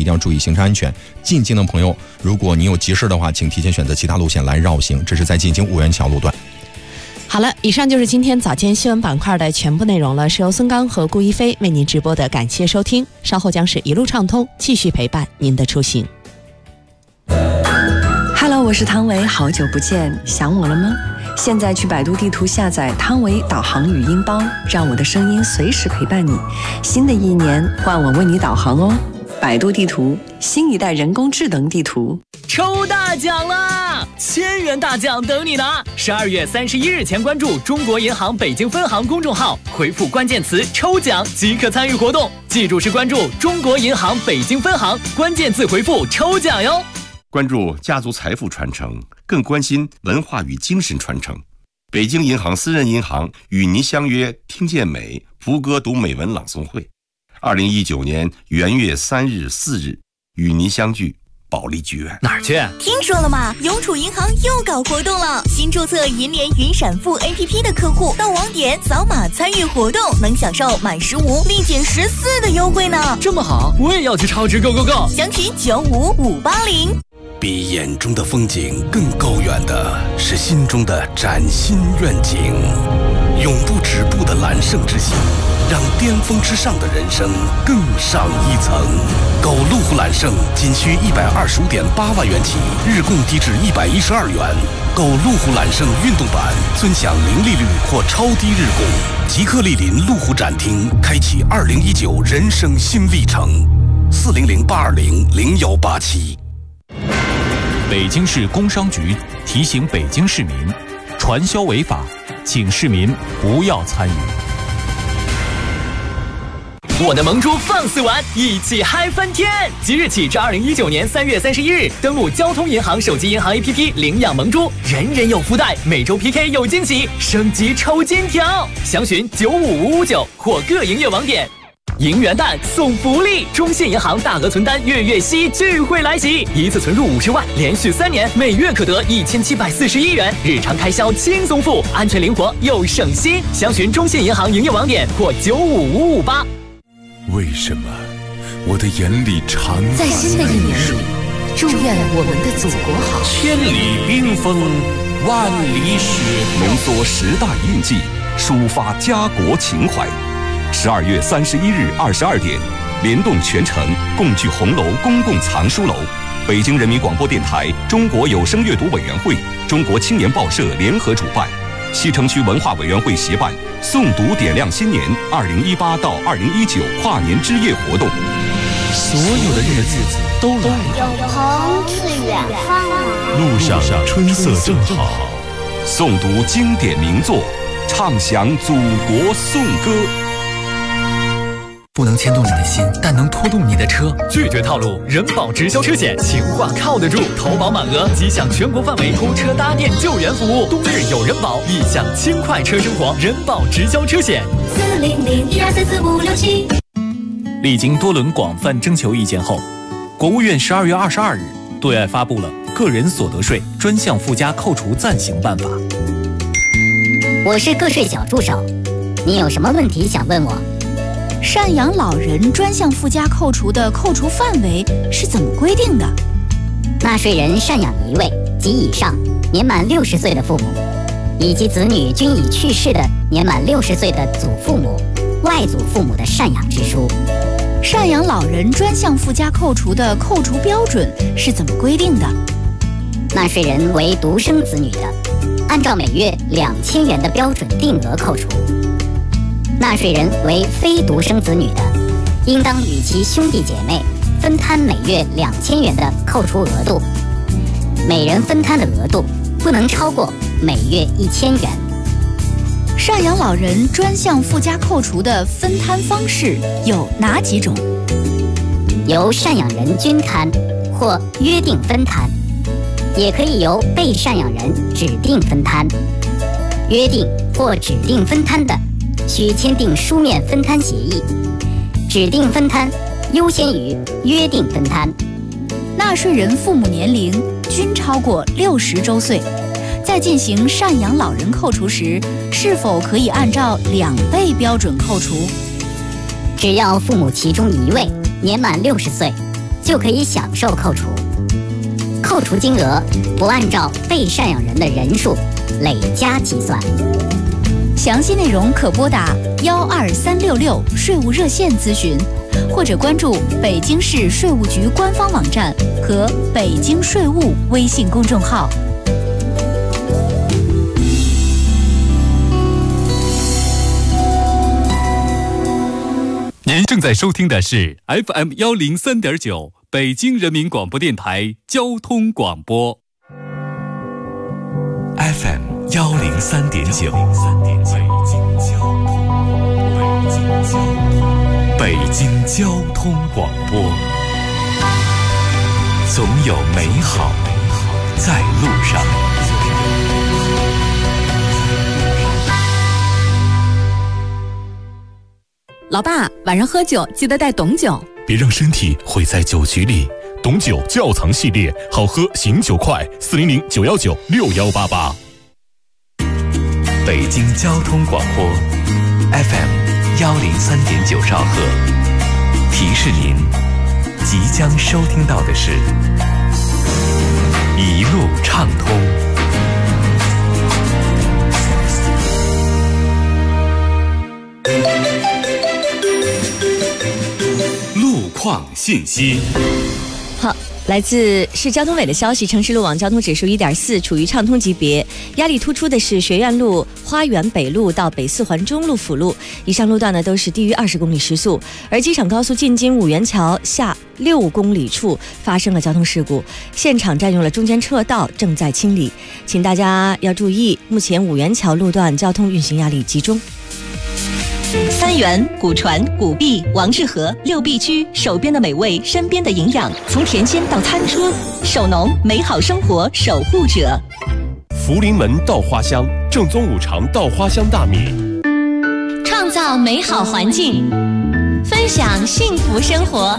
一定要注意行车安全。进京的朋友，如果你有急事的话，请提前选择其他路线来绕行。这是在进京五元桥路段。 好了，以上就是今天早间新闻板块的全部内容了，是由孙刚和顾一飞为您直播的，感谢收听。稍后将是一路畅通，继续陪伴您的出行。 Hello， 我是汤唯，好久不见，想我了吗？现在去百度地图下载汤唯导航语音包，让我的声音随时陪伴你。新的一年，换我为你导航哦。百度地图，新一代人工智能地图。 抽大奖啦！1000元大奖等你拿！12月31日前关注中国银行北京分行公众号，回复关键词“抽奖”即可参与活动。记住是关注中国银行北京分行，关键字回复“抽奖”哟。 关注家族财富传承，更关心文化与精神传承。北京银行私人银行与您相约听见美福歌读美文朗诵会，2019年元月3日、4日与您相聚保利剧院。 哪儿去？ 听说了吗？永储银行又搞活动了！新注册银联云闪付 APP 的客户到网点扫码参与活动，能享受满15立减14的优惠呢！ 这么好，我也要去超值 Go Go Go！ 详询95580。 比眼中的风景更高远的是心中的崭新愿景，永不止步的揽胜之心，让巅峰之上的人生更上一层。购路虎揽胜仅需125.8万元起，日供低至112元。购路虎揽胜运动版，尊享零利率或超低日供。即刻莅临路虎展厅，开启2019人生新历程。400-820-0187。 北京市工商局提醒北京市民，传销违法，请市民不要参与。 我的萌猪放肆玩，一起嗨翻天！即日起至2019年3月31日，登录交通银行手机银行 APP 领养萌猪，人人有福袋，每周 PK 有惊喜，升级抽金条。详询95559或各营业网点。迎元旦送福利，中信银行大额存单月息聚会来袭，一次存入50万，连续3年，每月可得1741元，日常开销轻松付，安全灵活又省心。详询中信银行营业网点或95558。 为什么我的眼里常在新的一年里，祝愿我们的祖国好。 千里冰封，万里雪， 浓缩10大印记，抒发家国情怀。12月31日22点，联动全城，共聚红楼公共藏书楼。北京人民广播电台、中国有声阅读委员会、中国青年报社联合主办，西城区文化委员会协办诵读点亮新年2018到2019跨年之夜活动。 所有的日子都来了， 有朋自远方来， 路上春色正好。 诵读经典名作，唱响祖国颂歌。 不能牵动你的心，但能拖动你的车。 拒绝套路，人保直销车险，情话靠得住。投保满额即享全国范围偷车搭店救援服务，冬日有人保，亦享轻快车生活。人保直销车险 400-1234567。 历经多轮广泛征求意见后，国务院12月22日对外发布了《个人所得税专项附加扣除暂行办法》。 我是个税小助手，你有什么问题想问我？ 赡养老人专项附加扣除的扣除范围是怎么规定的？ 纳税人赡养1位及以上年满60岁的父母，以及子女均已去世的年满60岁的祖父母、外祖父母的赡养支出。 赡养老人专项附加扣除的扣除标准是怎么规定的？ 纳税人为独生子女的，按照每月2000元的标准定额扣除。纳税人为非独生子女的，应当与其兄弟姐妹分摊每月2000元的扣除额度，每人分摊的额度不能超过每月1000元。 赡养老人专项附加扣除的分摊方式有哪几种？ 由赡养人均摊或约定分摊，也可以由被赡养人指定分摊。约定或指定分摊的，需签订书面分摊协议，指定分摊优先于约定分摊。 纳税人父母年龄均超过60周岁，在进行赡养老人扣除时，是否可以按照2倍标准扣除？ 只要父母其中1位年满60岁， 就可以享受扣除。扣除金额不按照被赡养人的人数累加计算。 详细内容可拨打12366税务热线咨询，或者关注北京市税务局官方网站和北京税务微信公众号。 您正在收听的是 FM103.9北京人民广播电台交通广播。 FM103.9北京交通广播，总有美好在路上。 老爸，晚上喝酒记得带董酒， 别让身体毁在酒局里。董酒窖藏系列，好喝醒酒快，400-919-6188。北京交通广播 FM103.9兆赫，提示您即将收听到的是一路畅通。路况信息。 好，来自市交通委的消息，城市路网交通指数1.4，处于畅通级别。压力突出的是学院路、花园北路到北四环中路辅路，以上路段呢都是低于20公里时速。而机场高速进京五元桥下6公里处发生了交通事故，现场占用了中间车道，正在清理，请大家要注意，目前五元桥路段交通运行压力集中。 三元、古传、古币、王致和6必居，手边的美味，身边的营养，从甜鲜到餐桌，手农美好生活守护者。 福临门稻花香，正宗五常稻花香大米， 创造美好环境，分享幸福生活。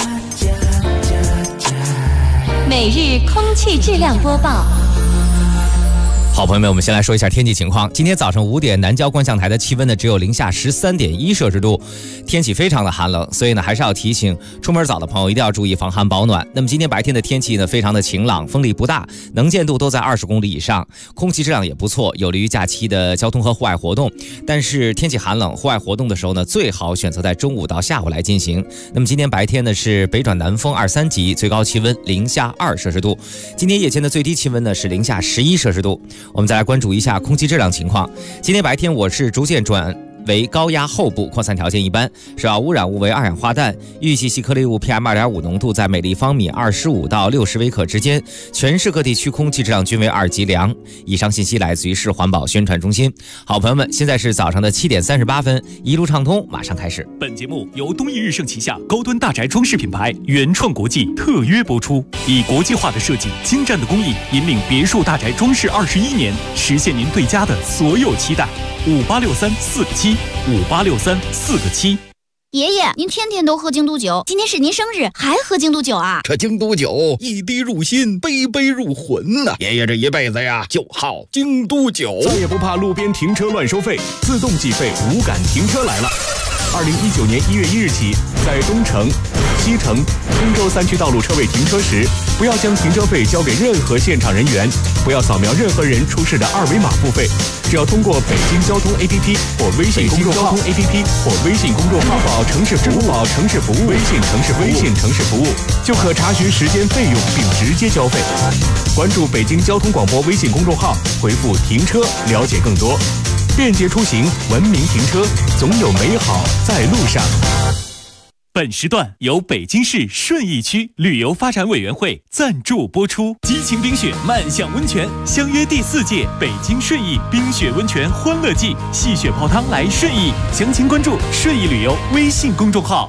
每日空气质量播报。 好朋友们，我们先来说一下天气情况。今天早上5点，南郊观象台的气温呢只有零下13.1摄氏度，天气非常的寒冷，所以呢还是要提醒出门早的朋友一定要注意防寒保暖。那么今天白天的天气呢非常的晴朗，风力不大，能见度都在20公里以上，空气质量也不错，有利于假期的交通和户外活动。但是天气寒冷，户外活动的时候呢最好选择在中午到下午来进行。那么今天白天呢是北转南风2、3级，最高气温零下2摄氏度。今天夜间的最低气温呢是零下11摄氏度。我们再来关注一下空气质量情况。今天白天我市逐渐转为高压后部，扩散条件一般，首要污染物为二氧化氮，预计细颗粒物 PM2.5 浓度在每立方米25到60微克之间，全市各地区空气质量均为2级良。以上信息来自于市环保宣传中心。好朋友们，现在是早上的7点38分，一路畅通马上开始。 本节目由东益日盛旗下高端大宅装饰品牌原创国际特约播出，以国际化的设计、精湛的工艺，引领别墅大宅装饰21年，实现您对家的所有期待。5863-4个7，5863-4个7。 爷爷，您天天都喝京都酒，今天是您生日，还喝京都酒啊？ 这京都酒一滴入心，杯杯入魂呐！爷爷这一辈子呀，就好京都酒， 再也不怕路边停车乱收费，自动计费无感停车来了。2019年1月1日起，在东城、西城、通州3区道路车位停车时，不要将停车费交给任何现场人员，不要扫描任何人出示的2维码付费，只要通过北京交通 APP 或微信公众号、支付宝城市服务、微信城市服务，就可查询时间费用并直接交费。关注北京交通广播微信公众号，回复停车了解更多。便捷出行，文明停车，总有美好在路上。 本时段由北京市顺义区旅游发展委员会赞助播出。激情冰雪，漫向温泉，相约第4届北京顺义冰雪温泉欢乐季，戏雪泡汤来顺义，详情关注顺义旅游微信公众号。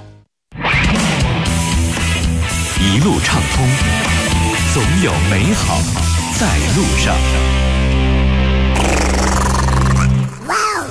一路畅通，总有美好在路上。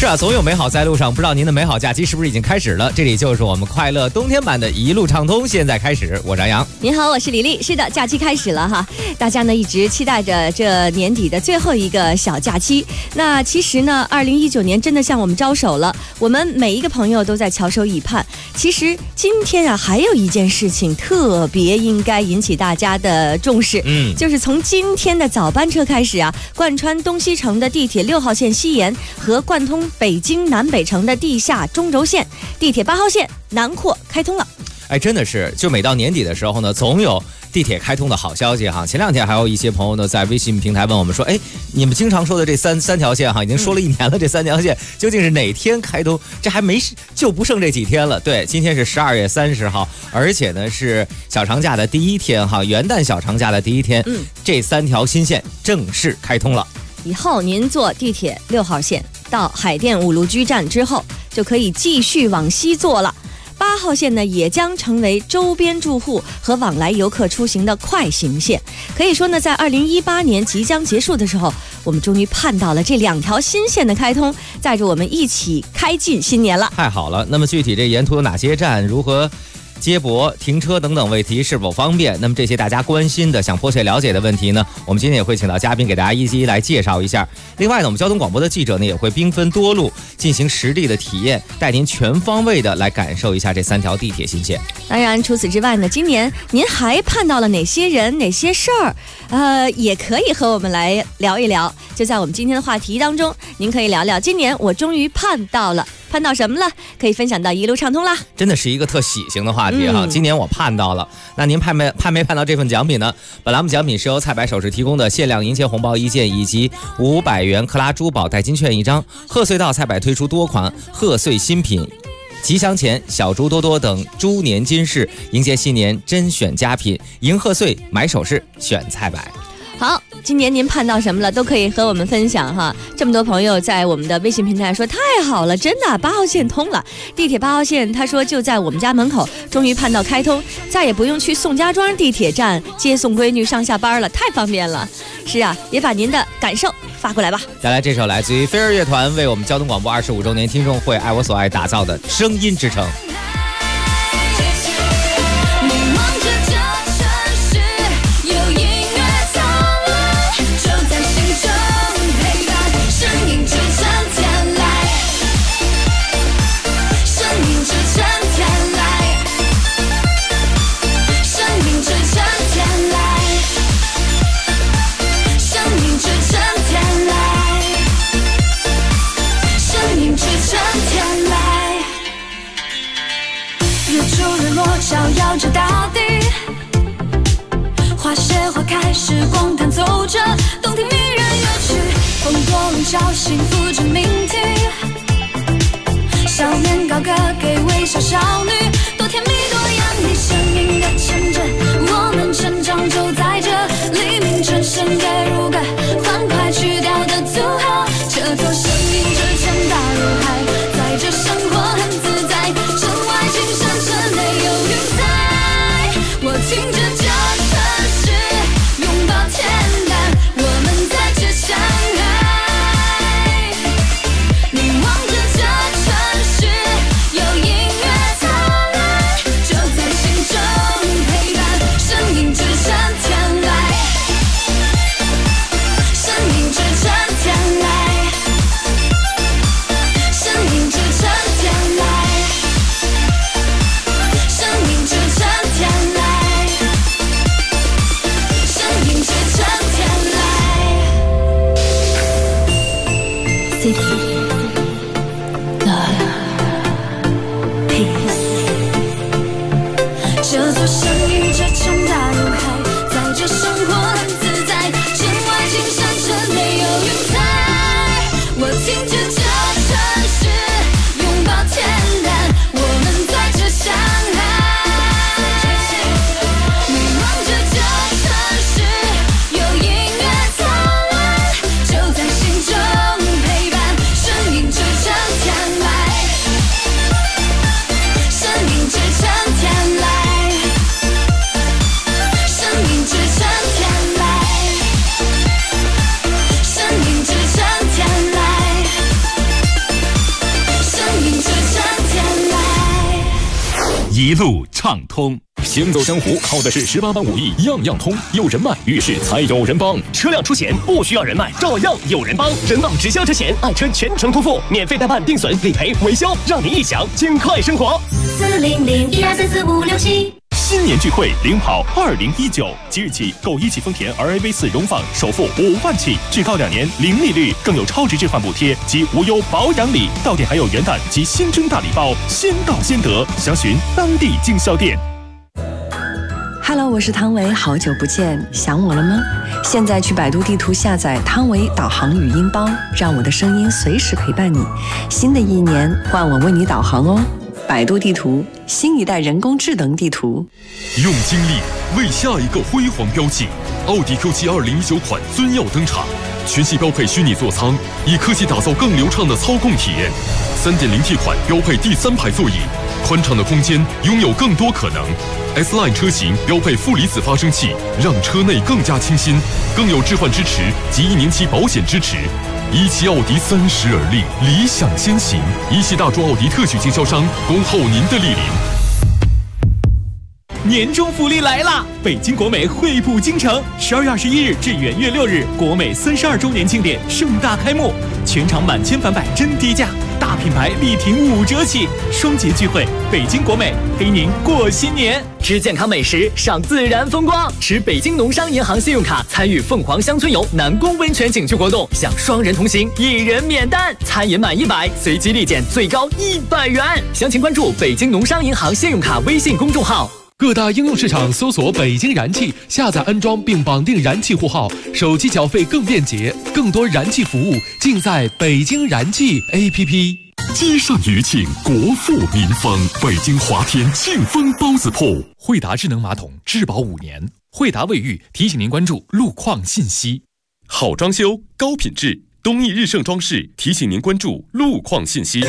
是啊，总有美好在路上，不知道您的美好假期是不是已经开始了？这里就是我们快乐冬天版的一路畅通，现在开始。我是杨洋， 您好，我是李丽。是的，假期开始了哈，大家呢一直期待着这年底的最后一个小假期。那其实呢，2019年真的向我们招手了，我们每一个朋友都在翘首以盼。其实今天啊，还有一件事情特别应该引起大家的重视，就是从今天的早班车开始啊，贯穿东西城的地铁6号线西延和贯通北京南北城的地下中轴线地铁8号线南扩开通了。 哎，真的是，就每到年底的时候呢，总有地铁开通的好消息哈。前2天还有一些朋友呢在微信平台问我们说，哎，你们经常说的这三条线哈，已经说了1年了，这3条线究竟是哪天开通？这还没就不剩这几天了。对，今天是12月30号，而且呢是小长假的第一天哈，元旦小长假的第一天，这3条新线正式开通了。 以后您坐地铁6号线到海淀五路居站之后，就可以继续往西坐了。8号线呢，也将成为周边住户和往来游客出行的快行线。可以说呢，在2018年即将结束的时候，我们终于盼到了这2条新线的开通，载着我们一起开进新年了。 太好了！那么具体这沿途有哪些站，如何接驳、停车等等问题是否方便？那么这些大家关心的、想迫切了解的问题呢，我们今天也会请到嘉宾给大家一一来介绍一下。另外呢，我们交通广播的记者呢也会兵分多路进行实地的体验，带您全方位的来感受一下这3条地铁新线。 当然，除此之外呢，今年您还盼到了哪些人、哪些事儿？也可以和我们来聊一聊。就在我们今天的话题当中，您可以聊聊今年我终于盼到什么了？可以分享到一路畅通啦。 真的是一个特喜庆的话题哈。今年我盼到了，那您盼没盼到这份奖品呢？本栏目奖品是由菜百首饰提供的限量银钱红包1件，以及500元克拉珠宝代金券1张。贺岁到，菜百推出多款贺岁新品。吉祥钱、小猪多多等猪年金饰，迎接新年甄选佳品，迎贺岁买首饰选菜百。 好，今年您盼到什么了，都可以和我们分享哈。这么多朋友在我们的微信平台说太好了，真的8号线通了，地铁8号线他说就在我们家门口，终于盼到开通，再也不用去宋家庄地铁站接送闺女上下班了，太方便了。是啊，也把您的感受发过来吧。 再来这首来自于飞儿乐团为我们交通广播25周年听众会爱我所爱打造的声音之城。 照耀着大地，花谢花开，时光弹奏着动听迷人乐曲，风多笼罩，幸福着鸣啼。少年高歌给微笑少女，多甜蜜多洋溢，生命的城镇，我们成长就在这黎明晨声给如歌，欢快去掉的组合，这座生命之城大如海，在这生活很自在，城外青山城内有云彩，我听着这城市拥抱天籁，我们在这相爱，你望着这城市有音乐灿烂，就在心中陪伴，声音支撑天籁，声音支撑天籁，声音支撑天籁，声音支撑天籁，声音支撑天籁。City Love Peace， 这座声音支撑大如海，在这生活很自在，城外青山城内有云彩，我听着这城市拥抱天籁，我们在这相爱，你望着这城市有音乐灿烂，就在心中陪伴， 一路畅通。 行走江湖靠的是18般武艺，样样通。有人脉，遇事才有人帮。 车辆出险不需要人脉，照样有人帮。人保直销车险，爱车全程托付，免费代办定损、理赔、维修，让你一享轻快生活。 400-12344567。 新年聚会领跑2019，即日起购一汽丰田 RAV4 荣放首付5万起，至高2年零利率，更有超值置换补贴及无忧保养礼。到店还有元旦及新春大礼包，先到先得。详询当地经销店。 Hello， 我是汤唯，好久不见，想我了吗？现在去百度地图下载汤唯导航语音包，让我的声音随时陪伴你。新的一年，换我为你导航哦。百度地图，新一代人工智能地图。 用精力为下一个辉煌标记，奥迪 Q7 2019款尊耀登场，全系标配虚拟座舱，以科技打造更流畅的操控体验。3.0T 款标配第3排座椅，宽敞的空间拥有更多可能。S-Line 车型标配负离子发生器，让车内更加清新，更有置换支持及1年期保险支持。17奥迪30而立，理想先行。17大众奥迪特许经销商，恭候您的莅临。 年终福利来啦！北京国美惠普京城，12月21日至元月6日，国美32周年庆典盛大开幕，全场满千返百真低价，大品牌力挺5折起，双节聚会，北京国美陪您过新年。 吃健康美食，赏自然风光，持北京农商银行信用卡参与凤凰乡村游南宫温泉景区活动，享双人同行，1人免单，餐饮满100，随机立减最高100元。详情关注北京农商银行信用卡微信公众号。 各大应用市场搜索北京燃气，下载安装并绑定燃气户号，手机缴费更便捷，更多燃气服务尽在北京燃气 APP。 积善余庆，国富民丰。北京华天庆丰包子铺， 惠达智能马桶质保5年。惠达卫浴提醒您关注路况信息。 好装修，高品质，东义日盛装饰提醒您关注路况信息。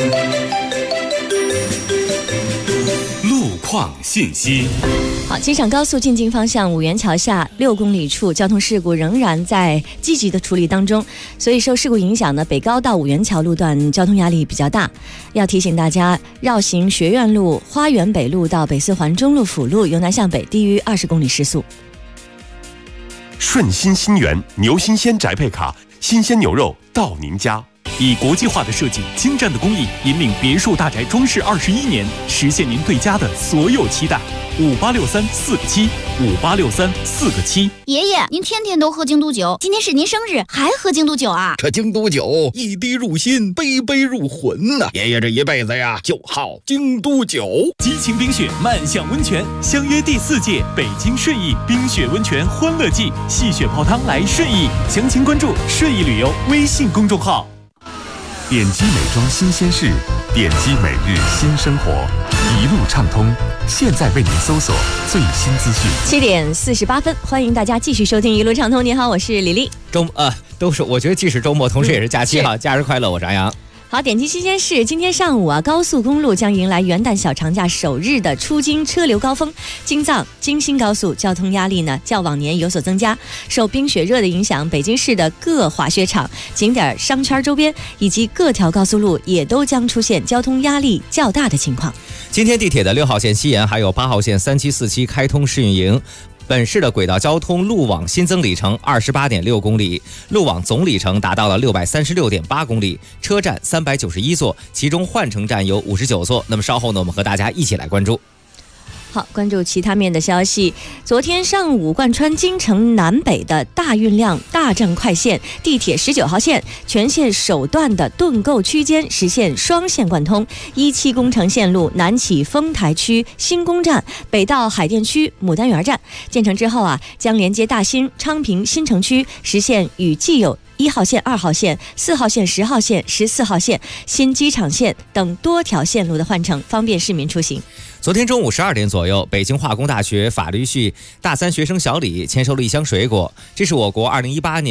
路况信息。 好，机场高速进京方向五元桥下6公里处交通事故仍然在积极的处理当中，所以受事故影响呢，北高到五元桥路段交通压力比较大，要提醒大家绕行学院路、花园北路到北四环中路辅路由南向北低于20公里时速。 顺心新源牛新鲜宅配卡，新鲜牛肉到您家。 以国际化的设计、精湛的工艺，引领别墅大宅装饰21年，实现您对家的所有期待。586347，586347。 爷爷，您天天都喝京都酒，今天是您生日，还喝京都酒啊？ 这京都酒一滴入心，杯杯入魂呐！爷爷这一辈子呀，就好京都酒。 激情冰雪，漫向温泉，相约第4届北京顺义冰雪温泉欢乐季，戏雪泡汤来顺义，详情关注顺义旅游微信公众号。 点击美妆新鲜事，点击每日新生活，一路畅通。现在为您搜索最新资讯。 7点48分，欢迎大家继续收听一路畅通。你好，我是李丽。 都是我觉得既是周末，同时也是假期哈，假日快乐！我是安阳。 好，点击新鲜事，今天上午啊，高速公路将迎来元旦小长假首日的出京车流高峰，京藏、京新高速交通压力呢较往年有所增加。受冰雪热的影响，北京市的各滑雪场、景点、商圈周边以及各条高速路也都将出现交通压力较大的情况。 今天地铁的6号线西延还有8号线3期、4期开通试运营。本市的轨道交通路网新增里程28.6公里，路网总里程达到了636.8公里，车站391座，其中换乘站有59座。那么稍后呢，我们和大家一起来关注。 好，关注其他面的消息。昨天上午，贯穿京城南北的大运量大郑快线地铁19号线全线首段的盾构区间实现双线贯通，17工程线路南起丰台区新宫站，北到海淀区牡丹园站。建成之后啊，将连接大兴、昌平新城区，实现与既有1号线、2号线、4号线、10号线、14号线、新机场线等多条线路的换乘，方便市民出行。 昨天中午12点左右，北京化工大学法律系大3学生小李签收了一箱水果，这是我国2018年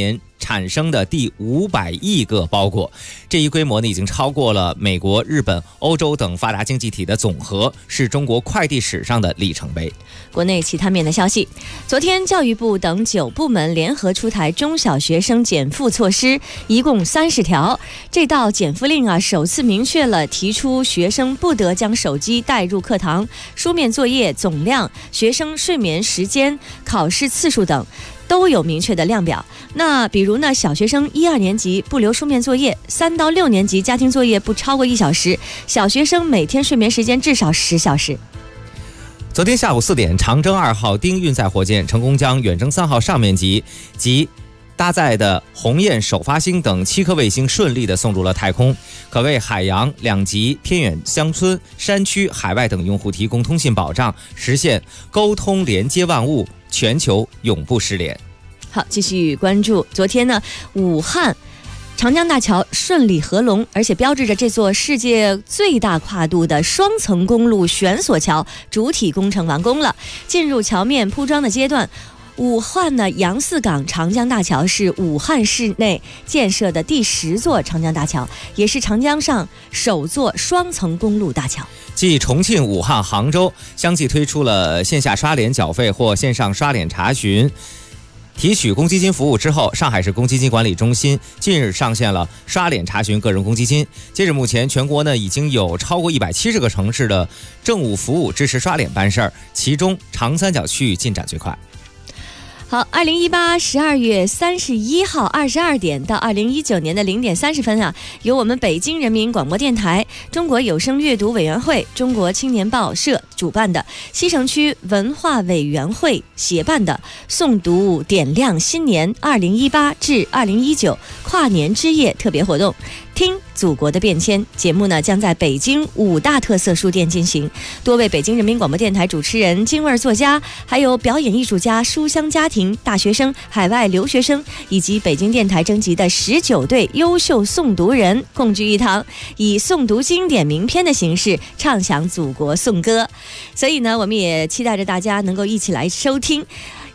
产生的第500亿个包裹。这一规模呢，已经超过了美国、日本、欧洲等发达经济体的总和，是中国快递史上的里程碑。 国内其他面的消息，昨天教育部等9部门联合出台中小学生减负措施，一共30条。这道减负令首次明确了提出学生不得将手机带入课堂，书面作业总量、学生睡眠时间、考试次数等都有明确的量表。那比如呢，小学生1、2年级不留书面作业，3到6年级家庭作业不超过1小时，小学生每天睡眠时间至少10小时。 昨天下午4点，长征2号丁运载火箭成功将远征3号上面级及搭载的鸿雁首发星等7颗卫星顺利地送入了太空，可为海洋、两极、偏远乡村、山区、海外等用户提供通信保障，实现沟通连接万物，全球永不失联。 好，继续关注昨天呢，武汉长江大桥顺利合龙，而且标志着这座世界最大跨度的双层公路悬索桥主体工程完工了，进入桥面铺装的阶段。武汉的杨泗港长江大桥是武汉市内建设的第10座长江大桥，也是长江上首座双层公路大桥。 继重庆、武汉、杭州相继推出了线下刷脸缴费或线上刷脸查询提取公积金服务之后，上海市公积金管理中心近日上线了刷脸查询个人公积金。截至目前，全国呢已经有超过170个城市的政务服务支持刷脸办事儿，其中长三角区域进展最快。 好，2018 12月31号22点到2019年的0点30分由我们北京人民广播电台、中国有声阅读委员会、中国青年报社主办的西城区文化委员会协办的诵读点亮新年2018至2019跨年之夜特别活动，听祖国的变迁节目呢，将在北京5大特色书店进行。多位北京人民广播电台主持人、京味作家，还有表演艺术家、书香家庭、大学生、海外留学生，以及北京电台征集的19对优秀诵读人共聚一堂，以诵读经典名篇的形式唱响祖国颂歌。所以呢，我们也期待着大家能够一起来收听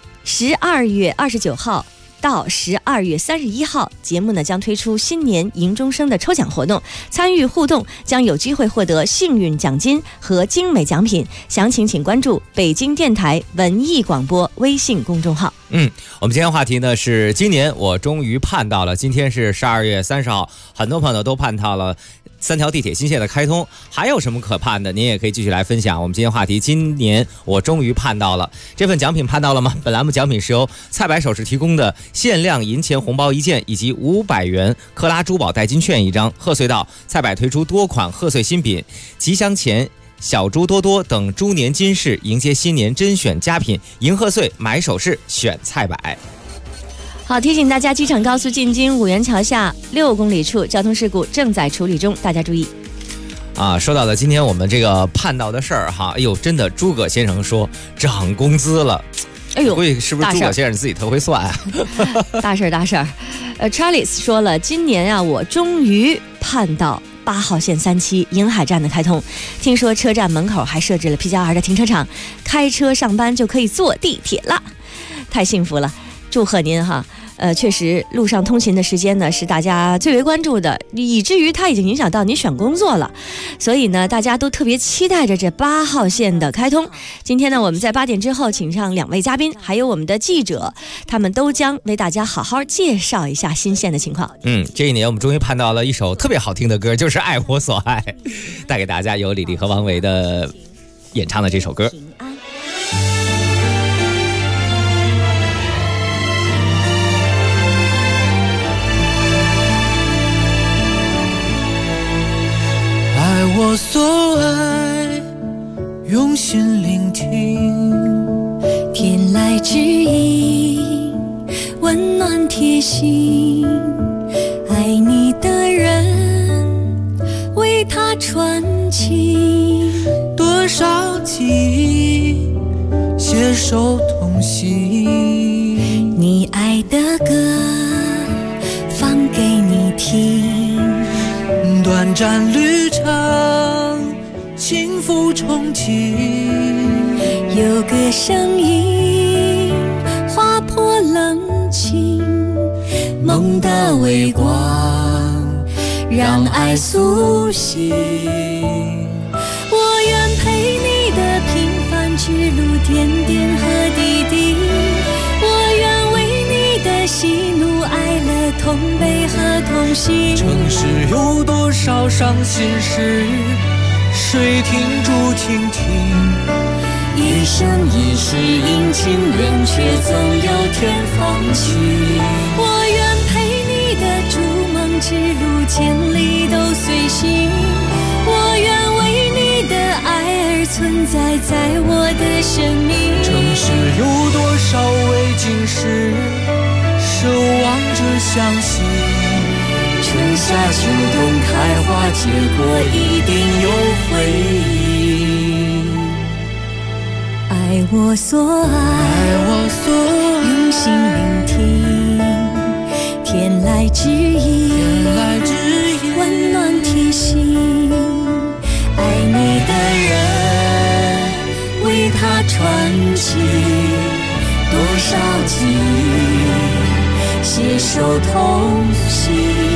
12月29号到12月31号，节目呢将推出新年迎钟声的抽奖活动，参与互动将有机会获得幸运奖金和精美奖品。详情请关注北京电台文艺广播微信公众号。 我们今天话题呢是今年我终于盼到了，今天是12月30号，很多朋友都盼到了3条地铁新线的开通，还有什么可盼的？您也可以继续来分享。我们今天话题，今年我终于盼到了，这份奖品盼到了吗？本栏目奖品是由菜百首饰提供的限量银钱红包1件，以及500元克拉珠宝代金券1张。贺岁到，菜百推出多款贺岁新品，吉祥钱、小猪多多等猪年金饰，迎接新年甄选佳品，迎贺岁买首饰选菜百。 好，提醒大家，机场高速进京五元桥下6公里处交通事故正在处理中，大家注意。 说到了今天我们这个盼到的事儿哈，哎呦，真的，诸葛先生说涨工资了， 哎呦， 估计是不是诸葛先生自己特会算啊？ 大事儿，大事儿。Charles 说了，今年我终于盼到8号线3期迎海站的开通，听说车站门口还设置了P+2的停车场，开车上班就可以坐地铁了，太幸福了，祝贺您哈。确实路上通勤的时间呢是大家最为关注的，以至于它已经影响到你选工作了，所以呢大家都特别期待着这8号线的开通。今天呢我们在8点之后请上2位嘉宾，还有我们的记者，他们都将为大家好好介绍一下新线的情况。 这一年我们终于盼到了一首特别好听的歌，就是《爱我所爱》，带给大家由李丽和王维的演唱的这首歌。 爱我所爱，用心聆听， 天籁之音，温暖贴心。爱你的人，为他传情。 多少记忆，携手同行。 你爱的歌，放给你听。 短暂旅程，轻抚憧憬。 有个声音，划破冷清，梦梦的微光，让爱苏醒。 我愿陪你的平凡之路，点点和滴滴。我愿为你的喜怒哀乐同悲和同行。 城市有多少伤心事，谁停住倾听？ 一生一世阴晴圆缺，总有天放晴。我愿陪你的逐梦之路，千里都随行。我愿为你的爱而存在，在我的生命。 城市有多少未经事，守望着相信。 春夏秋冬开花结果，一定有回应。爱我所爱，用心聆听，天籁之音，温暖贴心。爱你的人，为他传奇多少记忆，携手同行。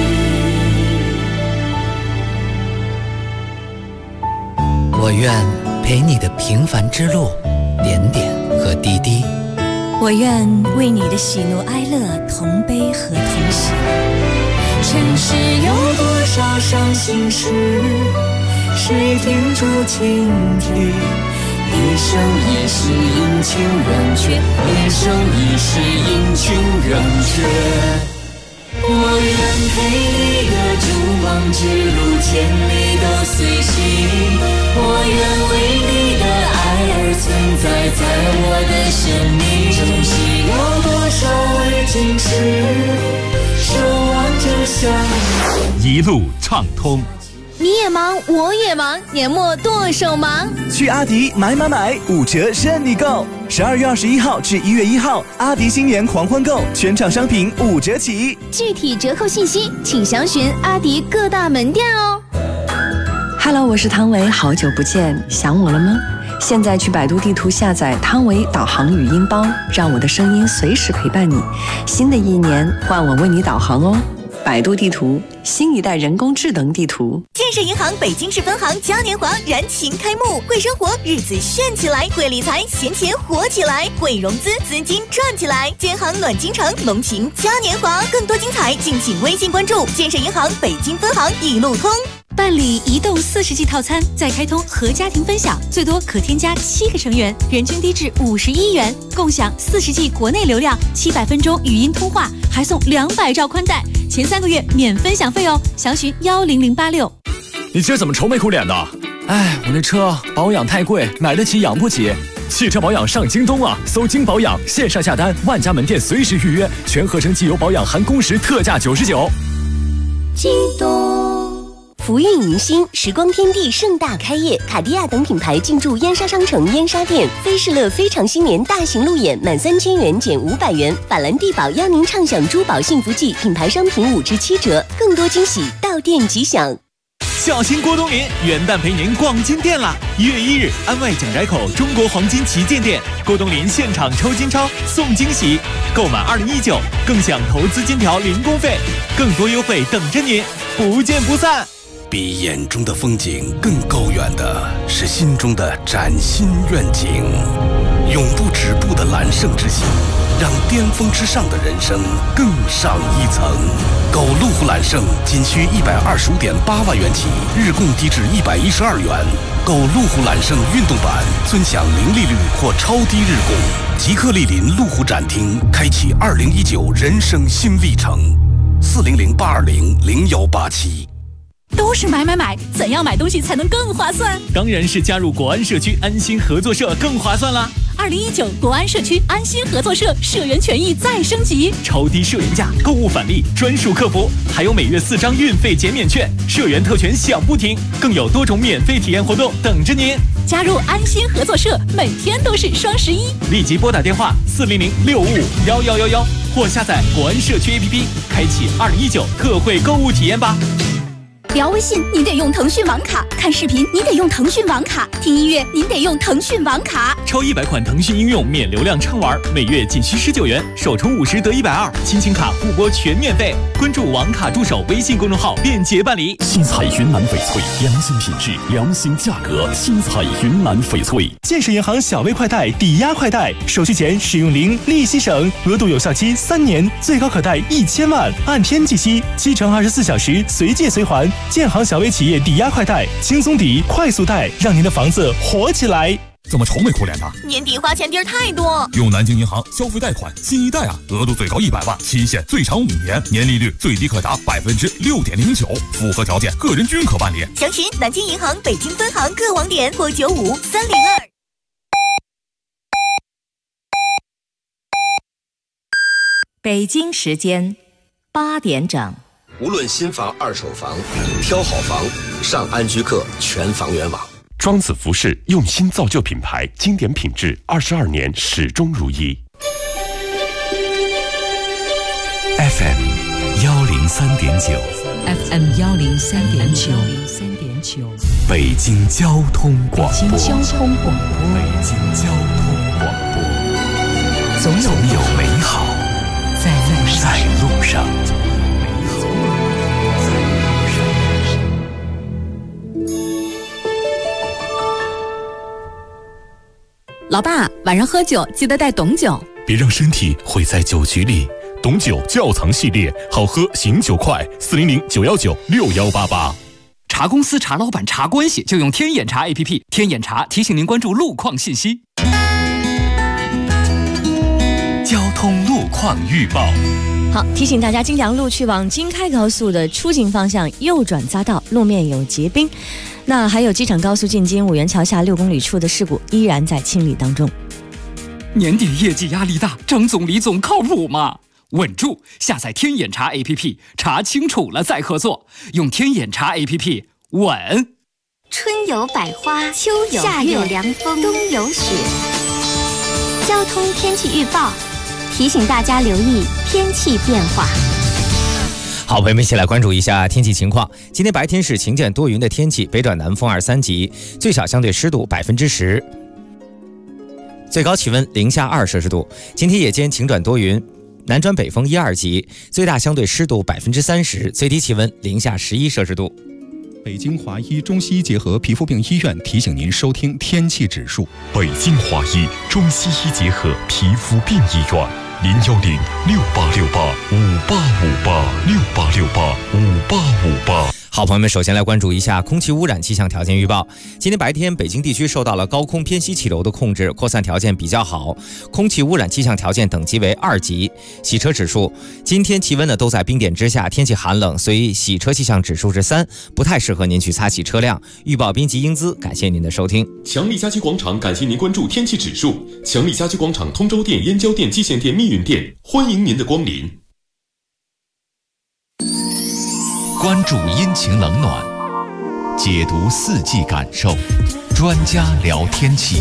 我愿陪你的平凡之路，点点和滴滴。 我愿为你的喜怒哀乐同悲和同喜。尘世有多少伤心事，谁停住倾听？一生一世阴晴圆缺，一生一世阴晴圆缺。我愿陪你的逐梦之路，千里都随行。我愿为你的爱而存在，在我的生命。城市有多少未经事，守望着相一路畅通。 你也忙，我也忙，年末剁手忙。 去阿迪买，5折任你购。12月21号至1月1号，阿迪新年狂欢购，全场商品5折起。 具体折扣信息请详询阿迪各大门店哦。 Hello， 我是汤唯，好久不见，想我了吗？现在去百度地图下载汤唯导航语音包，让我的声音随时陪伴你。新的一年，换我为你导航哦。百度地图，新一代人工智能地图。 建设银行北京市分行嘉年华燃情开幕，会生活日子炫起来，会理财闲钱活起来，会融资资金赚起来。建行暖京城浓情嘉年华，更多精彩敬请微信关注建设银行北京分行一路通。 办理移动40G 套餐，再开通和家庭分享，最多可添加7个成员，人均低至51元，共享40G 国内流量，700分钟语音通话，还送200兆宽带，前3个月免分享费哦。详询10086。 你今儿怎么愁眉苦脸的？哎，我那车保养太贵，买得起养不起。汽车保养上京东啊，搜京保养，线上下单，万家门店随时预约，全合成机油保养含工时特价99。 京东。福运迎新，时光天地盛大开业，卡地亚等品牌进驻燕莎商城燕莎店，菲士乐非常新年大型路演，满3000元减500元，法兰地宝邀您畅享珠宝幸福季，品牌商品5至7折，更多惊喜到店即享。 小新郭冬临元旦陪您逛金店啦！1月1日，安外蒋宅口中国黄金旗舰店，郭冬临现场抽金钞送惊喜，购满2019更享投资金条零工费，更多优惠等着您，不见不散。 比眼中的风景更高远的是心中的崭新愿景，永不止步的揽胜之心，让巅峰之上的人生更上一层。购路虎揽胜仅需125.8万元起，日供低至112元。购路虎揽胜运动版，尊享零利率或超低日供。即刻莅临路虎展厅，开启2019人生新历程。400-820-0187。 都是买，怎样买东西才能更划算？ 当然是加入国安社区安心合作社更划算啦 ！2019国安社区安心合作社社员权益再升级， 超低社员价，购物返利，专属客服，还有每月4张运费减免券，社员特权享不停，更有多种免费体验活动等着您。 加入安心合作社，每天都是双11。 立即拨打电话400-655-1111，或下载国安社区 APP， 开启2019特惠购物体验吧。 聊微信您得用腾讯网卡，看视频你得用腾讯网卡，听音乐您得用腾讯网卡。 超100款腾讯应用免流量畅玩，每月仅需19元，首充50得120，亲情卡互拨全免费。关注网卡助手微信公众号便捷办理。 新彩云南翡翠，良心品质，良心价格。新彩云南翡翠。 建设银行小微快贷抵押快贷，手续前使用零，利息省，额度有效期3年，最高可贷1000万，按天计息，7乘24小时随借随还。建行小微企业抵押快贷，轻松抵，快速贷，让您的房子活起来。 怎么愁眉苦脸的？ 年底花钱地儿太多。 用南京银行消费贷款新一代啊，额度最高100万，期限最长5年，年利率最低可达6.09%，符合条件个人均可办理。 详询南京银行北京分行各网点或95302。 北京时间8点整。 无论新房、二手房，挑好房，上安居客全房源网。 庄子服饰用心造就品牌，经典品质，22年始终如一。 FM 103.9 FM 103.9， 北京交通广播。 北京交通广播。 北京交通广播。 总有美好在路上。 老爸，晚上喝酒记得带董酒， 别让身体毁在酒局里。董酒窖藏系列，好喝醒酒快，400-919-6188。 查公司、查老板、查关系，就用天眼查 APP。天眼查提醒您关注路况信息。 交通路况预报。 好，提醒大家，京良路去往京开高速的出境方向右转匝道路面有结冰。那还有机场高速进京五元桥下6公里处的事故依然在清理当中。 年底业绩压力大，张总、李总靠谱吗？稳住！下载天眼查 APP， 查清楚了再合作。用天眼查 APP， 稳。 春有百花，秋有夏有凉风，冬有雪。交通天气预报提醒大家留意天气变化。 好，朋友们一起来关注一下天气情况。今天白天是晴间多云的天气，北转南风2、3级，最小相对湿度10%，最高气温零下2摄氏度。今天夜间晴转多云，南转北风1、2级，最大相对湿度30%，最低气温零下11摄氏度。 北京华医中西医结合皮肤病医院提醒您收听天气指数。 北京华医中西医结合皮肤病医院，010-6868-5858，6868-5858。 好，朋友们，首先来关注一下空气污染气象条件预报。今天白天，北京地区受到了高空偏西气流的控制，扩散条件比较好，空气污染气象条件等级为2级。洗车指数，今天气温呢都在冰点之下，天气寒冷，所以洗车气象指数是3，不太适合您去擦洗车辆。预报编辑英姿，感谢您的收听。 强力家居广场感谢您关注天气指数。强力家居广场通州店、燕郊店、蓟县店、密云店，欢迎您的光临。 关注阴晴冷暖，解读四季感受，专家聊天气。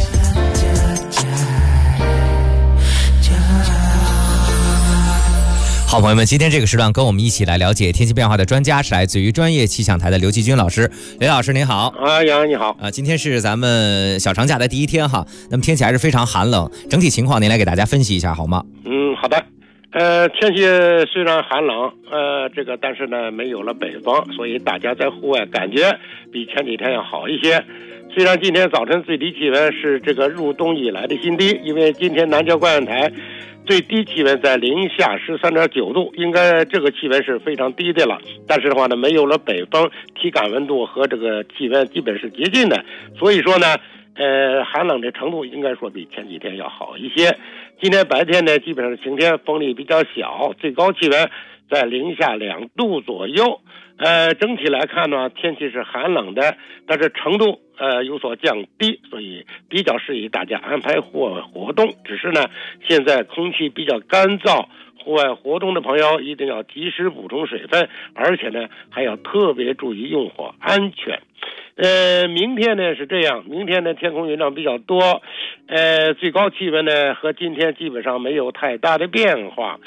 好，朋友们，今天这个时段跟我们一起来了解天气变化的专家是来自于专业气象台的刘继军老师。刘老师您好。 杨你好。 今天是咱们小长假的第一天哈，那么天气还是非常寒冷，整体情况您来给大家分析一下好吗？ 好的。天气虽然寒冷，但是呢没有了北风，所以大家在户外感觉比前几天要好一些。虽然今天早晨最低气温是入冬以来的新低，因为今天南郊观测台最低气温在零下13.9度，应该这个气温是非常低的了。但是的话呢，没有了北风，体感温度和这个气温基本是接近的，所以说呢寒冷的程度应该说比前几天要好一些。今天白天呢基本上是晴天，风力比较小，最高气温在零下2度左右。整体来看呢，天气是寒冷的，但是程度有所降低，所以比较适宜大家安排户外活动。只是呢现在空气比较干燥，户外活动的朋友一定要及时补充水分，而且呢还要特别注意用火安全。明天呢是这样，明天呢天空云量比较多，最高气温呢和今天基本上没有太大的变化。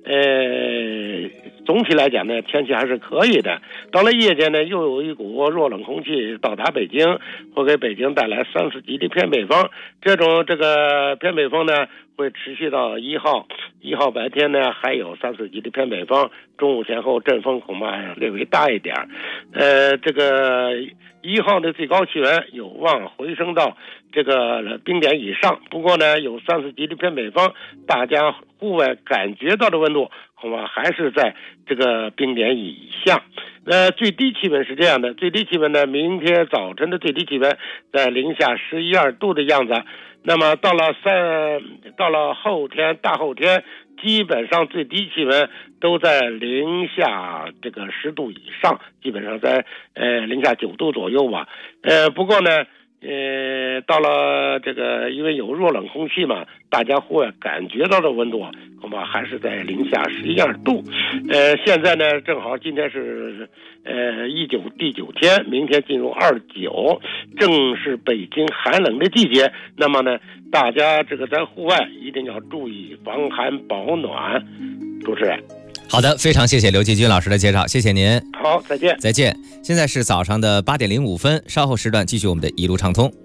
总体来讲呢，天气还是可以的。到了夜间呢，又有一股弱冷空气到达北京，会给北京带来30级的偏北风。这个偏北风呢，会持续到1号。1号白天呢，还有3-4级的偏北风，中午前后阵风恐怕略微大一点。这个1号的最高气温有望回升到这个冰点以上，不过呢，有3-4级的偏北风，大家户外感觉到的温度恐怕还是在这个冰点以下。最低气温是这样的，最低气温呢，明天早晨的最低气温在零下11、12度的样子。那么到了后天、大后天，基本上最低气温都在零下这个10度以上，基本上在零下9度左右吧。不过呢，到了这个，因为有弱冷空气嘛，大家户外感觉到的温度恐怕还是在零下11、12度。现在呢，正好今天是第9天，明天进入29，正是北京寒冷的季节。那么呢，大家这个在户外一定要注意防寒保暖。主持人。 好的，非常谢谢刘继军老师的介绍，谢谢您。 好，再见。 再见。现在是早上的8点05分，稍后时段继续我们的一路畅通。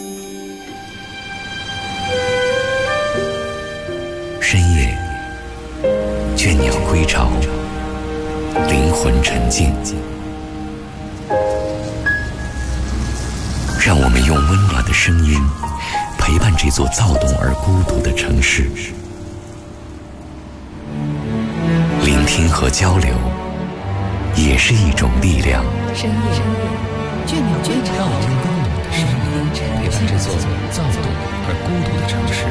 深夜，倦鸟归巢，灵魂沉静。让我们用温暖的声音陪伴这座躁动而孤独的城市。聆听和交流也是一种力量。 深夜，倦鸟归巢，让我用温暖的声音陪伴这座躁动而孤独的城市。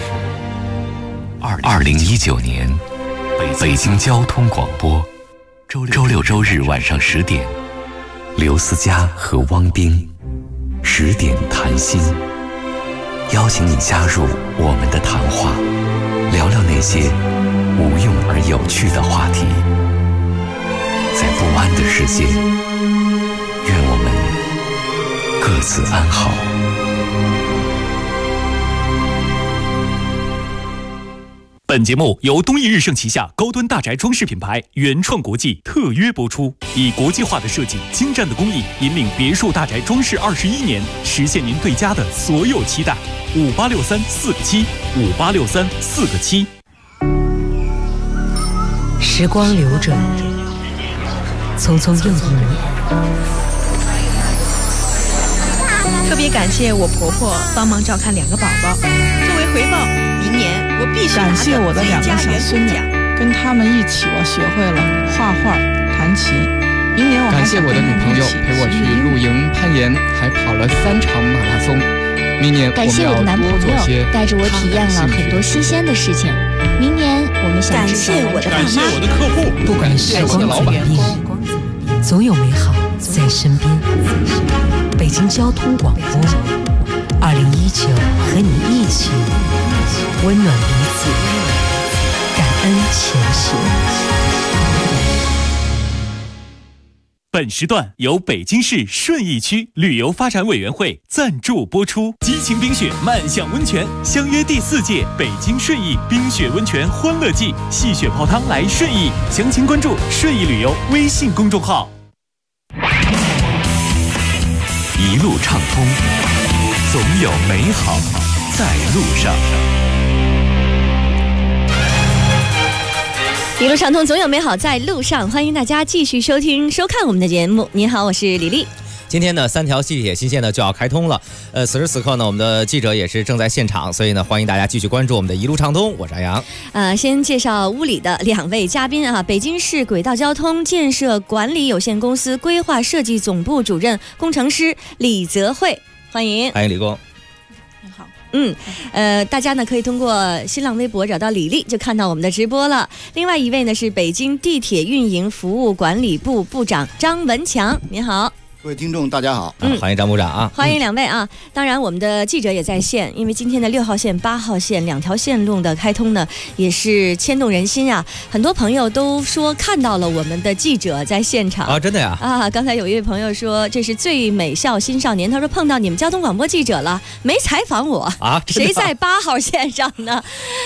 2019年，北京交通广播，周六周日晚上10点，刘思佳和汪冰10点谈心，邀请你加入我们的谈话，聊聊那些无用而有趣的话题。在不安的世界，愿我们各自安好。 本节目由东益日盛旗下高端大宅装饰品牌原创国际特约播出，以国际化的设计、精湛的工艺，引领别墅大宅装饰21年，实现您对家的所有期待。5863-4个7，5863-4个7。 时光流转，匆匆又一年。 特别感谢我婆婆帮忙照看2个宝宝，作为回报，明年我必须感谢我的2个小孙女，跟他们一起，我学会了画画、弹琴。明年我还感谢我的女朋友陪我去露营、攀岩，还跑了3场马拉松。明年感谢我的男朋友带着我体验了很多新鲜的事情。明年我们想感谢我的爸妈， 感谢我的客户， 不管时光怎么变，总有美好在身边。北京交通广播，2019和你一起温暖彼此，感恩前行。 本时段由北京市顺义区旅游发展委员会赞助播出。激情冰雪，漫享温泉，相约第4届北京顺义冰雪温泉欢乐季，戏雪泡汤来顺义，详情关注顺义旅游微信公众号。 一路畅通，总有美好在路上。 一路畅通，总有美好在路上。欢迎大家继续收听、收看我们的节目。您好，我是李丽。 今天呢，3条地铁新线呢就要开通了。此时此刻呢，我们的记者也是正在现场，所以呢，欢迎大家继续关注我们的一路畅通。我是安阳。 先介绍屋里的2位嘉宾啊，北京市轨道交通建设管理有限公司规划设计总部主任工程师李泽慧，欢迎。 欢迎李工。 你好。 大家呢可以通过新浪微博找到李丽，就看到我们的直播了。另外一位呢是北京地铁运营服务管理部部长张文强，您好。 各位听众，大家好， 欢迎张部长啊， 欢迎两位啊。当然，我们的记者也在线，因为今天的6号线、8号线2条线路的开通呢，也是牵动人心啊。很多朋友都说看到了我们的记者在现场啊，真的呀啊！刚才有一位朋友说这是最美笑新少年，他说碰到你们交通广播记者了，没采访我啊？ 谁在8号线上呢？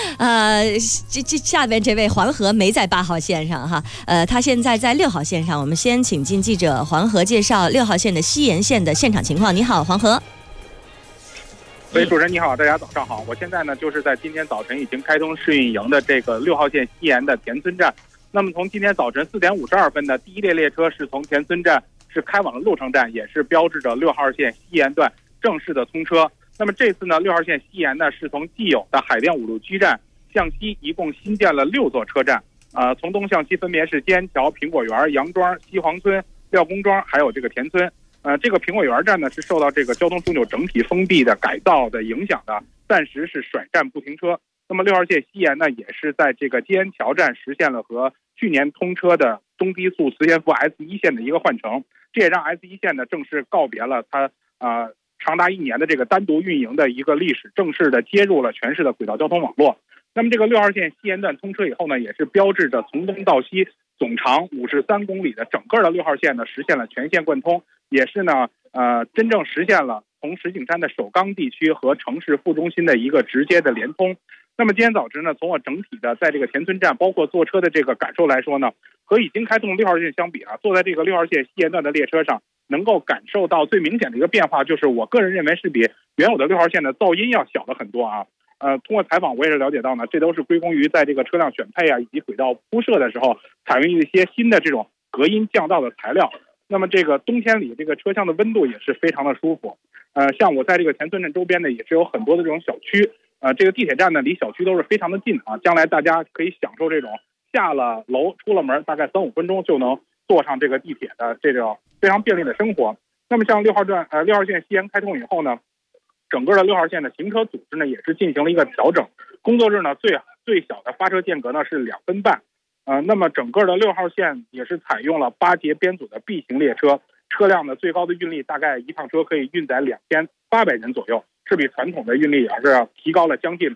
下面这位黄河没在8号线上哈，他现在在6号线上。我们先请进记者黄河介绍6号线的西延线的现场情况。你好，黄河。 喂，主持人你好，大家早上好。我现在呢就是在今天早晨已经开通试运营的这个6号线西延的田村站。那么从今天早晨4点52分的第一列列车是从田村站是开往了鹿城站，也是标志着6号线西延段正式的通车。那么这次呢6号线西延呢是从既有的海淀五路居站向西，一共新建了6座车站。从东向西分别是坚桥、苹果园、杨庄、西黄村、廖公庄，还有这个田村。这个苹果园站呢是受到这个交通枢纽整体封闭的改造的影响的，暂时是甩站不停车。那么6号线西延呢也是在这个坚桥站实现了和去年通车的中低速磁悬浮 S1 线的一个换乘，这也让 S1 线呢正式告别了它长达1年的这个单独运营的一个历史，正式的接入了全市的轨道交通网络。那么这个6号线西延段通车以后呢，也是标志着从东到西总长53公里的整个的6号线呢实现了全线贯通，也是呢真正实现了从石景山的首钢地区和城市副中心的一个直接的连通。那么今天早晨呢，从我整体的在这个田村站包括坐车的这个感受来说呢，和已经开通的6号线相比啊，坐在这个6号线西延段的列车上，能够感受到最明显的一个变化，就是我个人认为是比原有的6号线的噪音要小了很多啊。通过采访我也是了解到呢，这都是归功于在这个车辆选配啊以及轨道铺设的时候采用一些新的这种隔音降噪的材料。那么这个冬天里这个车厢的温度也是非常的舒服。像我在这个田村镇周边呢也是有很多的这种小区，这个地铁站呢离小区都是非常的近啊，将来大家可以享受这种下了楼出了门大概3-5分钟就能坐上这个地铁的这种非常便利的生活。那么像6号线西延开通以后呢，整个的6号线的行车组织呢也是进行了一个调整，工作日呢最小的发车间隔呢是2分半。那么整个的6号线也是采用了8节编组的 B 型列车，车辆的最高的运力大概一趟车可以运载2800人左右，是比传统的运力也是提高了将近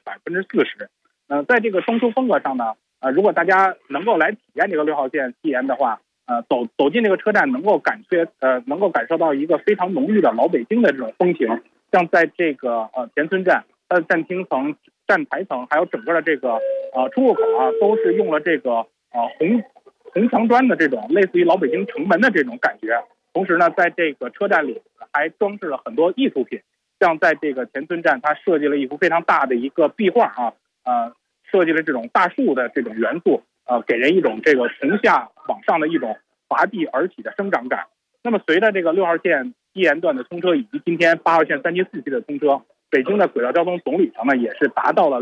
40%。在这个装修风格上呢，如果大家能够来体验这个6号线西延的话，走进这个车站能够感受到一个非常浓郁的老北京的这种风情。像在这个田村站，它的站厅层、站台层，还有整个的这个出入口啊，都是用了这个红墙砖的这种类似于老北京城门的这种感觉。同时呢，在这个车站里还装饰了很多艺术品，像在这个田村站，它设计了一幅非常大的一个壁画啊，设计了这种大树的这种元素，给人一种这个从下往上的一种拔地而起的生长感。那么随着这个6号线西延段的通车，以及今天8号线3期4期的通车，北京的轨道交通总里程呢也是达到了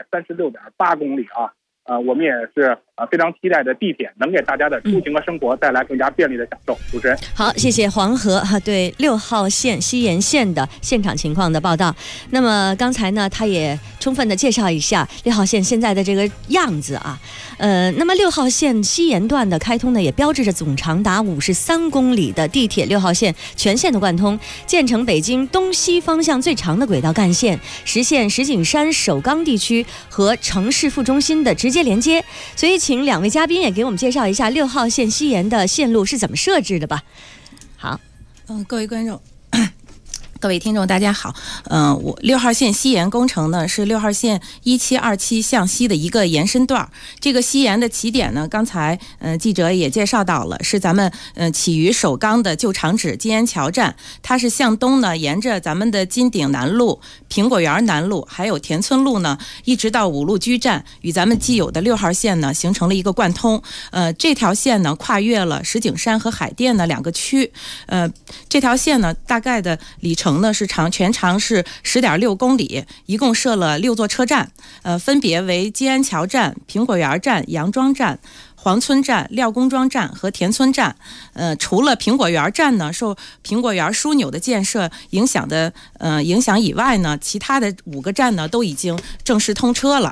636.8公里啊。我们也是非常期待的地铁能给大家的出行和生活带来更加便利的享受。主持人， 好，谢谢黄河对6号线西延线的现场情况的报道。那么刚才呢，他也充分的介绍一下6号线现在的这个样子啊。那么6号线西延段的开通呢，也标志着总长达53公里的地铁6号线全线的贯通，建成北京东西方向最长的轨道干线，实现石景山首钢地区和城市副中心的直接连接。所以请2位嘉宾也给我们介绍一下6号线西延的线路是怎么设置的吧。好， 各位观众各位听众大家好，我6号线西延工程呢是6号线1727向西的一个延伸段。这个西延的起点呢，刚才记者也介绍到了，是咱们起于首钢的旧厂址金岩桥站，它是向东呢沿着咱们的金鼎南路、苹果园南路还有田村路呢，一直到五路居站，与咱们既有的6号线呢形成了一个贯通。这条线呢跨越了石景山和海淀的2个区。这条线呢大概的里程呢是全长是10.6公里，一共设了6座车站，分别为金安桥站、苹果园站、杨庄站、黄村站、廖公庄站和田村站。除了苹果园站呢受苹果园枢纽的建设影响以外呢，其他的5个站呢都已经正式通车了。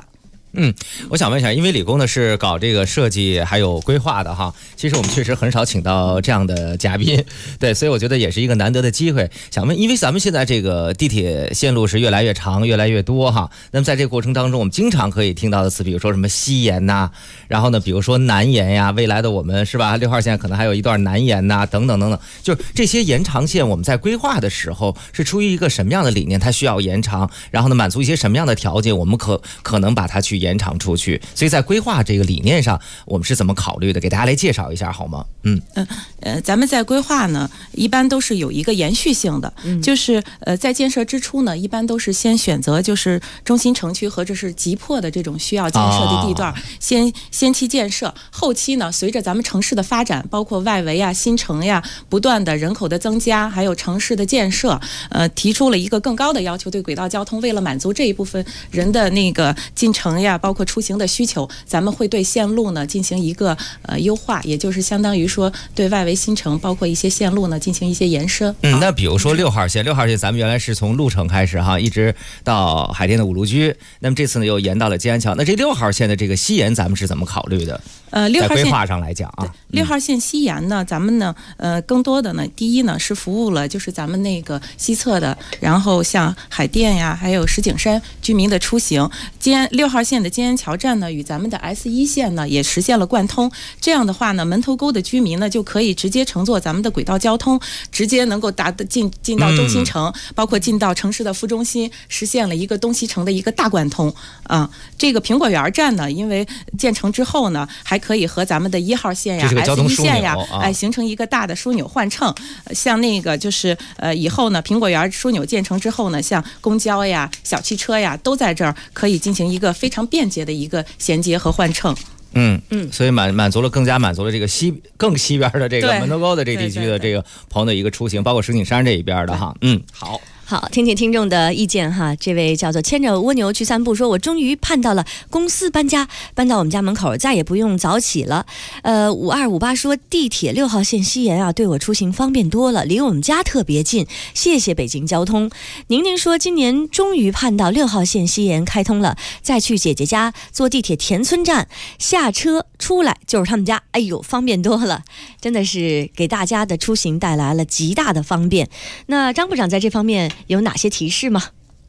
我想问一下，因为理工呢是搞这个设计还有规划的哈，其实我们确实很少请到这样的嘉宾，对，所以我觉得也是一个难得的机会。想问，因为咱们现在这个地铁线路是越来越长、越来越多哈，那么在这个过程当中，我们经常可以听到的词，比如说什么西延呐，然后呢，比如说南延呀，未来的我们是吧，6号线可能还有一段南延呐，等等等等，就是这些延长线，我们在规划的时候是出于一个什么样的理念？它需要延长，然后呢，满足一些什么样的条件，我们可能把它去延长出去。所以在规划这个理念上，我们是怎么考虑的？给大家来介绍一下好吗？ 咱们在规划呢，一般都是有一个延续性的，就是在建设之初呢，一般都是先选择就是中心城区或者是急迫的这种需要建设的地段，先期建设，后期呢，随着咱们城市的发展，包括外围啊、新城呀，不断的人口的增加，还有城市的建设，提出了一个更高的要求，对轨道交通，为了满足这一部分人的那个进城呀，包括出行的需求，咱们会对线路呢进行一个优化，也就是相当于说对外围新城包括一些线路呢进行一些延伸。 那比如说6号线咱们原来是从鹿城开始哈，一直到海淀的五路居，那么这次呢又延到了静安桥，那这6号线的这个西延咱们是怎么考虑的 ？6号线在规划上来讲啊 ，6号线西延呢，咱们呢更多的呢，第一呢是服务了就是咱们那个西侧的，然后像海淀呀，还有石景山居民的出行。6号线的静安桥站呢，与咱们的 S1线呢也实现了贯通。这样的话呢，门头沟的居民呢就可以直接乘坐咱们的轨道交通，直接能够进到中心城，包括进到城市的副中心，实现了一个东西城的一个大贯通啊。这个苹果园站呢，因为建成之后呢，还可以和咱们的1号线呀、S1线呀，形成一个大的枢纽换乘。像那个就是以后呢，苹果园枢纽建成之后呢，像公交呀、小汽车呀，都在这儿可以进行一个非常便捷的一个衔接和换乘。 所以更加满足了这个更西边的这个门头沟的这地区的这个朋友的一个出行，包括石景山这一边的哈。 好，听听听众的意见哈。这位叫做牵着蜗牛去散步说，我终于盼到了公司搬家，搬到我们家门口，再也不用早起了。5258说，地铁6号线西延啊，对我出行方便多了，离我们家特别近，谢谢北京交通。宁宁说，今年终于盼到6号线西延开通了，再去姐姐家坐地铁田村站，下车出来就是他们家，哎呦，方便多了，真的是给大家的出行带来了极大的方便。那张部长在这方面有哪些提示吗？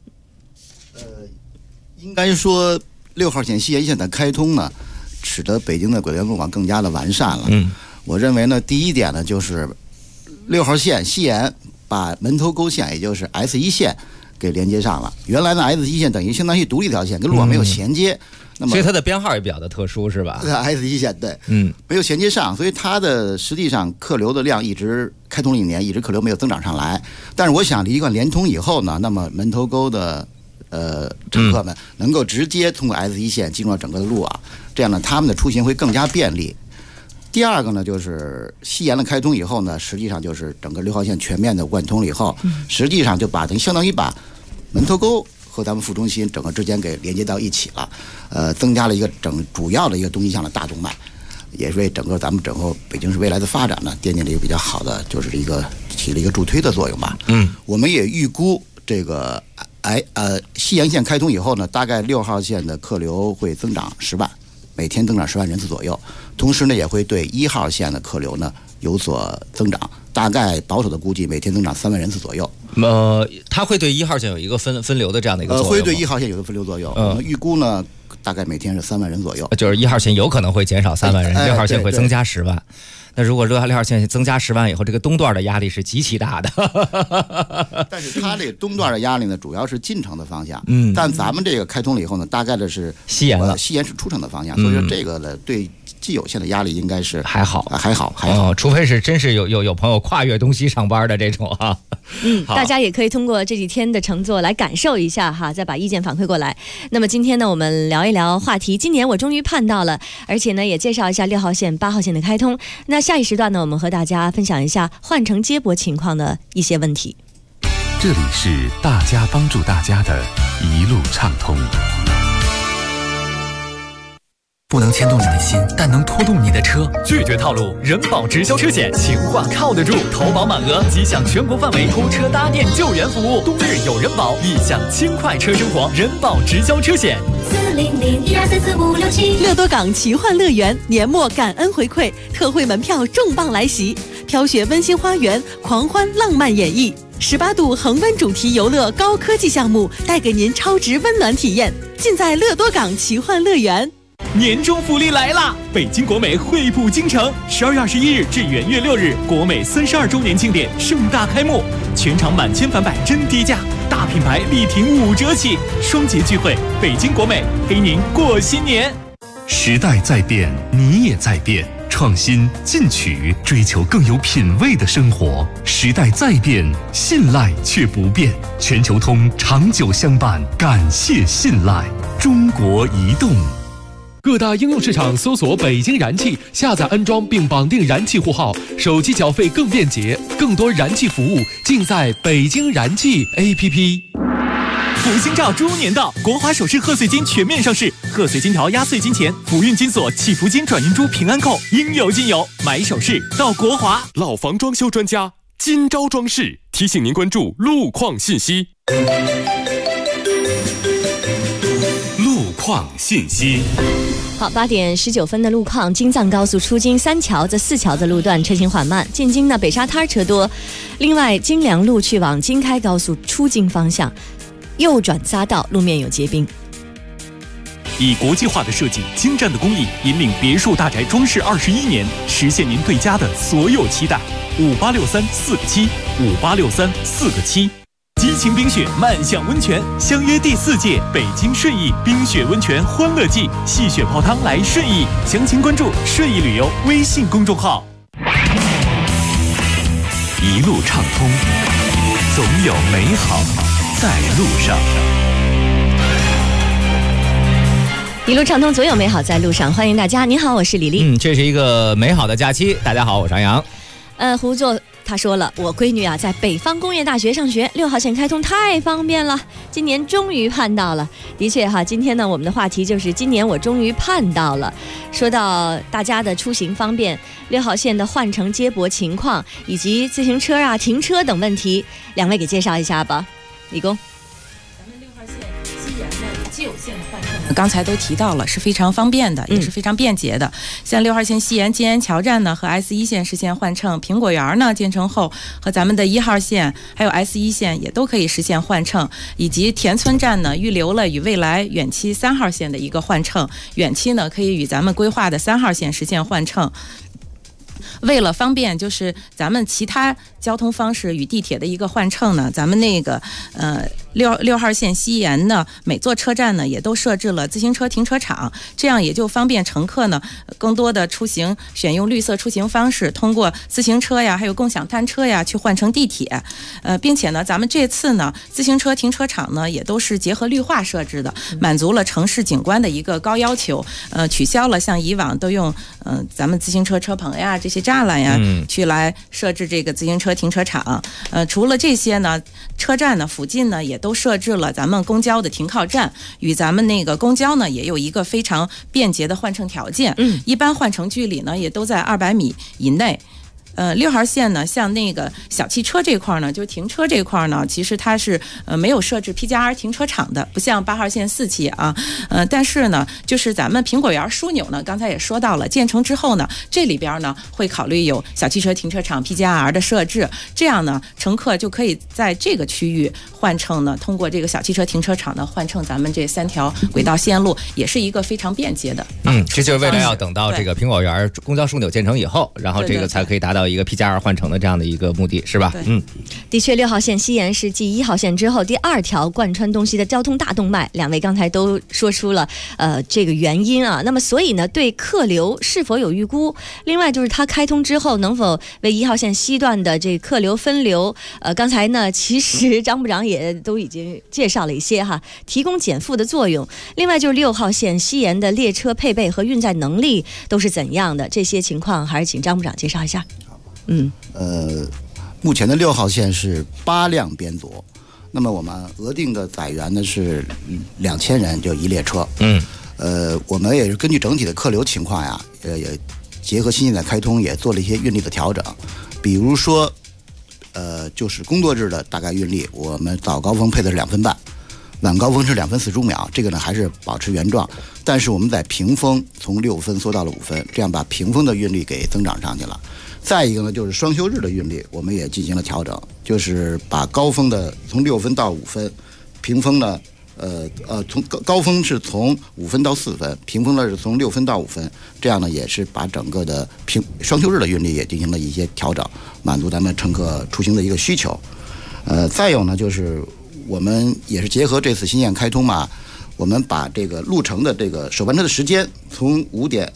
应该说6号线西延线的开通呢，使得北京的轨道路网更加的完善了。我认为呢，第一点呢，就是6号线西延把门头沟线，也就是 S1线给连接上了。原来呢 S1线等于相当于独立一条线，跟路网没有衔接。那么所以它的编号也比较的特殊，是吧 ？S1线对，没有衔接上，所以它的实际上客流的量一直开通了1年，一直客流没有增长上来。但是我想，一贯联通以后呢，那么门头沟的乘客们能够直接通过 S1线进入到整个的路网，这样呢，他们的出行会更加便利。第二个呢，就是西延的开通以后呢，实际上就是整个6号线全面的贯通了以后，实际上就相当于把门头沟和咱们副中心整个之间给连接到一起了，增加了一个主要的一个东西向的大动脉，也是为整个北京市未来的发展呢奠定了一个比较好的，就是起了一个助推的作用吧。我们也预估这个西延线开通以后呢，大概6号线的客流会增长10万，每天增长10万人次左右，同时呢也会对1号线的客流呢有所增长，大概保守的估计每天增长3万人次左右。 它会对1号线有一个分流的这样的一个作用吗？ 会对1号线有个分流作用。我们预估呢，大概每天是3万人左右。 就是1号线有可能会减少3万人，6号线会增加10万。那如果6号线增加10万以后，这个东段的压力是极其大的。 但是它这个东段的压力呢，主要是进城的方向。但咱们这个开通了以后呢，大概的是西延了， 西延是出城的方向，所以说这个呢对既有线的压力应该是还好， 除非是真是有朋友跨越东西上班的这种啊。 大家也可以通过这几天的乘坐来感受一下哈，再把意见反馈过来。那么今天呢，我们聊一聊话题，今年我终于盼到了，而且呢也介绍一下6号线、8号线的开通。那下一时段呢，我们和大家分享一下换乘接驳情况的一些问题。 这里是大家帮助大家的一路畅通。 不能牵动你的心，但能拖动你的车。拒绝套路，人保直销车险，情话靠得住，投保满额即享全国范围拖车搭电救援服务，冬日有人保，亦享轻快车生活。人保直销车险。 400-1244-567。乐多港奇幻乐园年末感恩回馈，特惠门票重磅来袭，飘雪温馨花园，狂欢浪漫演绎，18度恒温主题游乐高科技项目，带给您超值温暖体验，尽在乐多港奇幻乐园。 年终福利来啦！北京国美惠普京城，12月21日至元月6日，国美32周年庆典盛大开幕，全场满千返百真低价，大品牌力挺5折起，双节聚会，北京国美陪您过新年。 时代在变，你也在变，创新进取，追求更有品味的生活。时代在变，信赖却不变。全球通长久相伴，感谢信赖。中国移动。 各大应用市场搜索北京燃气，下载安装并绑定燃气户号，手机缴费更便捷，更多燃气服务尽在北京燃气 APP。 福星照猪年到，国华首饰贺岁金全面上市，贺岁金条压岁金钱、福运金锁、祈福金转运珠平安扣应有尽有，买首饰到国华。 老房装修专家金招装饰提醒您关注路况信息。 路况信息。 好，8点19分的路况，京藏高速出京3桥子、4桥子路段车行缓慢，进京呢北沙滩车多。另外，京良路去往京开高速出京方向，右转匝道路面有结冰。 以国际化的设计、精湛的工艺，引领别墅大宅装饰21年，实现您对家的所有期待。5863-4个7，5863-4个7。激情冰雪漫享温泉，相约第4届北京顺义冰雪温泉欢乐季，戏雪泡汤来顺义，详情关注顺义旅游微信公众号。 一路畅通，总有美好在路上。 一路畅通，总有美好在路上。欢迎大家，你好，我是李丽。 这是一个美好的假期。大家好，我是张扬。 胡作他说了，我闺女啊在北方工业大学上学，6号线开通太方便了，今年终于盼到了。的确哈，今天呢我们的话题就是今年我终于盼到了。说到大家的出行方便，6号线的换乘接驳情况以及自行车啊停车等问题，两位给介绍一下吧。李工。 既有线的换乘，刚才都提到了，是非常方便的，也是非常便捷的。像6号线西延金安桥站呢，和 S1 线实现换乘；苹果园呢建成后，和咱们的1号线还有 S1 线也都可以实现换乘。以及田村站呢，预留了与未来远期3号线的一个换乘，远期呢可以与咱们规划的3号线实现换乘。为了方便就是咱们其他交通方式与地铁的一个换乘呢，咱们那个6号线西延呢，每座车站呢也都设置了自行车停车场，这样也就方便乘客呢更多的出行，选用绿色出行方式，通过自行车呀，还有共享单车呀去换乘地铁。并且呢，咱们这次呢自行车停车场呢也都是结合绿化设置的，满足了城市景观的一个高要求。取消了像以往都用咱们自行车车棚呀这些栅栏呀去来设置这个自行车停车场。除了这些呢，车站呢附近呢也都设置了咱们公交的停靠站，与咱们那个公交呢也有一个非常便捷的换乘条件。一般换乘距离呢也都在200米以内。6号线呢，像那个小汽车这块呢，就停车这块呢，其实它是没有设置 P+R 停车场的，不像8号线4期啊。但是呢，就是咱们苹果园枢纽呢，刚才也说到了，建成之后呢，这里边呢会考虑有小汽车停车场 P+R 的设置，这样呢，乘客就可以在这个区域换乘呢，通过这个小汽车停车场呢换乘咱们这3条轨道线路，也是一个非的便捷的。 这就是为了要等到这个苹果园公交枢纽建成以后，然后这个才可以达到一个 P+R 换乘的这样的一个目的，是吧？ 的确，6号线西延是继1号线之后第2条贯穿东西的交通大动脉，两位刚才都说出了这个原因啊。那么所以呢，对客流是否有预估？另外就是它开通之后能否为1号线西段的这客流分流？刚才呢，其实张部长也都已经介绍了一些哈，提供减负的作用。另外就是6号线西延的列车配备和运载能力都是怎样的？这些情况还是请张部长介绍一下。 目前的6号线是8辆编组，那么我们额定的载员呢是2000人，就一列车。 我们也是根据整体的客流情况呀，也结合新线的开通，也做了一些运力的调整。比如说，就是工作日的大概运力，我们早高峰配的是2分半，晚高峰是2分45秒，这个呢还是保持原状。但是我们在平峰从6分缩到了5分，这样把平峰的运力给增长上去了。再一个呢，就是双休日的运力，我们也进行了调整，就是把高峰的从6分到5分，平峰呢。从高峰是从5分到4分，平峰呢是从6分到5分，这样呢也是把整个的双休日的运力也进行了一些调整，满足咱们乘客出行的一个需求。再有呢就是我们也是结合这次新线开通嘛，我们把这个路程的这个首班车的时间从5点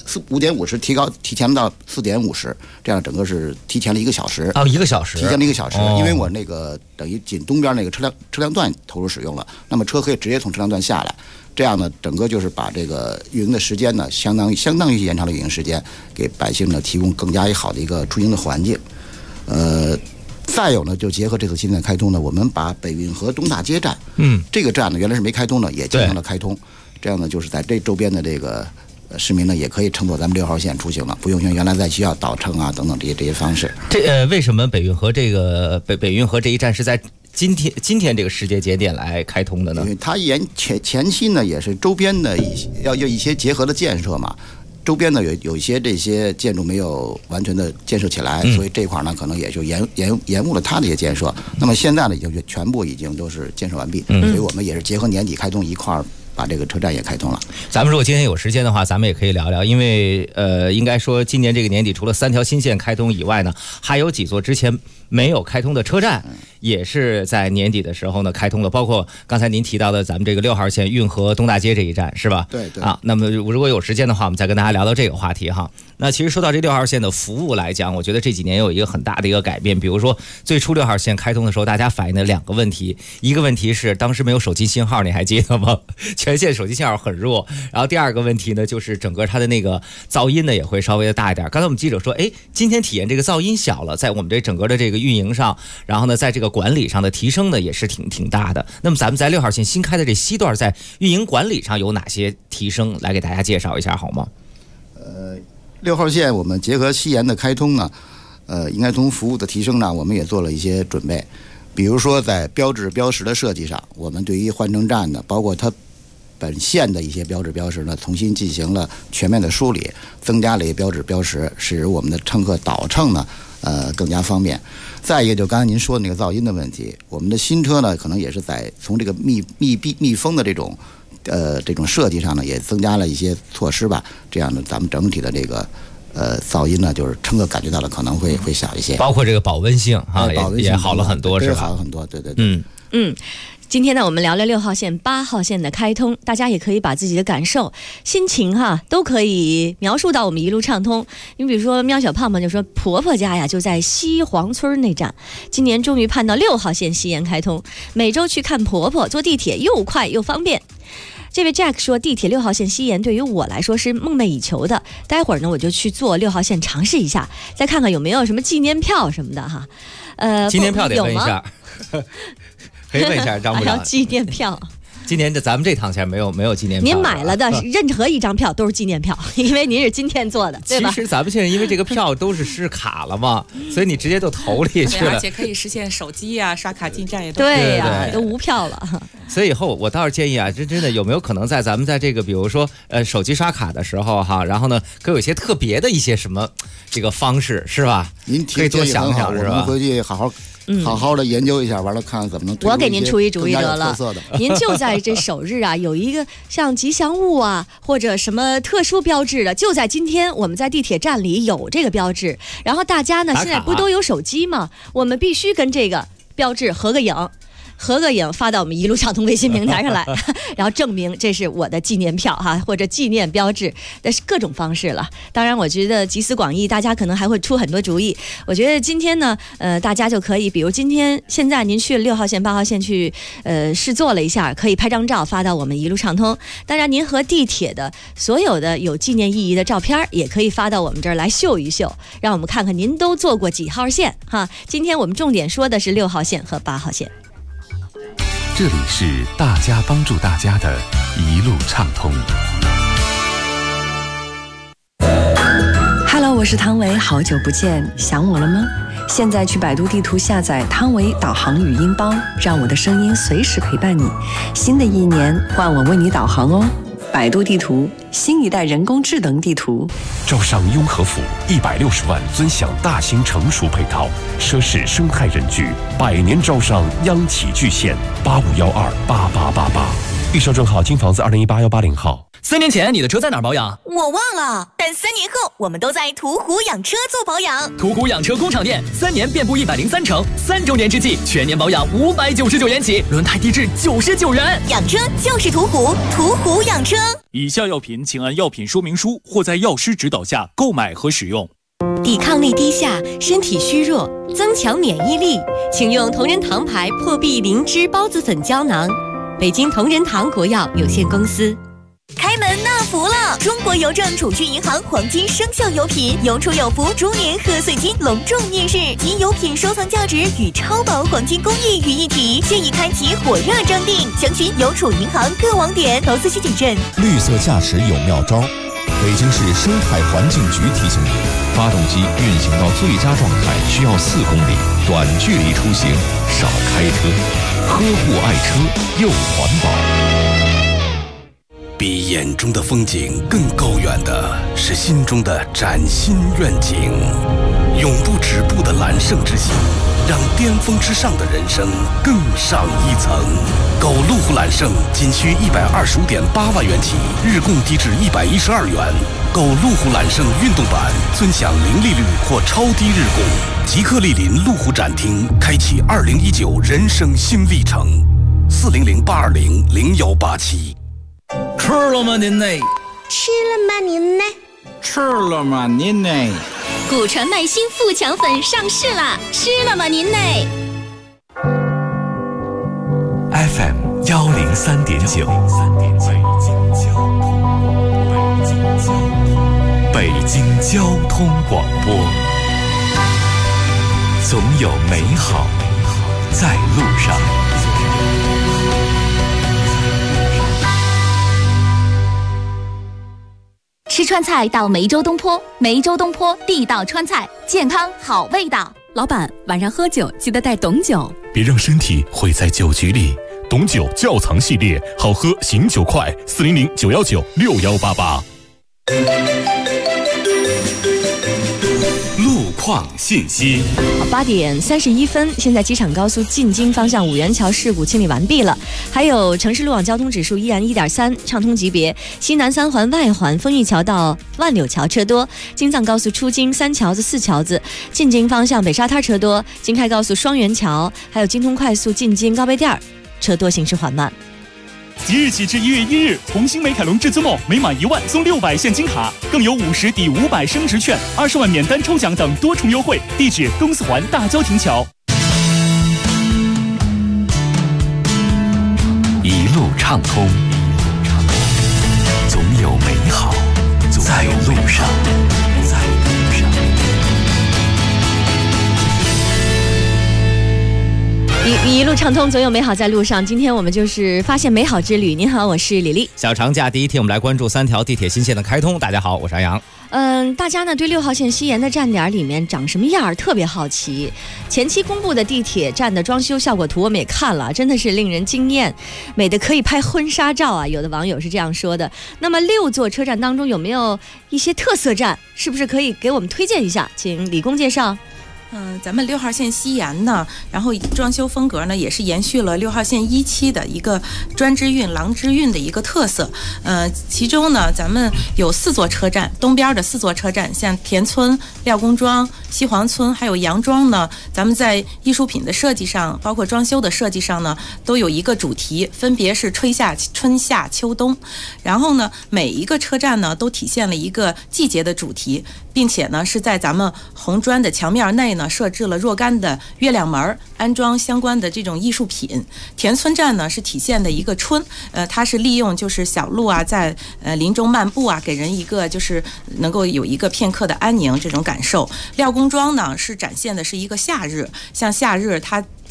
50提前到4点50，这样整个是提前了1个小时。 1个小时， 提前了1个小时，因为我那个等于仅东边那个车辆段投入使用了，那么车可以直接从车辆段下来，这样呢，整个就是把这个运营的时间呢，相当于延长了运营时间，给百姓呢提供更加好的一个出行的环境。再有呢，就结合这次新线开通呢，我们把北运河东大街站，这个站呢原来是没开通的，也进行了开通。这样呢，就是在这周边的这个市民呢，也可以乘坐咱们6号线出行了，不用像原来在需要倒乘啊等等这些方式。 为什么北运河这个北运河这一站是在今天这个时间节点来开通的呢？ 因为它前期呢也是周边的要一些结合的建设嘛。周边呢有一些这些建筑没有完全的建设起来，所以这块呢可能也就延误了它的一些建设。那么现在呢，全部已经都是建设完毕，所以我们也是结合年底开通一块儿把这个车站也开通了。 咱们如果今天有时间的话，咱们也可以聊聊，因为应该说今年这个年底除了3条新线开通以外呢，还有几座之前没有开通的车站，也是在年底的时候呢开通了，包括刚才您提到的咱们这个6号线运河东大街这一站，是吧？ 对对。 那么如果有时间的话，我们再跟大家聊聊这个话题哈。那其实说到这6号线的服务来讲，我觉得这几年有一个很大的一个改变，比如说最初6号线开通的时候，大家反映的2个问题，一个问题是当时没有手机信号，你还记得吗？全线手机信号很弱。然后第2个问题呢，就是整个它的那个噪音呢也会稍微的大一点。刚才我们记者说，今天体验这个噪音小了，在我们这整个的这个运营上，然后呢，在这个管理上的提升呢也是挺大的。那么咱们在6号线新开的这西段，在运营管理上有哪些提升？来给大家介绍一下好吗 ？6号线我们结合西延的开通呢，应该从服务的提升呢，我们也做了一些准备。比如说在标志标识的设计上，我们对于换乘站的，包括它本线的一些标志标识呢，重新进行了全面的梳理，增加了一些标志标识，使我们的乘客倒乘呢，更加方便。再一个，就刚才您说的那个噪音的问题，我们的新车呢，可能也是在从这个密封的这种设计上呢，也增加了一些措施吧。这样呢，咱们整体的这个噪音呢，就是乘客感觉到的可能会小一些。 包括这个保温性啊，也好了很多，是吧？ 好了很多，对对对。 今天呢，我们聊聊6号线、8号线的开通，大家也可以把自己的感受、心情都可以描述到我们一路畅通。你比如说，喵小胖胖就说，婆婆家呀就在西黄村那站，今年终于盼到6号线西延开通，每周去看婆婆，坐地铁又快又方便。这位 Jack 说，地铁6号线西延对于我来说是梦寐以求的，待会儿呢我就去坐6号线尝试一下，再看看有没有什么纪念票什么的哈。 纪念票得问一下。可以问一下张部长， 纪念票。 今年的咱们这趟线没有纪念票。 您买了的任何一张票都是纪念票，因为您是今天做的，对吧？ 其实咱们现在因为这个票都是失卡了嘛，所以你直接就投里去了， 而且可以实现手机啊、刷卡进站也都对呀，都无票了。 所以以后我倒是建议啊，真的有没有可能在咱们在这个比如说手机刷卡的时候哈，然后呢，可有一些特别的一些什么这个方式是吧？ 您可以多想想是吧？ 我们回去好好的研究一下，完了看看怎么能推出一些我给您出一主意得了，您就在这首日啊，有一个像吉祥物啊，或者什么特殊标志的，就在今天我们在地铁站里有这个标志，然后大家呢现在不都有手机吗？我们必须跟这个标志合个影发到我们一路畅通微信平台上来，然后证明这是我的纪念票哈，或者纪念标志，那是各种方式了。当然我觉得集思广益，大家可能还会出很多主意。我觉得今天呢大家就可以比如现在您去了6号线8号线去试坐了一下，可以拍张照发到我们一路畅通。当然您和地铁的所有的有纪念意义的照片也可以发到我们这儿来秀一秀，让我们看看您都坐过几号线哈。今天我们重点说的是6号线和8号线。 这里是大家帮助大家的一路畅通。 我是汤唯，好久不见，想我了吗？现在去百度地图下载汤唯导航语音包，让我的声音随时陪伴你。新的一年，换我为你导航哦。百度地图，新一代人工智能地图。 招商雍和府160万尊享大型成熟配套，奢侈生态人居，100年招商央企巨献，85128888。预售证号金房子2018-180号。 3年前你的车在哪儿保养？ 我忘了，但3年后我们都在途虎养车做保养。 途虎养车工厂店，3年遍布103城，3周年之际全年保养599元起，轮胎低至99元。 养车就是途虎，途虎养车。 以下药品请按药品说明书或在药师指导下购买和使用。 抵抗力低下，身体虚弱，增强免疫力，请用同仁堂牌破壁灵芝孢子粉胶囊。北京同仁堂国药有限公司。开门纳福了！中国邮政储蓄银行黄金生肖邮品有储有福猪年贺岁金隆重面世，集邮品收藏价值与超薄黄金工艺于一体，现已开启火热征订，详询邮储银行各网点。投资需谨慎。 绿色驾驶有妙招，北京市生态环境局提醒你：发动机运行到最佳状态需要4公里，短距离出行少开车，呵护爱车又环保。 比眼中的风景更高远的是心中的崭新愿景，永不止步的揽胜之心，让巅峰之上的人生更上一层。购路虎揽胜仅需125.8万元起，日供低至112元。购路虎揽胜运动版，尊享零利率或超低日供。即刻莅临路虎展厅，开启2019人生新历程。400-820-0187。 吃了吗您呢？ 吃了吗您呢？ 吃了吗您呢？ 古传麦新富强粉上市啦！吃了吗您呢？ FM 103.9，北京交通广播，总有美好在路上。 吃川菜到梅州东坡，梅州东坡地道川菜，健康好味道。 老板，晚上喝酒记得带董酒， 别让身体毁在酒局里。董酒窖藏系列，好喝醒酒快，400-919-6188。 路况信息。 8点31分，现在机场高速进京方向五元桥事故清理完毕了，还有城市路网交通指数依然1.3，畅通级别。西南3环外环丰益桥到万柳桥车多，京藏高速出京3桥子4桥子，进京方向北沙滩车多，京开高速双元桥，还有京通快速进京高碑店车多，行驶缓慢。 即日起至1月1日，红星美凯龙至尊梦每满1万送600现金卡，更有50抵500升值券、20万免单抽奖等多重优惠。地址：东四环大郊亭桥。 一路畅通，总有美好在路上。 一路畅通，总有美好在路上。今天我们就是发现美好之旅。您好，我是李丽。 小长假第一天，我们来关注3条地铁新线的开通。大家好，我是安阳。 大家呢对6号线西延的站点里面长什么样特别好奇。前期公布的地铁站的装修效果图我们也看了，真的是令人惊艳，美的可以拍婚纱照啊！有的网友是这样说的。那么6座车站当中有没有一些特色站？是不是可以给我们推荐一下？请李工介绍。 咱们6号线西延呢，然后装修风格呢也是延续了6号线1期的一个专之韵、廊之韵的一个特色。其中呢，咱们有4座车站，东边的4座车站，像田村、廖公庄、西黄村还有杨庄呢，咱们在艺术品的设计上，包括装修的设计上呢，都有一个主题，分别是春夏秋冬。然后呢，每一个车站呢都体现了一个季节的主题，并且呢是在咱们红砖的墙面内呢设置了若干的月亮门，安装相关的这种艺术品。田村站呢是体现的一个春，它是利用就是小路啊，在林中漫步啊，给人一个就是能够有一个片刻的安宁这种感受。廖公庄呢是展现的是一个夏日，像夏日它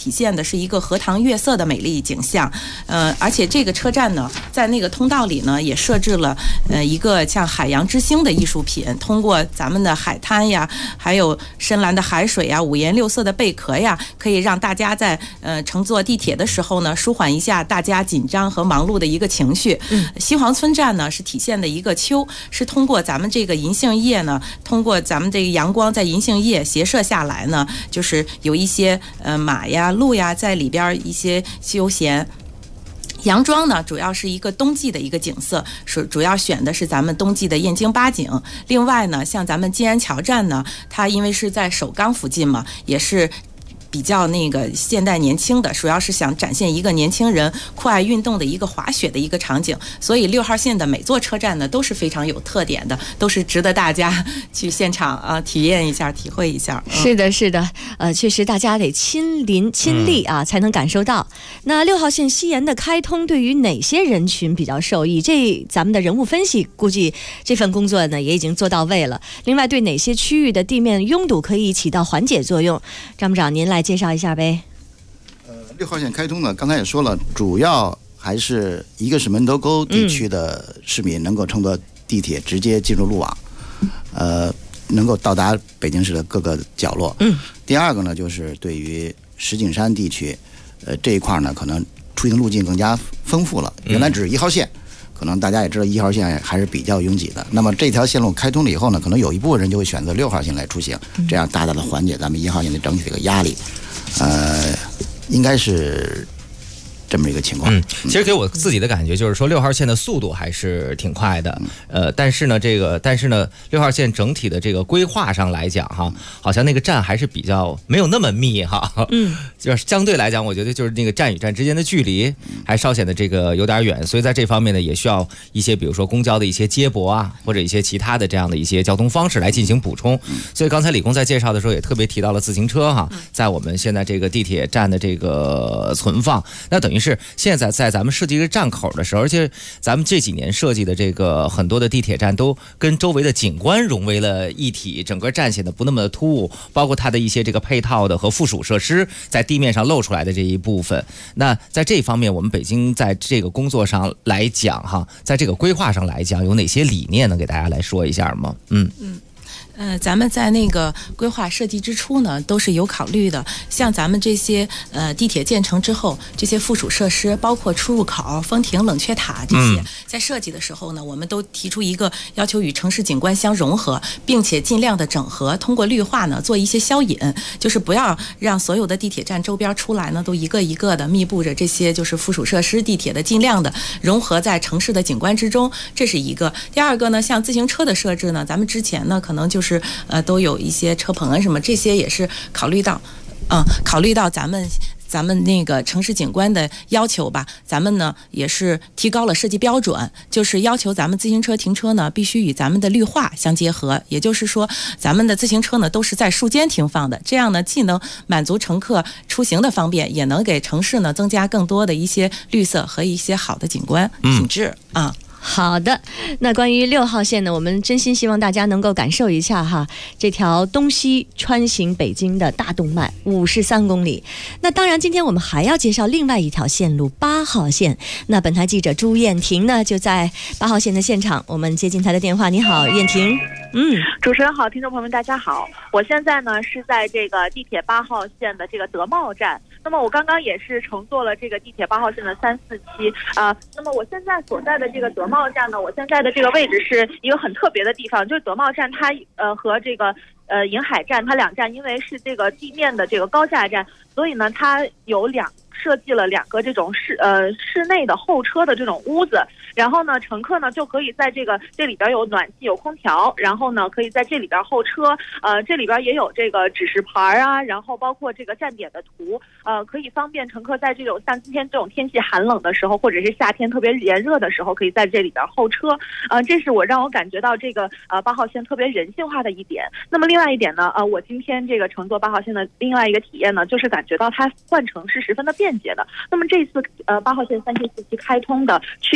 体现的是一个荷塘月色的美丽景象。而且这个车站呢，在那个通道里呢，也设置了一个像海洋之星的艺术品，通过咱们的海滩呀，还有深蓝的海水呀，五颜六色的贝壳呀，可以让大家在乘坐地铁的时候呢，舒缓一下大家紧张和忙碌的一个情绪。西黄村站呢，是体现的一个秋，是通过咱们这个银杏叶呢，通过咱们这个阳光在银杏叶斜射下来呢，就是有一些马呀、鹿呀在里边一些休闲。杨庄呢，主要是一个冬季的一个景色，主要选的是咱们冬季的燕京八景。另外呢，像咱们金安桥站呢，它因为是在首钢附近嘛，也是比较那个现代年轻的，主要是想展现一个年轻人酷爱运动的一个滑雪的一个场景。所以6号线的每座车站呢都是非常有特点的，都是值得大家去现场体验一下、体会一下。 是的，是的，确实大家得亲历才能感受到。那6号线西延的开通对于哪些人群比较受益？咱们的人物分析估计这份工作呢也已经做到位了。另外，对哪些区域的地面拥堵可以起到缓解作用？张部长您来介绍一下呗。 6号线开通呢，刚才也说了，主要还是一个是门头沟地区的市民能够乘坐地铁直接进入路网，能够到达北京市的各个角落。第二个呢，就是对于石景山地区，这一块呢，可能出行路径更加丰富了。原来只是1号线。可能大家也知道1号线还是比较拥挤的，那么这条线路开通了以后呢，可能有一部分人就会选择6号线来出行，这样大大的缓解咱们1号线的整体的一个压力，应该是这么一个情况。 其实给我自己的感觉就是说，6号线的速度还是挺快的，但是呢，6号线整体的这个规划上来讲哈，好像那个站还是比较没有那么密哈，就是相对来讲，我觉得就是那个站与站之间的距离还稍显得这个有点远，所以在这方面呢，也需要一些比如说公交的一些接驳啊，或者一些其他的这样的一些交通方式来进行补充。所以刚才李工在介绍的时候也特别提到了自行车哈，在我们现在这个地铁站的这个存放，那等于是现在在咱们设计这个站口的时候，而且咱们这几年设计的这个很多的地铁站都跟周围的景观融为了一体，整个站显得不那么的突兀，包括它的一些这个配套的和附属设施在地面上露出来的这一部分。那在这方面，我们北京在这个工作上来讲哈，在这个规划上来讲，有哪些理念能给大家来说一下吗？ 咱们在那个规划设计之初呢，都是有考虑的。像咱们这些地铁建成之后，这些附属设施，包括出入口、风亭、冷却塔这些，在设计的时候呢，我们都提出一个要求，与城市景观相融合，并且尽量的整合，通过绿化呢做一些消隐，就是不要让所有的地铁站周边出来呢都一个一个的密布着这些就是附属设施，地铁的尽量的融合在城市的景观之中，这是一个。第二个呢，像自行车的设置呢，咱们之前呢可能就是都有一些车棚啊什么，这些也是考虑到咱们那个城市景观的要求吧，咱们呢也是提高了设计标准，就是要求咱们自行车停车呢必须与咱们的绿化相结合，也就是说咱们的自行车呢都是在树间停放的，这样呢既能满足乘客出行的方便，也能给城市呢增加更多的一些绿色和一些好的景观品质好的，那关于6号线呢，我们真心希望大家能够感受一下哈，这条东西穿行北京的大动脉53公里。那当然，今天我们还要介绍另外一条线路8号线。那本台记者朱燕婷呢就在8号线的现场，我们接进她的电话。你好，燕婷。 主持人好，听众朋友们大家好，我现在呢是在这个地铁8号线的这个德茂站。那么我刚刚也是乘坐了这个地铁8号线的3、4期那么我现在所在的这个德茂站呢，我现在的这个位置是一个很特别的地方，就是德茂站它和这个银海站它两站因为是这个地面的这个高架站，所以呢它有设计了2个这种室内的候车的这种屋子，然后呢乘客呢就可以在这里边有暖气有空调，然后呢可以在这里边候车，这里边也有这个指示牌啊，然后包括这个站点的图，可以方便乘客在这种像今天这种天气寒冷的时候，或者是夏天特别炎热的时候，可以在这里边候车，这是让我感觉到这个8号线特别人性化的一点。那么另外一点呢，我今天这个乘坐8号线的另外一个体验呢，就是感觉到它换乘是十分的便捷的。那么这次8号线3期、4期开通的区间呢，一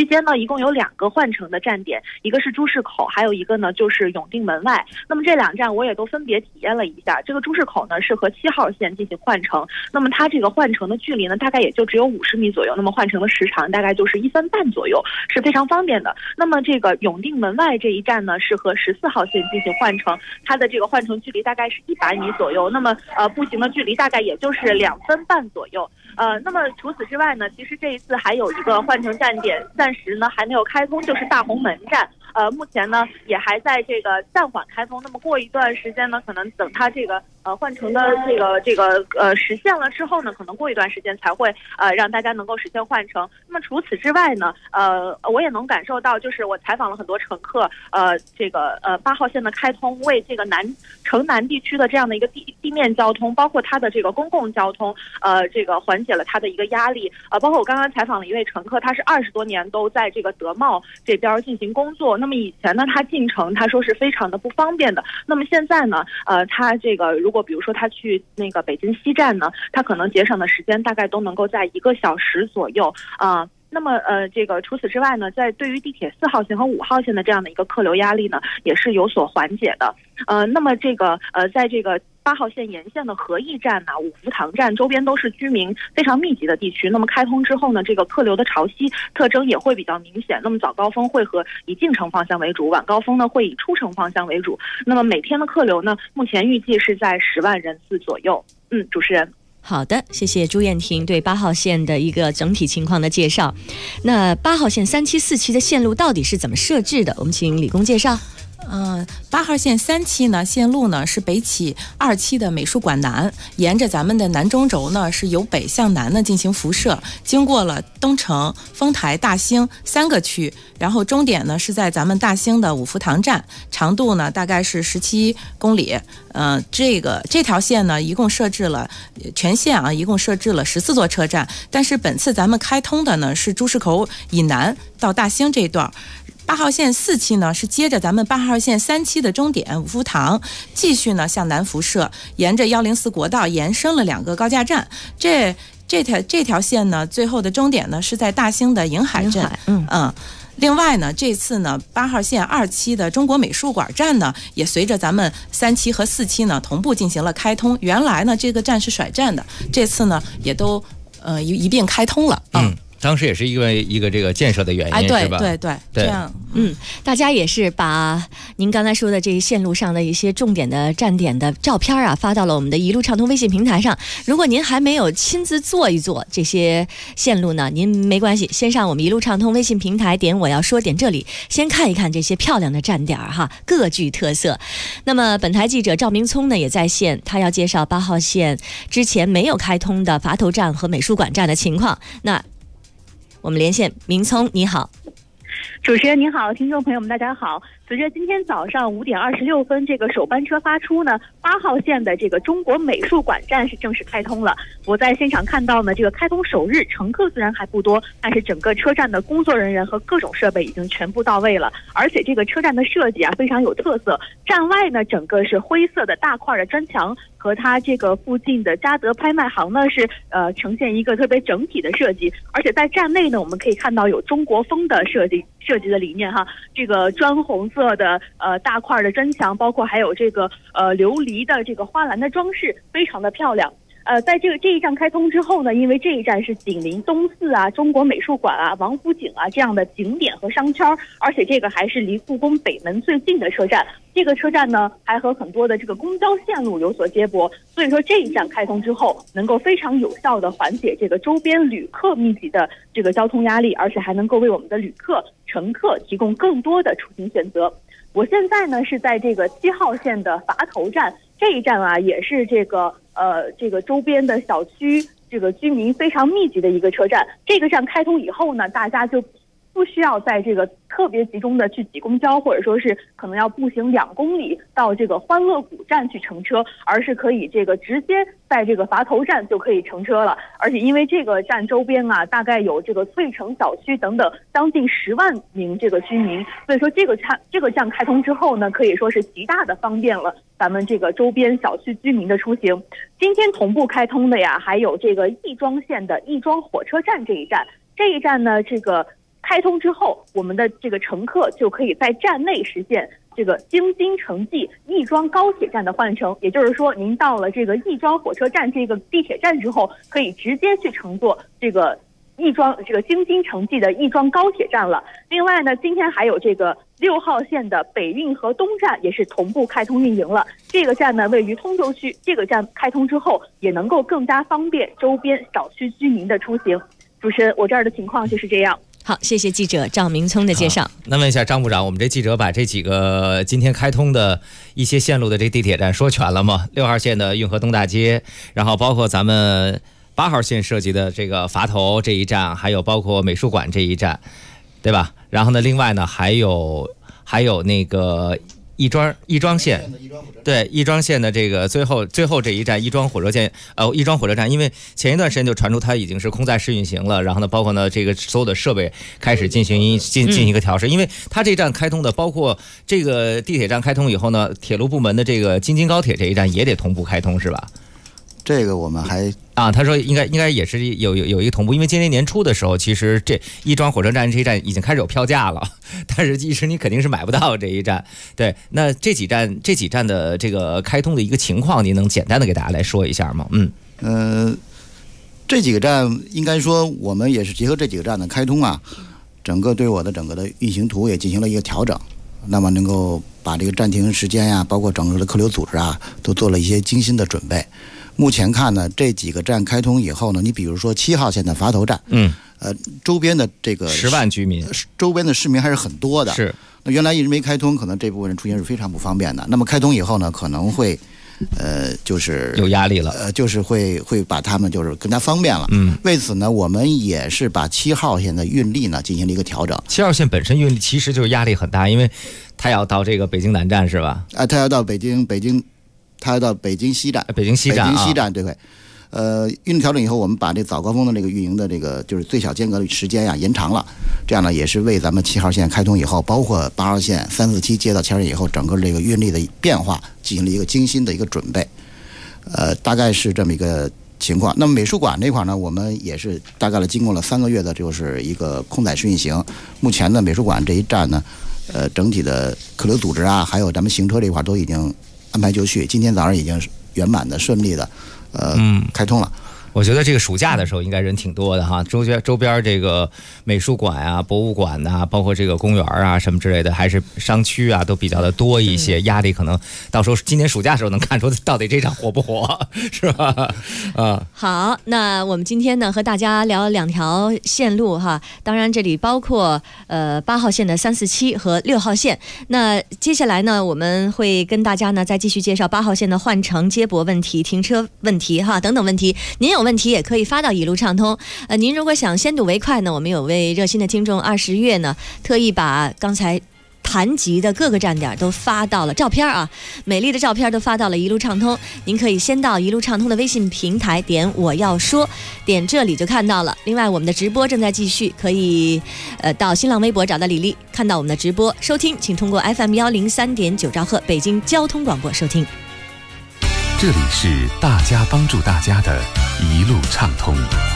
一共有2个换乘的站点，一个是朱市口，还有一个呢就是永定门外。那么这2站我也都分别体验了一下。这个朱市口呢是和7号线进行换乘，那么它这个换乘的距离呢大概也就只有50米左右，那么换乘的时长大概就是1分半左右，是非常方便的。那么这个永定门外这一站呢是和14号线进行换乘，它的这个换乘距离大概是100米左右，那么步行的距离大概也就是2分半左右。那么除此之外呢，其实这一次还有一个换乘站点暂时呢还没有开通，就是大红门站。目前呢也还在这个暂缓开通，那么过一段时间呢，可能等它这个换乘的这个实现了之后呢，可能过一段时间才会让大家能够实现换乘。那么除此之外呢，我也能感受到，就是我采访了很多乘客，这个8号线的开通为这个城南地区的这样的一个地面交通，包括它的这个公共交通，这个缓解了它的一个压力。包括我刚刚采访了一位乘客，他是20多年都在这个德茂这边进行工作。那么以前呢，他进城他说是非常的不方便的。那么现在呢，他这个如果比如说他去那个北京西站呢，他可能节省的时间大概都能够在1个小时左右啊。那么这个除此之外呢，在对于地铁4号线和5号线的这样的一个客流压力呢，也是有所缓解的。那么这个在这个8号线沿线的和义站呐、五福堂站周边都是居民非常密集的地区。那么开通之后呢，这个客流的潮汐特征也会比较明显。那么早高峰会以进城方向为主，晚高峰呢会以出城方向为主。那么每天的客流呢，目前预计是在10万人次左右。主持人。 好的，谢谢朱燕婷对8号线的一个整体情况的介绍。那8号线3期、4期的线路到底是怎么设置的？我们请李工介绍。 8号线3期呢，线路呢是北起2期的美术馆南，沿着咱们的南中轴呢是由北向南呢进行辐射，经过了东城、丰台、大兴3个区，然后终点呢是在咱们大兴的五福堂站，长度呢大概是17公里。这条线呢一共设置了全线一共设置了14座车站，但是本次咱们开通的呢是朱市口以南到大兴这一段。8号线4期呢是接着咱们8号线3期的终点五福堂，继续呢向南辐射，沿着104国道延伸了2个高架站。这条线呢最后的终点呢是在大兴的迎海镇。另外呢，这次呢8号线2期的中国美术馆站呢，也随着咱们3期和4期呢同步进行了开通。原来呢这个站是甩站的，这次呢也都一并开通了。 当时也是一个这个建设的原因，是吧？ 对，这样， 大家也是把您刚才说的这些线路上的一些重点的站点的照片发到了我们的一路畅通微信平台上。如果您还没有亲自坐一坐这些线路呢，您没关系，先上我们一路畅通微信平台，点我要说，点这里，先看一看这些漂亮的站点各具特色。那么本台记者赵明聪呢也在线，他要介绍8号线之前没有开通的垡头站和美术馆站的情况。那我们连线明聪，你好。 主持人您好，听众朋友们大家好。随着今天早上5点26分这个首班车发出呢，8号线的这个中国美术馆站是正式开通了。我在现场看到呢，这个开通首日乘客虽然还不多，但是整个车站的工作人员和各种设备已经全部到位了。而且这个车站的设计非常有特色，站外呢整个是灰色的大块的砖墙，和它这个附近的嘉德拍卖行呢是呈现一个特别整体的设计。而且在站内呢，我们可以看到有中国风的设计的理念这个砖红色的大块的砖墙，包括还有这个琉璃的这个花篮的装饰，非常的漂亮。在这一站开通之后呢，因为这一站是紧邻东四中国美术馆王府井这样的景点和商圈，而且这个还是离故宫北门最近的车站。这个车站呢还和很多的这个公交线路有所接驳，所以说这一站开通之后，能够非常有效的缓解这个周边旅客密集的这个交通压力，而且还能够为我们的旅客乘客提供更多的出行选择。我现在呢是在这个7号线的垡头站，这一站也是这个周边的小区这个居民非常密集的一个车站。这个站开通以后呢，大家就不需要在这个特别集中的去挤公交，或者说是可能要步行2公里到这个欢乐谷站去乘车，而是可以这个直接在这个垡头站就可以乘车了。而且因为这个站周边大概有这个翠城小区等等将近10万名这个居民，所以说这个站开通之后呢，可以说是极大的方便了咱们这个周边小区居民的出行。今天同步开通的还有这个亦庄线的亦庄火车站这一站。这一站呢，这个开通之后，我们的这个乘客就可以在站内实现这个京津城际亦庄高铁站的换乘，也就是说，您到了这个亦庄火车站这个地铁站之后，可以直接去乘坐这个京津城际的亦庄高铁站了。另外呢，今天还有这个6号线的北运河东站也是同步开通运营了。这个站呢位于通州区，这个站开通之后也能够更加方便周边小区居民的出行。主持人，我这儿的情况就是这样。 好，谢谢记者赵明聪的介绍。 那问一下张部长，我们这记者把这几个今天开通的一些线路的这地铁站说全了吗？6号线的运河东大街，然后包括咱们8号线涉及的这个垡头这一站，还有包括美术馆这一站，对吧？然后呢，另外呢还有那个亦庄线，对，亦庄线的这个最后这一站亦庄火车站，因为前一段时间就传出它已经是空载试运行了，然后呢，包括呢这个所有的设备开始进行一个调试，因为它这站开通的，包括这个地铁站开通以后呢，铁路部门的这个京津高铁这一站也得同步开通，是吧？ 这个我们还他说应该也是有一个同步，因为今年年初的时候，其实这亦庄火车站这一站已经开始有票价了，但是一时你肯定是买不到这一站。对，那这几站的这个开通的一个情况，您能简单的给大家来说一下吗？ 这几个站应该说我们也是结合这几个站的开通啊，整个的运行图也进行了一个调整，那么能够把这个暂停时间呀，包括整个的客流组织啊，都做了一些精心的准备。目前看呢，这几个站开通以后呢，你比如说7号线的垡头站，周边的这个 10万居民， 周边的市民还是很多的。 是， 那原来一直没开通，可能这部分人出行是非常不方便的。那么开通以后呢，可能会，就是有压力了， 就是会把他们就是更加方便了。为此呢，我们也是把7号线的运力呢进行了一个调整。 7号线本身运力其实就是压力很大，因为它要到这个北京南站是吧？ 它要到北京西站， 北京西站对。运力调整以后，我们把这早高峰的这个运营的这个就是最小间隔的时间呀延长了，这样呢也是为咱们7号线开通以后，包括8号线3、4、7接到7号线以后，整个这个运力的变化进行了一个精心的一个准备。大概是这么一个情况。那么美术馆这块呢，我们也是大概经过了3个月的就是一个空载试运行。目前呢，美术馆这一站呢，整体的客流组织啊，还有咱们行车这块都已经安排就绪，今天早上已经圆满的顺利的开通了。 我觉得这个暑假的时候应该人挺多的哈，周边这个美术馆啊、博物馆呐、包括这个公园啊什么之类的，还是商区啊都比较的多一些，压力可能到时候今年暑假的时候能看出到底这场火不火，是吧？ 好，那我们今天呢和大家聊2条线路哈，当然这里包括8号线的3、4、7和6号线。那接下来呢，我们会跟大家呢再继续介绍8号线的换乘接驳问题、停车问题哈等等问题。您有问题也可以发到一路畅通。您如果想先睹为快呢，我们有位热心的听众20月呢，特意把刚才谈及的各个站点都发到了照片啊，美丽的照片都发到了一路畅通。您可以先到一路畅通的微信平台点我要说，点这里就看到了。另外我们的直播正在继续，可以到新浪微博找到李丽，看到我们的直播收听，请通过 FM103.9兆赫北京交通广播收听。 这里是大家帮助大家的一路畅通。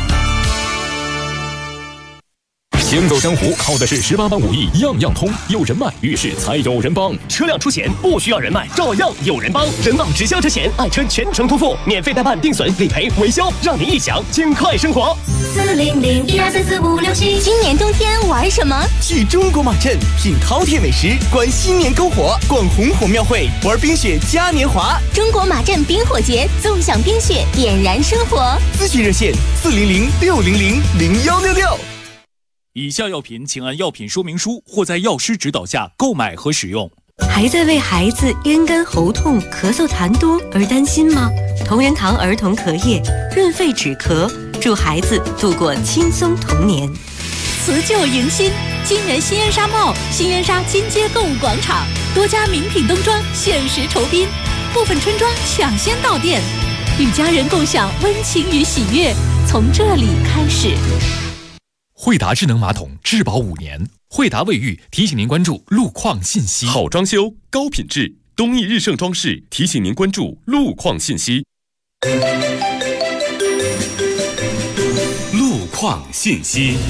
行走江湖靠的是18般武艺，样样通。有人脉，于是才有人帮。 车辆出险不需要人脉，照样有人帮。人保直销车险，爱车全程托付，免费代办、定损、理赔、维修，让您一享轻快生活。 400-1234567。今年冬天玩什么？ 去中国马镇品饕餮美食，观新年篝火，逛红火庙会，玩冰雪嘉年华。 中国马镇冰火节，纵享冰雪，点燃生活。 咨询热线400-600-0166。 以下药品请按药品说明书或在药师指导下购买和使用。 还在为孩子咽干喉痛、咳嗽痰多而担心吗？同仁堂儿童咳液润肺止咳，助孩子度过轻松童年。 辞旧迎新，今年新源纱帽、新源纱金街购物广场多家名品冬装限时酬宾，部分春装抢先到店，与家人共享温情与喜悦，从这里开始。 惠达智能马桶质保5年，惠达卫浴提醒您关注路况信息。 好装修，高品质，东义日盛装饰提醒您关注路况信息。 路况信息。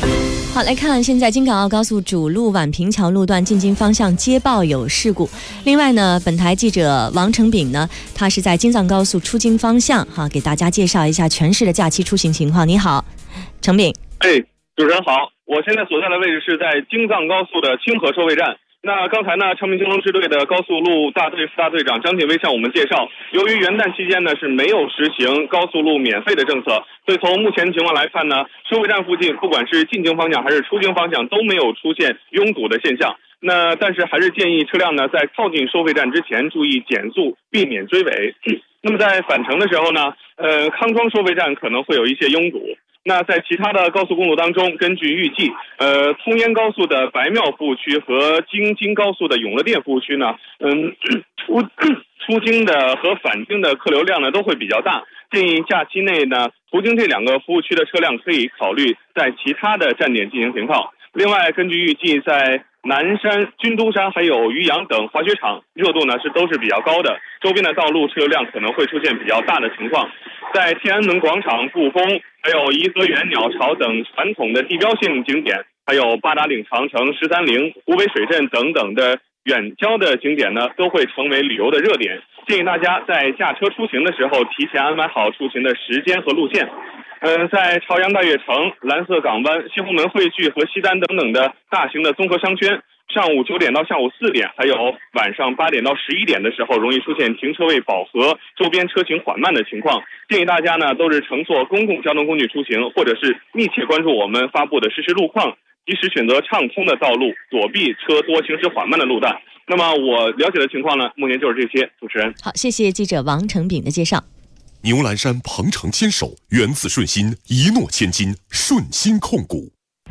好，来看现在京港澳高速主路宛平桥路段进京方向接报有事故。另外呢，本台记者王成炳呢，他是在京藏高速出京方向给大家介绍一下全市的假期出行情况。你好，成炳。 主持人好，我现在所在的位置是在京藏高速的清河收费站。那刚才呢，昌平京东支队的高速路大队副大队长张锦威向我们介绍，由于元旦期间呢是没有实行高速路免费的政策，所以从目前情况来看呢，收费站附近不管是进京方向还是出京方向都没有出现拥堵的现象。那但是还是建议车辆呢在靠近收费站之前注意减速，避免追尾。那么在返程的时候呢，康庄收费站可能会有一些拥堵。那在其他的高速公路当中，根据预计，通燕高速的白庙服务区和京高速的永乐店服务区呢，出京的和返京的客流量呢都会比较大。建议假期内呢，途经这两个服务区的车辆可以考虑在其他的站点进行停靠。另外，根据预计，在南山、军都山还有渔阳等滑雪场热度呢都是比较高的，周边的道路车流量可能会出现比较大的情况。在天安门广场、故宫，还有颐和园、鸟巢等传统的地标性景点，还有八达岭长城、13陵、湖北水镇等等的远郊的景点呢，都会成为旅游的热点。建议大家在驾车出行的时候提前安排好出行的时间和路线。在朝阳大悦城、蓝色港湾、西红门汇聚和西单等等的大型的综合商圈，上午9点到下午4点，还有晚上8点到11点的时候，容易出现停车位饱和、周边车行缓慢的情况。建议大家呢都是乘坐公共交通工具出行，或者是密切关注我们发布的实时路况，及时选择畅通的道路，躲避车多、行驶缓慢的路段。那么我了解的情况呢，目前就是这些。主持人， 好，谢谢记者王成炳的介绍。 牛栏山鹏程牵手，源自顺心，一诺千金，顺心控股。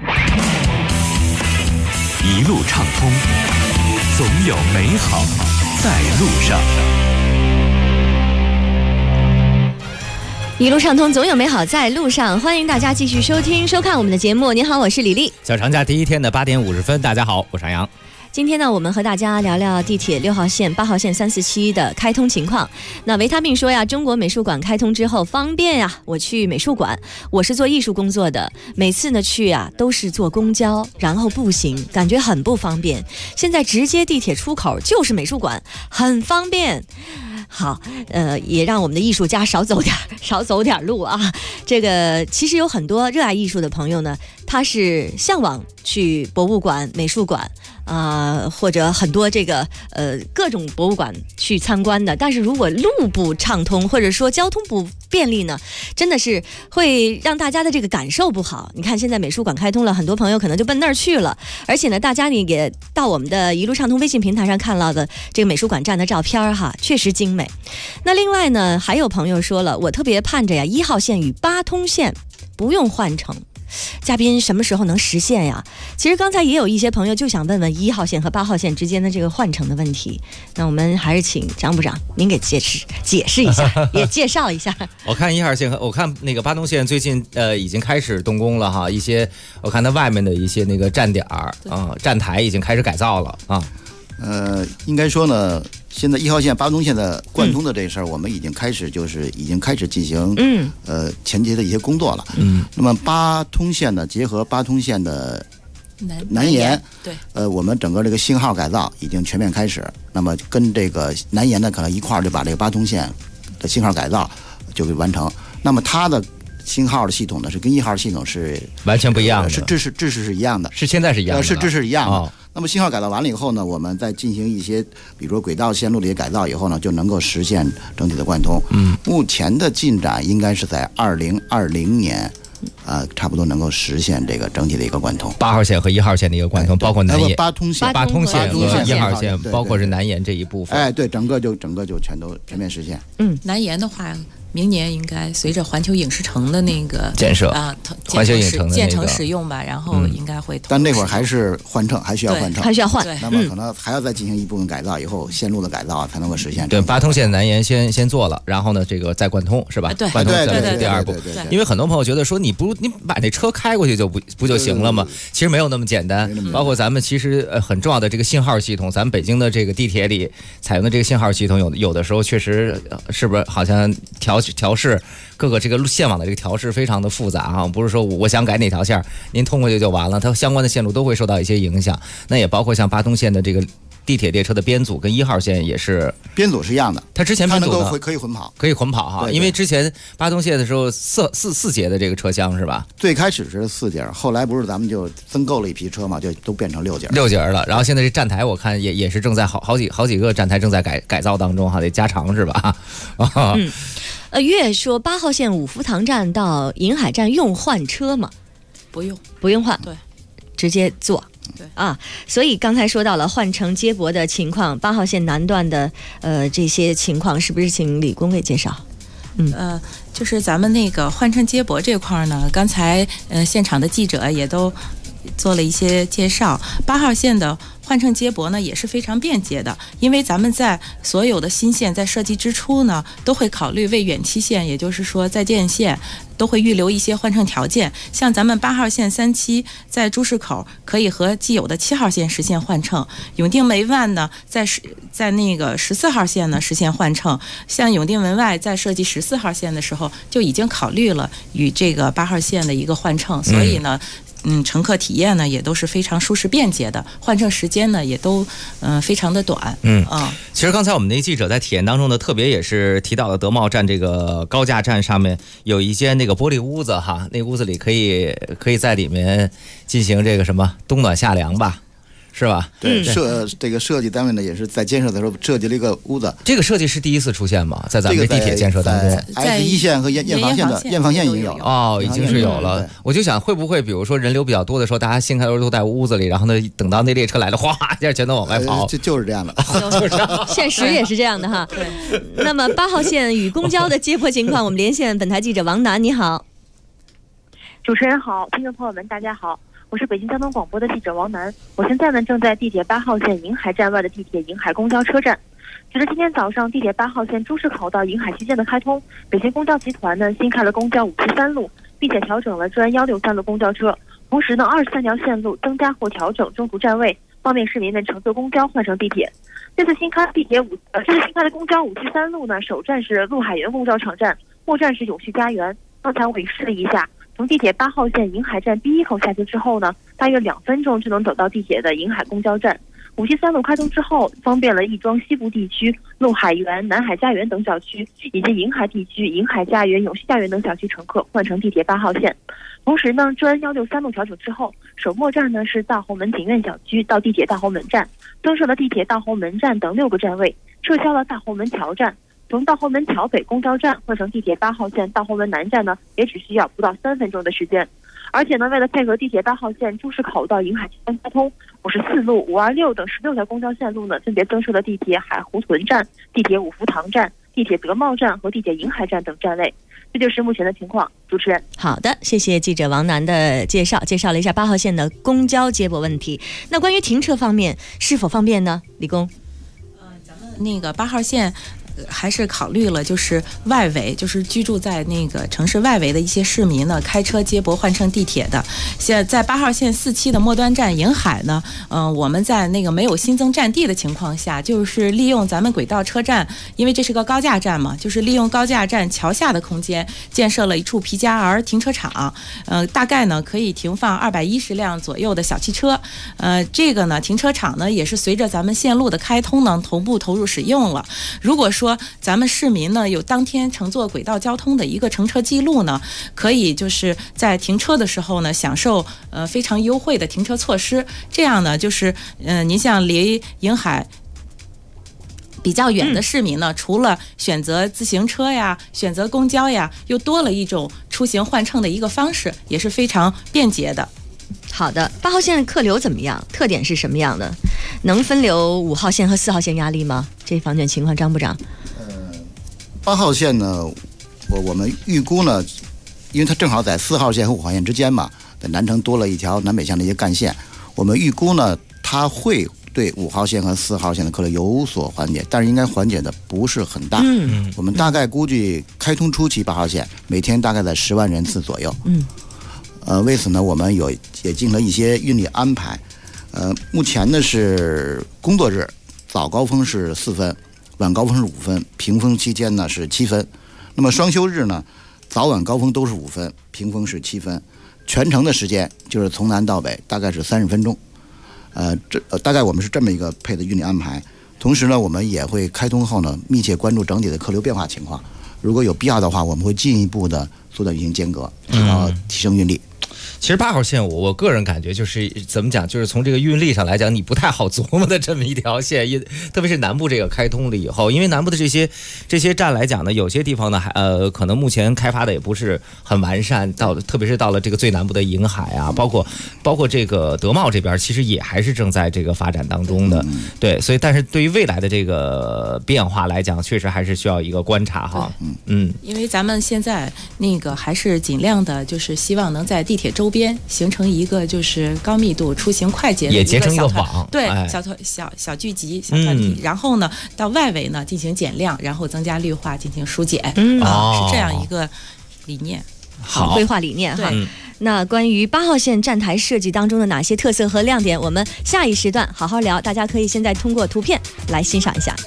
一路畅通，总有美好在路上。 一路畅通，总有美好在路上。欢迎大家继续收听、收看我们的节目。您好，我是李丽。 小长假第一天的8点50分，大家好，我是杨洋。 今天呢，我们和大家聊聊地铁6号线、8号线347的开通情况。那维他命说呀，中国美术馆开通之后方便呀。我去美术馆，我是做艺术工作的，每次呢去啊都是坐公交，然后步行，感觉很不方便。现在直接地铁出口就是美术馆，很方便。好，也让我们的艺术家少走点路啊。这个其实有很多热爱艺术的朋友呢，他是向往去博物馆、美术馆或者很多这个各种博物馆去参观的。但是如果路不畅通，或者说交通不便利呢，真的是会让大家的这个感受不好。你看现在美术馆开通了，很多朋友可能就奔那儿去了，而且呢，大家你也到我们的一路畅通微信平台上看到的这个美术馆站的照片哈，确实精美。那另外呢，还有朋友说了，我特别盼着呀1号线与8通线不用换乘。嘉宾什么时候能实现呀？其实刚才也有一些朋友就想问问1号线和8号线之间的这个换乘的问题。那我们还是请张部长您给解释一下，也介绍一下。 我看1号线和我看那个8通线最近已经开始动工了哈，一些我看它外面的一些那个站点站台已经开始改造了啊。 应该说呢，现在1号线、8通线的贯通的这事儿，我们已经开始进行前期的一些工作了。那么8通线呢，结合8通线的南延， 对， 我们整个这个信号改造已经全面开始。那么跟这个南延呢，可能一块儿就把这个8通线的信号改造就给完成。那么它的信号的系统呢，是跟1号系统是完全不一样的， 是制式是一样的， 是现在是一样的， 是制式一样的。 哦， 那么信号改造完了以后呢，我们再进行一些，比如说轨道线路的一些改造以后呢，就能够实现整体的贯通。目前的进展应该是在2020年，差不多能够实现这个整体的一个贯通。 8号线和1号线的一个贯通，包括南延 8通线和1号线，包括是南延这一部分。 对，整个就全面实现。 南延的话，明年应该随着环球影视城的那个建设环球影城的建成使用吧，然后应该会。 但那会儿还是换乘，还需要换。 那么可能还要再进行一部分改造，以后线路的改造才能够实现。 对，8通线南延先做了，然后呢，这个再贯通是吧？ 对， 贯通再是第二步。因为很多朋友觉得说你把那车开过去就不就行了吗？其实没有那么简单。包括咱们其实很重要的这个信号系统，咱们北京的这个地铁里采用的这个信号系统，有的时候确实是不是好像调调试各个这个线网的这个调试非常的复杂啊，不是说我想改哪条线您通过去就完了，它相关的线路都会受到一些影响。那也包括像八通线的这个地铁列车的编组跟1号线也是编组是一样的， 它之前编组呢可以混跑， 可以混跑哈， 对对， 因为之前八通线的时候四节的这个车厢是吧？ 最开始是4节，后来不是咱们就增购了一批车嘛，就都变成6节了。然后现在这站台我看也是正在好几个站台正在改造当中哈，得加长是吧？ 月说8号线五福塘站到银海站用换车吗？ 不用换， 对， 直接坐。 对啊，所以刚才说到了换乘接驳的情况，8号线南段的这些情况，是不是请李工给介绍？ 就是咱们那个换乘接驳这块呢，刚才现场的记者也都做了一些介绍。8号线的换乘接驳呢也是非常便捷的，因为咱们在所有的新线在设计之初呢，都会考虑为远期线，也就是说在建线都会预留一些换乘条件。像咱们8号线3期在朱市口可以和既有的7号线实现换乘，永定梅万呢在那个14号线呢实现换乘。像永定门外在设计14号线的时候就已经考虑了与这个8号线的一个换乘，所以呢乘客体验呢也都是非常舒适便捷的，换乘时间呢也都非常的短。 其实刚才我们那记者在体验当中呢，特别也是提到了德茂站这个高架站上面有一间那个玻璃屋子哈，那屋子里可以在里面进行这个什么冬暖夏凉吧。是吧？ 对，这个设计单位呢也是在建设的时候设计了一个屋子。 这个设计是第一次出现吗？在咱们的地铁建设当中 ，S1线和燕房线已经有了哦，已经是有了。我就想会不会比如说人流比较多的时候，大家新开头都在屋子里，然后呢等到那列车来了，哗一下全都往外跑， 就是这样的， 就是这样。 现实也是这样的哈。对。那么8号线与公交的接驳情况，我们连线本台记者王楠，你好。 主持人好，听众朋友们大家好。我是北京交通广播的记者王楠，我现在呢正在地铁8号线银海站外的地铁银海公交车站。随着今天早上地铁8号线朱市口到银海期间的开通，北京公交集团呢新开了公交573路，并且调整了专163路公交车，同时呢23条线路增加或调整中途站位，方便市民们乘坐公交换乘地铁。这次新开的公交573路呢，首站是陆海源公交场站，末站是永续家园。刚才我给试了一下。从地铁8号线银海站第1口下去之后呢，大约2分钟就能走到地铁的银海公交站。573路开通之后，方便了亦庄西部地区、陆海源、南海家园等小区，以及银海地区、银海家园、永续家园等小区乘客换乘地铁8号线。同时呢，专163路调整之后，首末站呢是大红门景苑小区到地铁大红门站，增设了地铁大红门站等6个站位，撤销了大红门桥站。从大红门桥北公交站换乘地铁8号线大红门南站呢，也只需要不到3分钟的时间。而且呢，为了配合地铁8号线朱市口到银海期间开通，54路、526等16条公交线路呢，分别增设了地铁海湖屯站、地铁五福塘站、地铁德茂站和地铁银海站等站位。这就是目前的情况。主持人， 好的，谢谢记者王楠的介绍了一下8号线的公交接驳问题。那关于停车方面是否方便呢？李工， 咱们那个8号线。还是考虑了就是外围，就是居住在那个城市外围的一些市民呢，开车接驳换乘地铁的。现在8号线4期的末端站银海呢，我们在那个没有新增占地的情况下，就是利用咱们轨道车站，因为这是个高架站嘛，就是利用高架站桥下的空间建设了一处皮夹儿停车场，大概呢可以停放210辆左右的小汽车。这个呢停车场呢也是随着咱们线路的开通呢同步投入使用了。如果说咱们市民呢有当天乘坐轨道交通的一个乘车记录呢，可以就是在停车的时候呢享受非常优惠的停车措施。这样呢就是您像离银海比较远的市民呢，除了选择自行车呀、选择公交呀，又多了一种出行换乘的一个方式，也是非常便捷的。 好的，8号线客流怎么样？特点是什么样的？能分流5号线和4号线压力吗？这房卷情况，张部长。 8号线呢，我们预估呢，因为它正好在4号线和5号线之间嘛，在南城多了一条南北向的一些干线，我们预估呢，它会对5号线和4号线的客流有所缓解，但是应该缓解的不是很大。我们大概估计开通初期8号线每天大概在10万人次左右。为此呢，我们也进行了一些运力安排。目前呢是工作日早高峰是4分，晚高峰是5分，平峰期间呢是7分。 那么双休日呢，早晚高峰都是5分，平峰是7分，全程的时间就是从南到北大概是30分钟。大概我们是这么一个配的运力安排。同时呢，我们也会开通后呢，密切关注整体的客流变化情况。如果有必要的话，我们会进一步的缩短运行间隔，提升运力。 其实8号线我个人感觉就是怎么讲，就是从这个运力上来讲，你不太好琢磨的这么一条线，特别是南部这个开通了以后，因为南部的这些站来讲呢，有些地方呢可能目前开发的也不是很完善，特别是到了这个最南部的瀛海啊，包括这个德茂这边，其实也还是正在这个发展当中的。对，所以但是对于未来的这个变化来讲，确实还是需要一个观察哈。 因为咱们现在那个还是尽量的，就是希望能在地铁周边形成一个就是高密度出行快捷的也结成一个网， 对，小聚集小团体，然后呢到外围呢进行减量，然后增加绿化进行疏解，是这样一个理念， 好规划理念哈。那关于8号线站台设计当中的哪些特色和亮点，我们下一时段好好聊，大家可以现在通过图片来欣赏一下。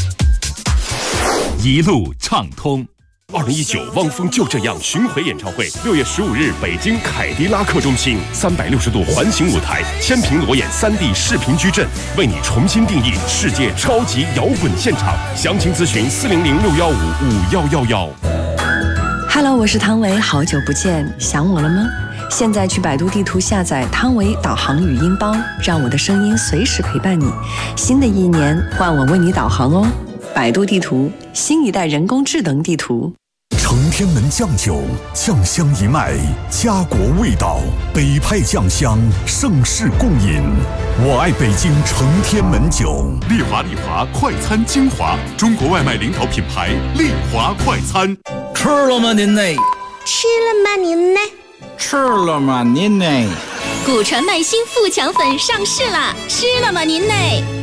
一路畅通。2019汪峰就这样巡回演唱会，6月15日北京凯迪拉克中心360度环形舞台，千屏裸眼3D 视频矩阵，为你重新定义世界超级摇滚现场。详情咨询400-615-5111。 Hello， 我是汤唯，好久不见，想我了吗？现在去百度地图下载汤唯导航语音包，让我的声音随时陪伴你。新的一年，换我为你导航哦。百度地图，新一代人工智能地图。 承天门酱酒，酱香一脉，家国味道，北派酱香，盛世共饮。我爱北京承天门酒。 丽华快餐精华，中国外卖领导品牌，丽华快餐。 吃了吗您呢？ 吃了吗您呢？ 吃了吗您呢？ 古传麦新富强粉上市了，吃了吗您呢？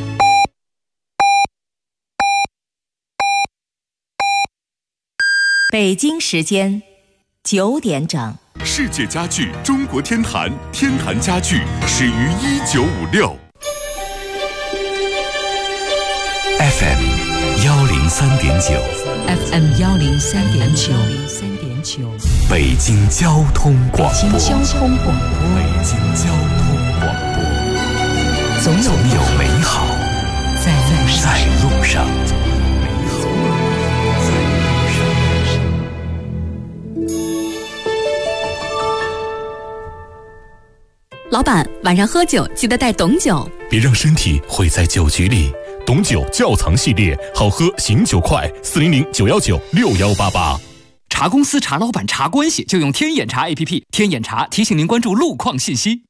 北京时间9点整。 世界家具中国天坛，天坛家具始于1956。 FM 103.9 FM 103.9 北京交通广播。 北京交通广播。总有美好在路上。 老板，晚上喝酒记得带董酒， 别让身体毁在酒局里。董酒窖藏系列，好喝醒酒快，400-919-6188。 茶公司、茶老板、茶关系，就用天眼查 APP。天眼查提醒您关注路况信息。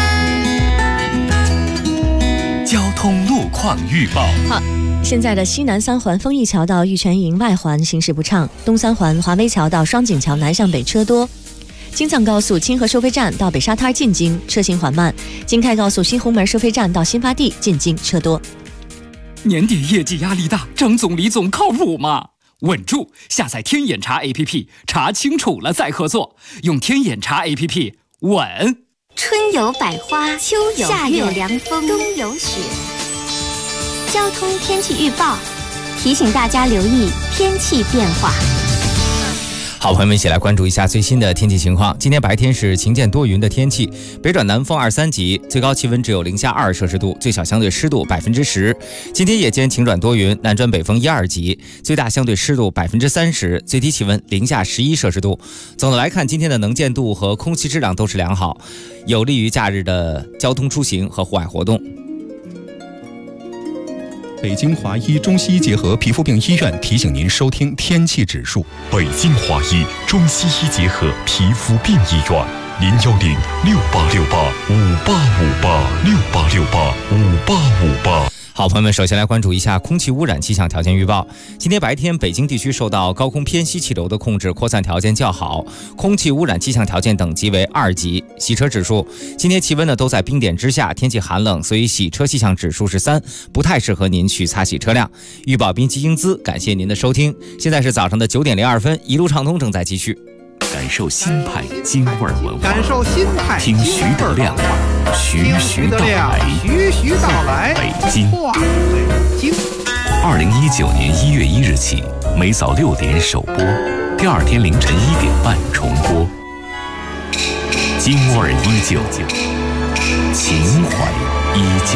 交通路况预报。 好，现在的西南3环丰益桥到玉泉营外环行驶不畅，东3环华威桥到双井桥南向北车多。京藏高速清河收费站到北沙滩进京车行缓慢，京开高速新红门收费站到新发地进京车多。 年底业绩压力大，张总李总靠谱吗？稳住！下载天眼查 APP， 查清楚了再合作，用天眼查 APP 稳。 春有百花，秋有夏有凉风，冬有雪。交通天气预报提醒大家留意天气变化。 好，朋友们一起来关注一下最新的天气情况。今天白天是晴间多云的天气，北转南风2、3级，最高气温只有零下2摄氏度，最小相对湿度10%。今天夜间晴转多云，南转北风1、2级，最大相对湿度30%，最低气温零下11摄氏度。总的来看，今天的能见度和空气质量都是良好，有利于假日的交通出行和户外活动。 北京华医中西医结合皮肤病医院提醒您收听天气指数。 北京华医中西医结合皮肤病医院，010-6868-5858，6868-5858。 好，朋友们，首先来关注一下空气污染气象条件预报。今天白天，北京地区受到高空偏西气流的控制，扩散条件较好，空气污染气象条件等级为2级。洗车指数，今天气温呢都在冰点之下，天气寒冷，所以洗车气象指数是3，不太适合您去擦洗车辆。预报宾基英姿，感谢您的收听。现在是早上的9点02分，一路畅通正在继续。 感受新派京味文化， 感受新派听徐德亮徐到来，北京。2019年1月1日起，每早6点首播。 第二天凌晨1点半重播。京味儿依旧，情怀依旧。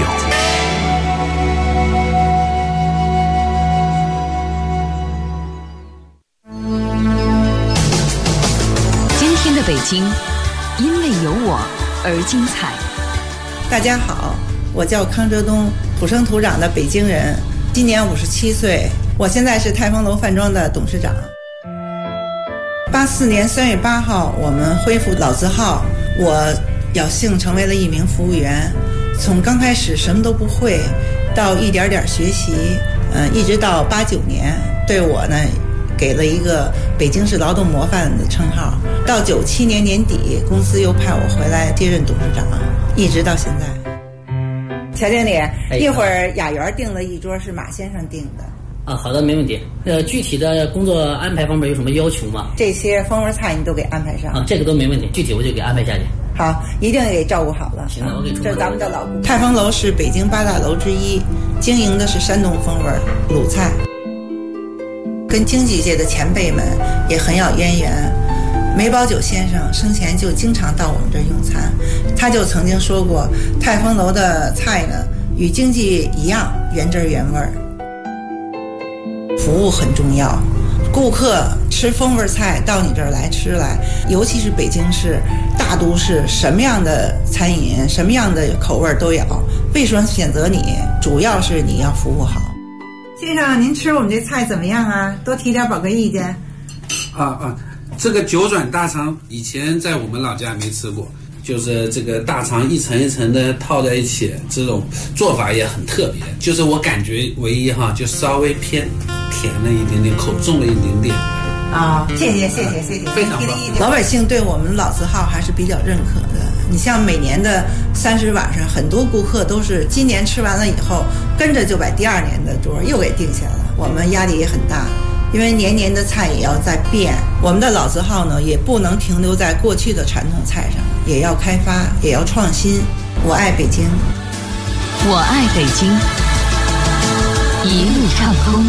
今天的北京，因为有我而精彩。 大家好，我叫康哲东，土生土长的北京人，今年57岁，我现在是泰丰楼饭庄的董事长。84年3月8号，我们恢复老字号，我侥幸成为了一名服务员，从刚开始什么都不会，到一点点学习，一直到89年，对我呢给了一个北京市劳动模范的称号。到97年年底，公司又派我回来接任董事长，一直到现在。乔经理，一会儿雅园订了一桌是马先生订的。 好的，没问题。具体的工作安排方面有什么要求吗？ 这些风味菜你都给安排上。 这个都没问题，具体我就给安排下去。 好，一定给照顾好了。 行了，我给这是咱们的老顾客。泰丰楼是北京8大楼之一，经营的是山东风味鲁菜，跟经济界的前辈们也很有渊源。梅葆玖先生生前就经常到我们这儿用餐，他就曾经说过，泰丰楼的菜呢与经济一样原汁原味儿。服务很重要，顾客吃风味菜到你这儿来吃来，尤其是北京市大都市，什么样的餐饮什么样的口味都有，为什么选择你？主要是你要服务好。先生，您吃我们这菜怎么样啊？多提点宝贵意见。 这个九转大肠以前在我们老家没吃过，就是这个大肠一层一层的套在一起，这种做法也很特别。就是我感觉唯一就稍微偏甜了一点点，口重了一点点。 谢谢， 非常棒。 老百姓对我们老字号还是比较认可的。你像每年的30晚上，很多顾客都是今年吃完了以后，跟着就把第2年的桌又给定下来了。我们压力也很大，因为年年的菜也要在变。我们的老字号呢，也不能停留在过去的传统菜上，也要开发，也要创新。我爱北京， 我爱北京，一路畅通。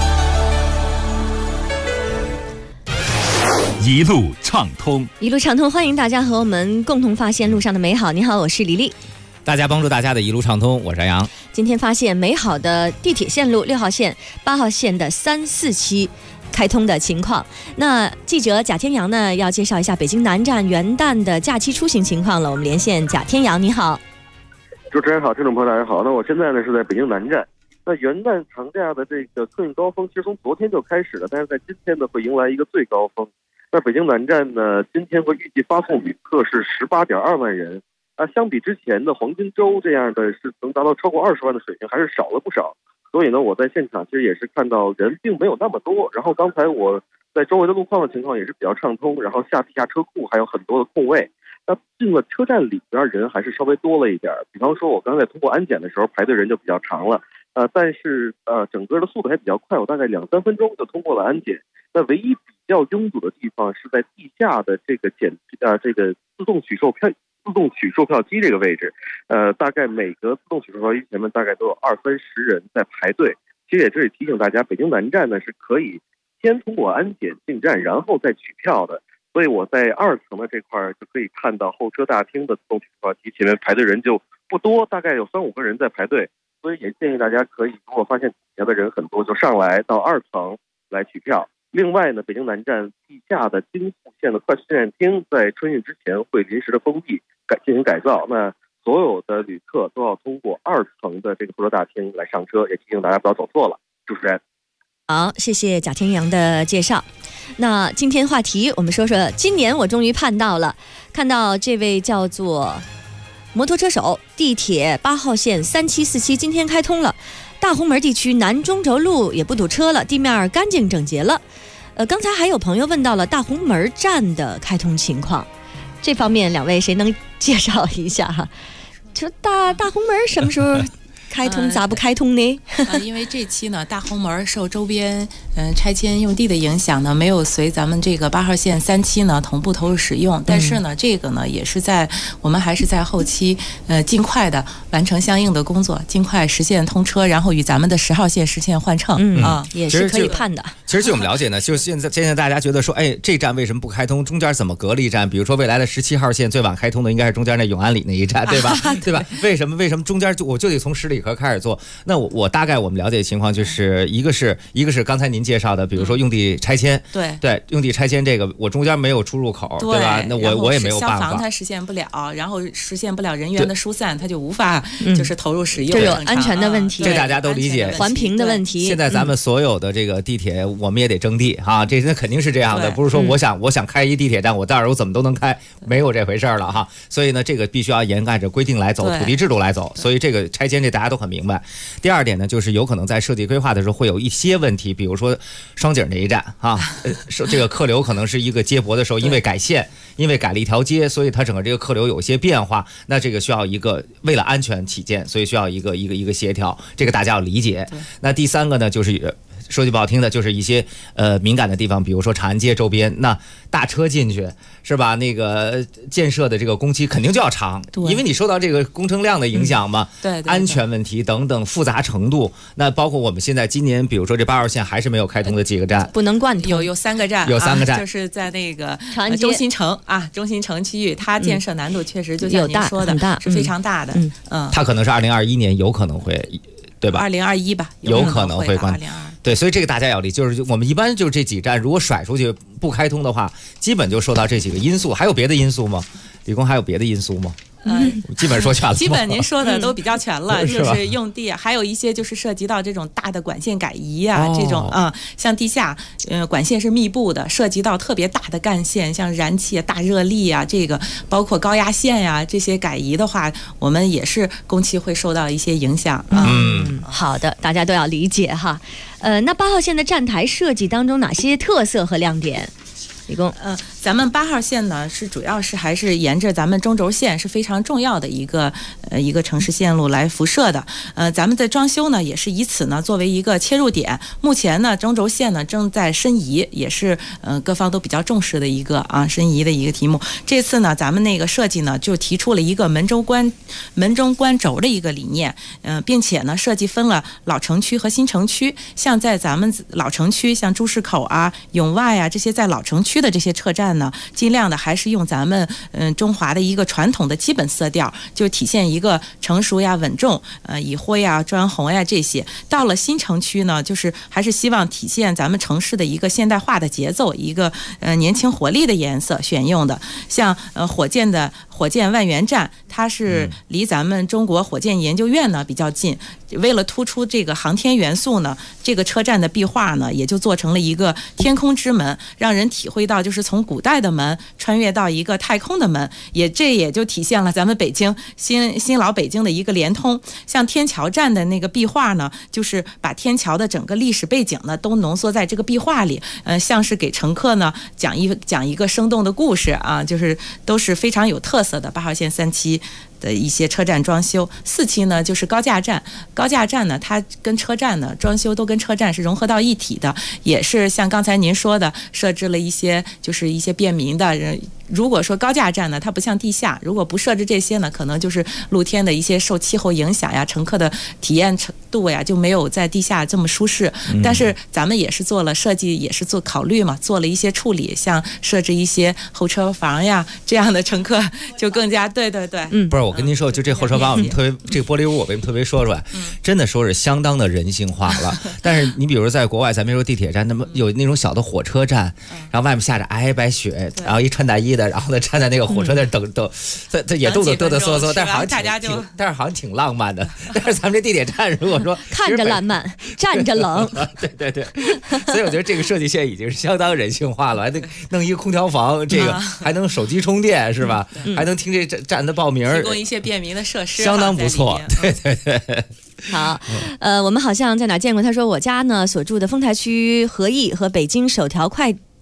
一路畅通， 一路畅通，欢迎大家和我们共同发现路上的美好。你好，我是李丽。 大家帮助大家的一路畅通，我是杨洋。 今天发现美好的地铁线路6号线、8号线的3、4期开通的情况。那记者贾天阳呢，要介绍一下北京南站元旦的假期出行情况了。我们连线贾天阳，你好。 主持人好，听众朋友大家好。那我现在呢是在北京南站。那元旦长假的这个客运高峰，其实从昨天就开始了，但是在今天呢会迎来一个最高峰。那北京南站呢，今天会预计发送旅客是18.2万人。相比之前的黄金周这样的是能达到超过20万的水平，还是少了不少。所以呢，我在现场其实也是看到人并没有那么多。然后刚才我在周围的路况的情况也是比较畅通，然后下地下车库还有很多的空位。那进了车站里边人还是稍微多了一点。比方说，我刚才通过安检的时候排队人就比较长了。但是整个的速度还比较快，我大概2-3分钟就通过了安检。那唯一比较拥堵的地方是在地下的这个这个自动取售票机这个位置，大概每个自动取售票机前面大概都有20-30人在排队。其实也这里提醒大家，北京南站呢是可以先通过安检进站，然后再取票的。所以我在2层的这块就可以看到候车大厅的自动取售票机前面排队人就不多，大概有3-5个人在排队。所以也建议大家可以，如果发现底下的人很多，就上来到2层来取票。另外呢，北京南站地下的京沪线的快速进站厅在春运之前会临时的封闭进行改造，那所有的旅客都要通过2层的这个候车大厅来上车，也提醒大家不要走错了。主持人， 好，谢谢贾天阳的介绍。那今天话题我们说说，今年我终于看到这位叫做摩托车手，地铁8号线3期、4期今天开通了，大红门地区南中轴路也不堵车了，地面干净整洁了。刚才还有朋友问到了大红门站的开通情况，这方面两位谁能介绍一下哈？就大红门什么时候开通咋不开通呢？ 因为这期呢，大红门受周边拆迁用地的影响呢，没有随咱们这个8号线3期呢同步投入使用。但是呢，这个呢也是我们还是在后期尽快的完成相应的工作，尽快实现通车，然后与咱们的10号线实现换乘也是可以判的。 其实据我们了解呢，就现在大家觉得说，哎，这站为什么不开通？中间怎么隔了一站？比如说未来的17号线最晚开通的应该是中间那永安里那一站，对吧？对吧？为什么中间我就得从十里河开始做？那我大概我们了解的情况就是一个是刚才您介绍的，比如说用地拆迁，对，用地拆迁这个我中间没有出入口，对吧？那我也没有办法。 消防它实现不了，然后实现不了人员的疏散，它就无法就是投入使用， 这有安全的问题， 这大家都理解， 环评的问题。 现在咱们所有的这个地铁，我们也得征地哈，这肯定是这样的，不是说我想开一地铁站，我到时候我怎么都能开，没有这回事了哈。所以呢，这个必须要沿按着规定来走，土地制度来走。所以这个拆迁这大家都很明白。第二点呢，就是有可能在设计规划的时候会有一些问题，比如说双井这一站啊，这个客流可能是一个接驳的时候，因为改线，因为改了一条街，所以它整个这个客流有些变化。那这个需要一个为了安全起见，所以需要一个协调，这个大家要理解。那第三个呢，就是说句不好听的，就是一些敏感的地方，比如说长安街周边，那大车进去是吧？那个建设的这个工期肯定就要长，因为你受到这个工程量的影响嘛， 对， 安全问题等等复杂程度。那包括我们现在今年，比如说这8号线还是没有开通的几个站， 不能贯通， 有3个站， 有3个站， 就是在那个长安街中心城中心城区域，它建设难度确实就像您说的，是非常大的。 它可能是2021年有可能会，对吧 ？2021吧， 有可能会关。对，所以这个大家要理，就是我们一般就这几站，如果甩出去不开通的话，基本就受到这几个因素。还有别的因素吗？李工还有别的因素吗？基本说全了。 基本您说的都比较全了，就是用地，还有一些就是涉及到这种大的管线改移啊，这种像地下管线是密布的，涉及到特别大的干线，像燃气、大热力啊，这个包括高压线呀，这些改移的话，我们也是工期会受到一些影响。 好的，大家都要理解哈。那8号线的站台设计当中哪些特色和亮点？李工， 咱们8号线呢是主要是还是沿着咱们中轴线是非常重要的一个城市线路来辐射的。咱们在装修呢也是以此呢作为一个切入点。目前呢中轴线呢正在申遗，也是各方都比较重视的一个申遗的一个题目。这次呢咱们那个设计呢就提出了一个门中观轴的一个理念，并且呢设计分了老城区和新城区。像在咱们老城区，像朱市口啊、永外啊这些在老城区的这些车站呢，尽量的还是用咱们中华的一个传统的基本色调，就体现一个成熟呀、稳重，以灰呀、砖红呀这些。到了新城区呢，就是还是希望体现咱们城市的一个现代化的节奏，一个年轻活力的颜色选用的。像火箭万源站，它是离咱们中国火箭研究院呢比较近。为了突出这个航天元素呢，这个车站的壁画呢也就做成了一个天空之门，让人体会到就是从古代的门穿越到一个太空的门，这也就体现了咱们北京新老北京的一个联通。像天桥站的那个壁画呢，就是把天桥的整个历史背景呢都浓缩在这个壁画里，像是给乘客呢讲一个生动的故事啊，就是都是非常有特色的8号线3期的一些车站装修。4期呢就是高架站呢，它跟车站呢装修都跟车站是融合到一体的，也是像刚才您说的设置了一些就是一些便民的人。如果说高架站呢，它不像地下，如果不设置这些呢，可能就是露天的一些受气候影响呀，乘客的体验程度呀就没有在地下这么舒适。但是咱们也是做了设计，也是做考虑嘛，做了一些处理，像设置一些候车房呀，这样的乘客就更加对。 不是，我跟您说，就这候车房我们特别这个玻璃屋，我为什么特别说出来？真的说是相当的人性化了。但是你比如说在国外，咱别说地铁站，那么有那种小的火车站，然后外面下着皑皑雪，然后一穿大衣的，然后呢站在那个火车那等，这也动得嘚嘚瑟瑟，但是好像挺浪漫的。但是咱们这地铁站，如果说看着浪漫，站着冷， 对，所以我觉得这个设计线已经是相当人性化了，还得弄一个空调房，这个还能手机充电是吧？还能听这站的报名， 提供一些便民的设施， 相当不错。对。 好，我们好像在哪见过，他说我家呢所住的丰台区和驿和北京首条快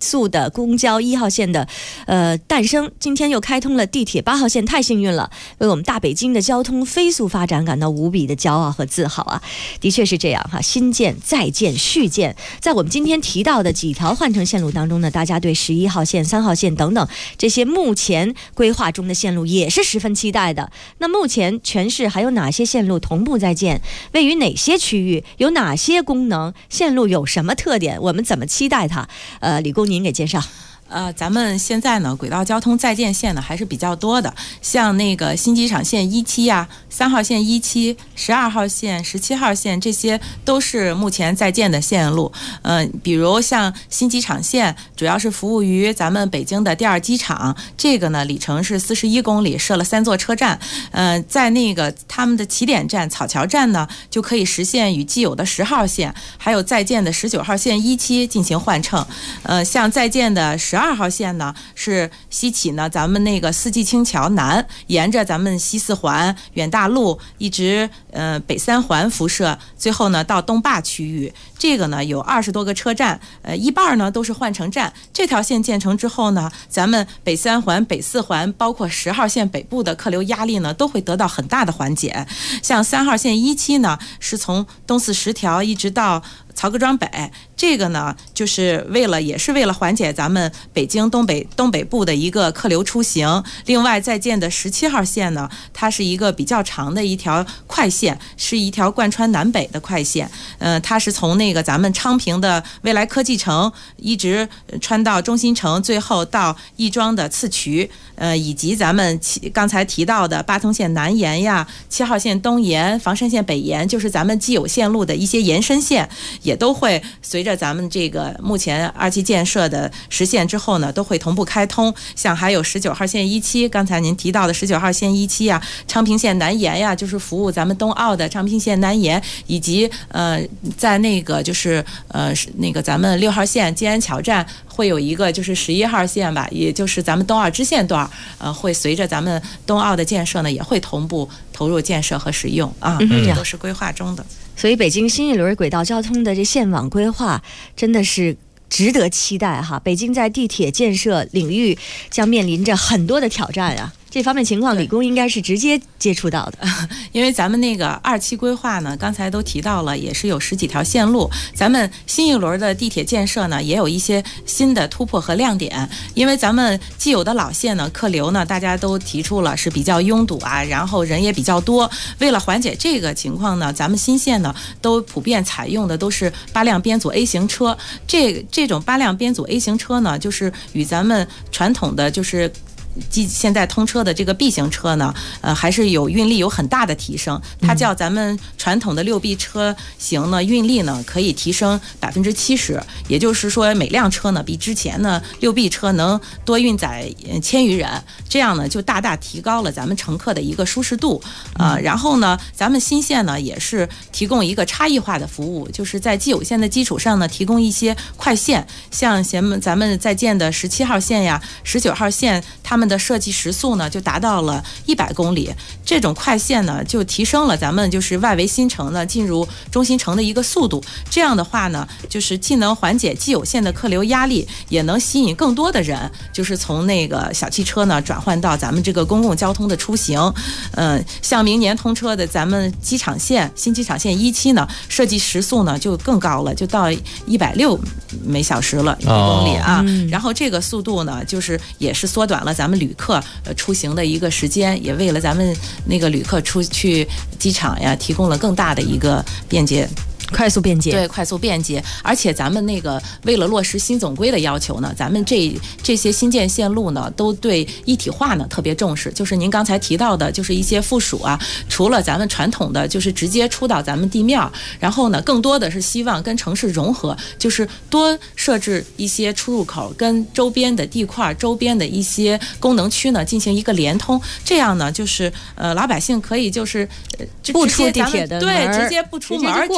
速的公交1号线的诞生，今天又开通了地铁8号线，太幸运了，为我们大北京的交通飞速发展感到无比的骄傲和自豪啊！的确是这样哈，新建、再建、续建，在我们今天提到的几条换乘线路当中呢，大家对11号线、3号线等等这些目前规划中的线路也是十分期待的。那目前全市还有哪些线路同步在建？位于哪些区域？有哪些功能？线路有什么特点？我们怎么期待它？李工您给介绍。 咱们现在呢，轨道交通在建线呢还是比较多的，像那个新机场线17呀、3号线17、12号线、17号线，这些都是目前在建的线路。比如像新机场线，主要是服务于咱们北京的第2机场，这个呢里程是41公里，设了3座车站。在那个他们的起点站草桥站呢，就可以实现与既有的10号线，还有在建的19号线17进行换乘。像在建的12号线呢，是西起呢咱们那个四季青桥南，沿着咱们西4环、远大路一直北3环辐射，最后呢到东坝区域。这个呢有20多个车站，一半呢都是换乘站。这条线建成之后呢，咱们北3环、北4环，包括10号线北部的客流压力呢，都会得到很大的缓解。像3号线17呢，是从东四10条一直到曹各庄北，这个呢就是也是为了缓解咱们北京东北部的一个客流出行。另外在建的17号线呢，它是一个比较长的一条快线，是一条贯穿南北的快线。它是从那个咱们昌平的未来科技城一直穿到中心城，最后到亦庄的次渠，以及咱们刚才提到的8通线南延呀、7号线东延、房山线北延，就是咱们既有线路的一些延伸线，也都会随着咱们这个目前2期建设的实现之后呢，都会同步开通。像还有19号线17，刚才您提到的19号线17呀、昌平线南延呀，就是服务咱们冬奥的昌平线南延，以及在那个就是那个咱们6号线金安桥站会有一个就是11号线吧，也就是咱们冬奥支线段，会随着咱们冬奥的建设呢，也会同步投入建设和使用啊，这都是规划中的。 所以北京新一轮轨道交通的这线网规划真的是值得期待哈。北京在地铁建设领域将面临着很多的挑战啊。这方面情况，李工应该是直接接触到的， 因为咱们那个2期规划呢，刚才都提到了，也是有10几条线路。咱们新一轮的地铁建设呢，也有一些新的突破和亮点。因为咱们既有的老线呢，客流呢，大家都提出了是比较拥堵啊，然后人也比较多。为了缓解这个情况呢，咱们新线呢都普遍采用的都是8辆编组 A 型车。这种8辆编组 A 型车呢，就是与咱们传统的就是现在通车的这个 B 型车呢，还是有运力有很大的提升。它较咱们传统的6B 车型呢，运力呢可以提升70%，也就是说每辆车呢比之前呢6B 车能多运载1000余人，这样呢就大大提高了咱们乘客的一个舒适度。然后呢，咱们新线呢也是提供一个差异化的服务，就是在既有线的基础上呢，提供一些快线，像咱们在建的17号线呀、19号线，他们的设计时速呢就达到了100公里。这种快线呢就提升了咱们就是外围新城呢进入中心城的一个速度。这样的话呢，就是既能缓解既有线的客流压力，也能吸引更多的人，就是从那个小汽车呢转换到咱们这个公共交通的出行。像明年通车的咱们机场线新机场线17呢，设计时速呢就更高了，就到160每小时了，1公里啊。然后这个速度呢，就是也是缩短了咱们旅客出行的一个时间，也为了咱们那个旅客出去机场呀提供了更大的一个便捷。 快速便捷， 对，快速便捷。而且咱们那个为了落实新总规的要求呢，咱们这些新建线路呢，都对一体化呢特别重视。就是您刚才提到的，就是一些附属啊，除了咱们传统的就是直接出到咱们地面，然后呢，更多的是希望跟城市融合，就是多设置一些出入口，跟周边的地块、周边的一些功能区呢进行一个连通。这样呢，就是老百姓可以就是不出地铁的门， 对，直接不出门，直接就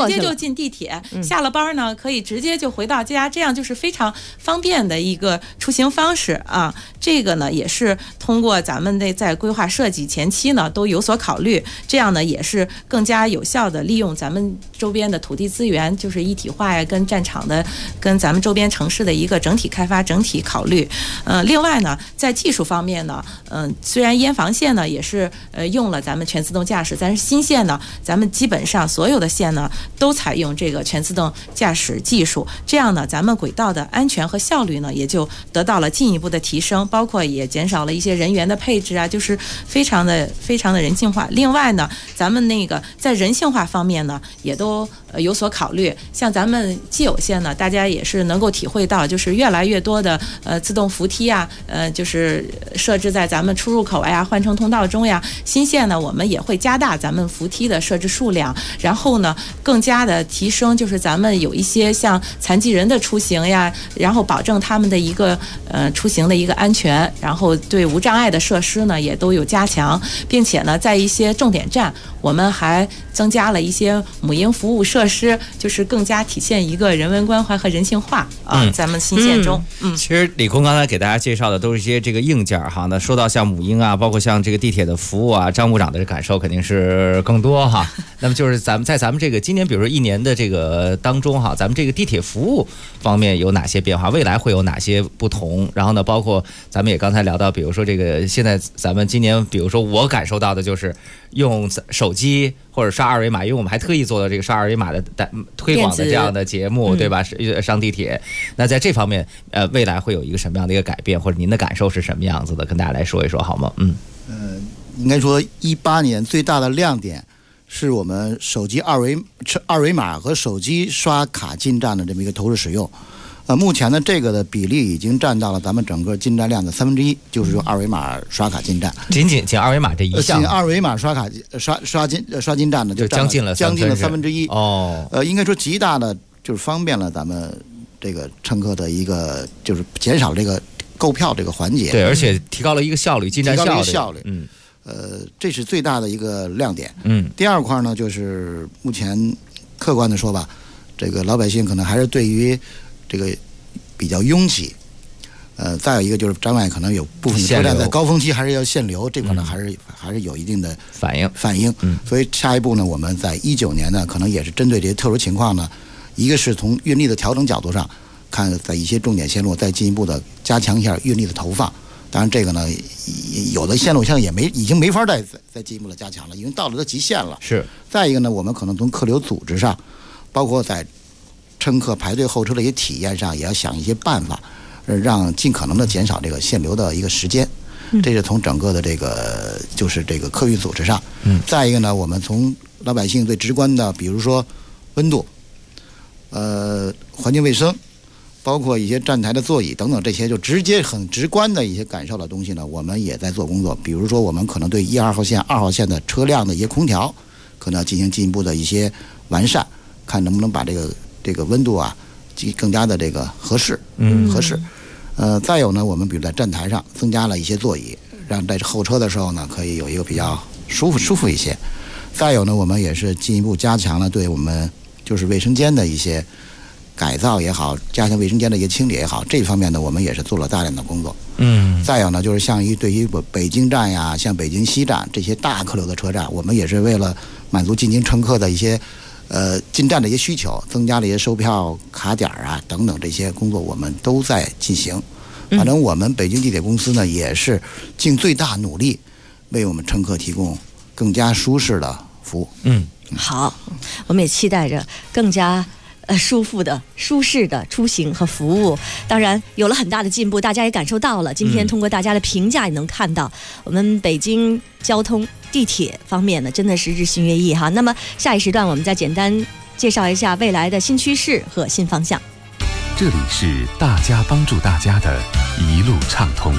进地铁，下了班呢可以直接就回到家，这样就是非常方便的一个出行方式啊。这个呢也是通过咱们在规划设计前期呢都有所考虑，这样呢也是更加有效的利用咱们周边的土地资源，就是一体化呀，跟战场的跟咱们周边城市的一个整体开发、整体考虑。另外呢，在技术方面呢，虽然燕房线呢也是用了咱们全自动驾驶，但是新线呢，咱们基本上所有的线呢都采用这个全自动驾驶技术，这样呢，咱们轨道的安全和效率呢也就得到了进一步的提升，包括也减少了一些人员的配置啊，就是非常的人性化。另外呢，咱们那个在人性化方面呢，也都有所考虑。像咱们既有线呢，大家也是能够体会到，就是越来越多的自动扶梯啊，就是设置在咱们出入口呀、换乘通道中呀。新线呢，我们也会加大咱们扶梯的设置数量，然后呢，更加的提升，就是咱们有一些像残疾人的出行呀，然后保证他们的一个出行的一个安全，然后对无障碍的设施呢也都有加强，并且呢，在一些重点站，我们还增加了一些母婴服务设施，就是更加体现一个人文关怀和人性化啊。咱们新线中， 其实李空刚才给大家介绍的都是一些这个硬件哈。那说到像母婴啊，包括像这个地铁的服务啊，张部长的感受肯定是更多哈。那么就是咱们这个今年，比如说一年的这个当中哈，咱们这个地铁服务方面有哪些变化？未来会有哪些不同？然后呢，包括咱们也刚才聊到，比如说这个现在咱们今年，比如说我感受到的就是用手机或者刷二维码，因为我们还特意做了这个刷二维码的推广的这样的节目，对吧？上地铁，那在这方面，未来会有一个什么样的一个改变，或者您的感受是什么样子的？跟大家来说一说好吗？ 应该说18年最大的亮点是我们手机二维码和手机刷卡进站的这么一个投入使用。目前呢，这个的比例已经占到了咱们整个进站量的1/3，就是用二维码刷卡进站。 仅二维码这一项， 仅二维码刷卡刷进站呢，就将近了 1/3。 哦， 应该说极大的就是方便了咱们这个乘客的一个，就是减少这个购票这个环节。 对，而且提高了一个效率，进站效率。 这是最大的一个亮点。第二块呢，就是目前客观的说吧，这个老百姓可能还是对于这个比较拥挤，再有一个就是站外可能有部分车站在高峰期还是要限流，这块呢还是有一定的反应。 所以下一步呢，我们在19年呢，可能也是针对这些特殊情况呢，一个是从运力的调整角度上看，在一些重点线路再进一步的加强一下运力的投放。当然，这个呢，有的线路现在已经没法再进一步的加强了，已经到了它极限了。 是。 再一个呢，我们可能从客流组织上，包括在乘客排队候车的一些体验上，也要想一些办法，让尽可能的减少这个限流的一个时间。这是从整个的这个就是这个客运组织上。再一个呢，我们从老百姓最直观的，比如说温度、环境卫生，包括一些站台的座椅等等，这些就直接很直观的一些感受的东西呢，我们也在做工作。比如说，我们可能对1、2号线、2号线的车辆的一些空调，可能要进行进一步的一些完善，看能不能把这个温度啊，更加的这个合适。再有呢，我们比如在站台上增加了一些座椅，让在候车的时候呢，可以有一个比较舒服一些。再有呢，我们也是进一步加强了对我们就是卫生间的一些改造也好，加强卫生间的一些清理也好，这方面呢，我们也是做了大量的工作。再有呢，就是对于北京站呀，像北京西站这些大客流的车站，我们也是为了满足进京乘客的一些进站的一些需求，增加了一些售票卡点啊等等这些工作，我们都在进行。反正我们北京地铁公司呢，也是尽最大努力为我们乘客提供更加舒适的服务。 好，我们也期待着更加舒服的、舒适的出行和服务。当然有了很大的进步，大家也感受到了。今天通过大家的评价也能看到，我们北京交通地铁方面呢，真的是日新月异哈。那么下一时段我们再简单介绍一下未来的新趋势和新方向。 这里是大家帮助大家的一路畅通。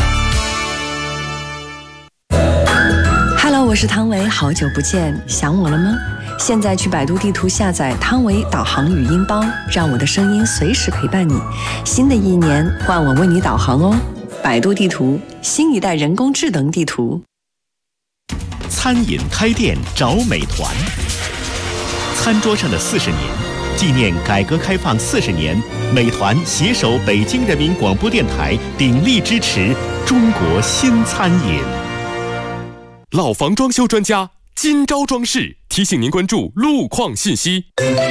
Hello， 我是汤唯，好久不见，想我了吗？现在去百度地图下载汤唯导航语音包，让我的声音随时陪伴你。新的一年，换我为你导航哦。百度地图，新一代人工智能地图。 餐饮开店找美团， 餐桌上的40年，纪念改革开放40年，美团携手北京人民广播电台鼎力支持中国新餐饮。 老房装修专家金招装饰提醒您关注路况信息。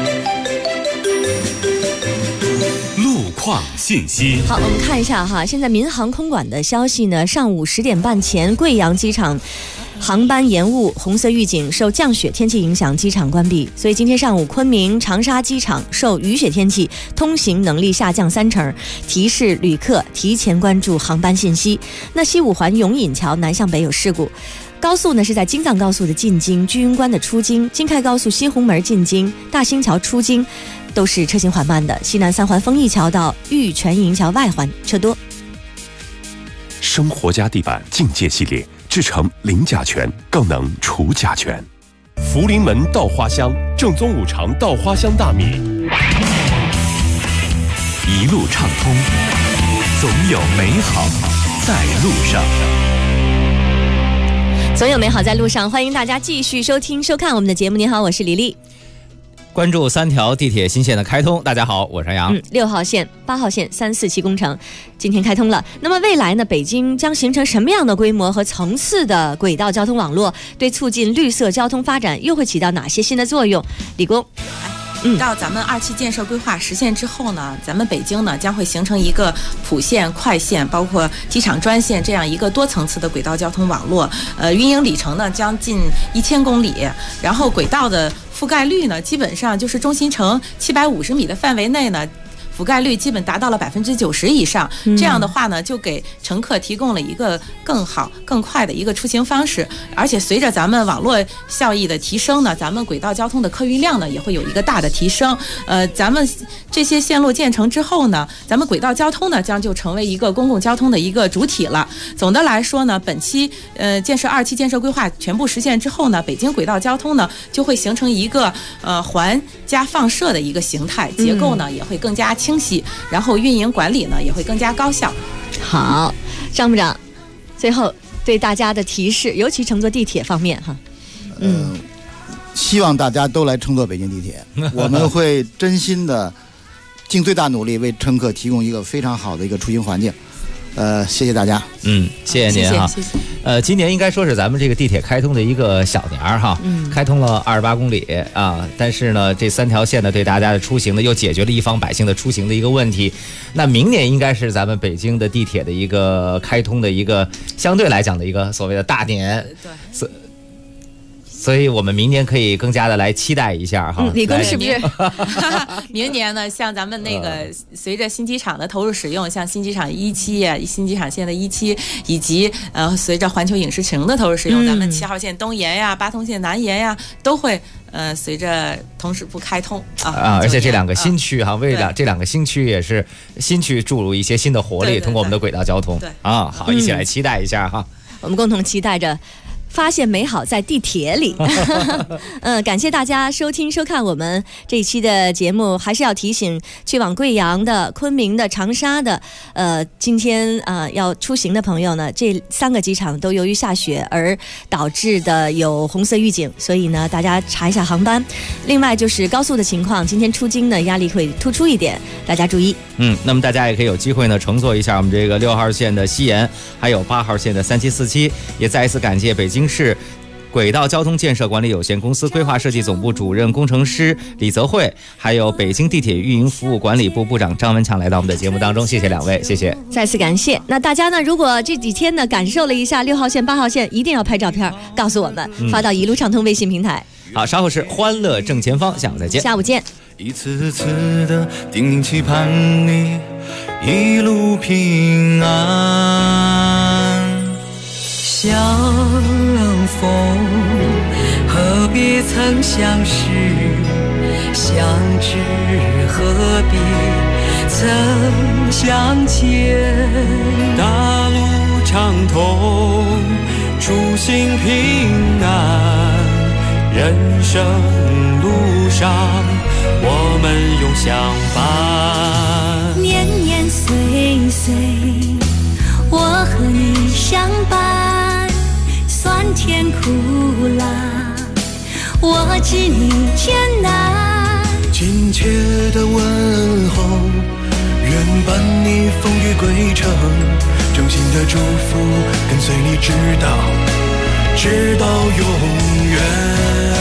路况信息。 好，我们看一下哈，现在民航空管的消息呢，上午10点半前，贵阳机场航班延误，红色预警，受降雪天气影响，机场关闭。所以今天上午，昆明、长沙机场受雨雪天气，通行能力下降30%，提示旅客提前关注航班信息。那西五环永引桥南向北有事故。高速呢是在京藏高速的进京、居庸关的出京、京开高速西红门进京、大兴桥出京，都是车行缓慢的。西南3环丰益桥到玉泉营桥外环车多。 生活家地板境界系列，制成零甲醛，更能除甲醛。福临门稻花香，正宗五常稻花香大米， 一路畅通，总有美好在路上。 总有美好在路上，欢迎大家继续收听收看我们的节目。您好，我是李丽。 关注3条地铁新线的开通。大家好，我是杨。 6号线、8号线3、4期工程今天开通了。那么未来呢，北京将形成什么样的规模和层次的轨道交通网络？对促进绿色交通发展又会起到哪些新的作用？李工。 到咱们2期建设规划实现之后呢，咱们北京呢将会形成一个普线、快线，包括机场专线这样一个多层次的轨道交通网络。运营里程呢将近1000公里，然后轨道的覆盖率呢基本上就是中心城750米的范围内呢，覆盖率基本达到了90%以上。这样的话呢，就给乘客提供了一个更好、更快的一个出行方式。而且随着咱们网络效益的提升呢，咱们轨道交通的客运量呢也会有一个大的提升。咱们这些线路建成之后呢，咱们轨道交通呢将就成为一个公共交通的一个主体了。总的来说呢，本期2期建设规划全部实现之后呢，北京轨道交通呢就会形成一个环加放射的一个形态，结构呢也会更加清晰，然后运营管理呢也会更加高效。 好，张部长，最后对大家的提示，尤其乘坐地铁方面哈， 希望大家都来乘坐北京地铁，我们会真心的尽最大努力为乘客提供一个非常好的一个出行环境。谢谢大家。 谢谢您哈。 谢谢。 今年应该说是咱们这个地铁开通的一个小年儿哈，开通了28公里啊，但是呢，这3条线呢，对大家的出行呢，又解决了一方百姓的出行的一个问题。那明年应该是咱们北京的地铁的一个开通的一个相对来讲的一个所谓的大年。对。所以我们明年可以更加的来期待一下哈。 李工是不是？ 明年呢，像咱们那个随着新机场的投入使用，像新机场1期呀、新机场线的1期，以及随着环球影视城的投入使用，咱们7号线东延呀、8通线南延呀，都会随着同时不开通而且这2个新区哈，为了这2个新区也是新区注入一些新的活力，通过我们的轨道交通。好，一起来期待一下哈。 我们共同期待着发现美好在地铁里。感谢大家收听收看我们这一期的节目。还是要提醒去往贵阳的、昆明的、长沙的今天要出行的朋友呢，这3个机场都由于下雪而导致的有红色预警，所以呢大家查一下航班。另外就是高速的情况，今天出京呢压力会突出一点，大家注意。 那么大家也可以有机会呢乘坐一下我们这个6号线的西延，还有8号线的3期4期。也再一次感谢北京市轨道交通建设管理有限公司规划设计总部主任工程师李泽慧，还有北京地铁运营服务管理部部长张文强来到我们的节目当中，谢谢2位，谢谢， 再次感谢。那大家呢，如果这几天呢感受了一下6号线、8号线，一定要拍照片告诉我们，发到一路畅通微信平台。 好，稍后是欢乐正前方，下午再见。 下午见。 一次次的叮咛期盼你一路平安。 相逢何必曾相识，相知何必曾相见。 大路畅通，诸行平安，人生路上我们永相伴。 年年岁岁我和你相伴，酸甜苦辣我知你艰难。 亲切的问候，愿伴你风雨归程，衷心的祝福跟随你直到永远。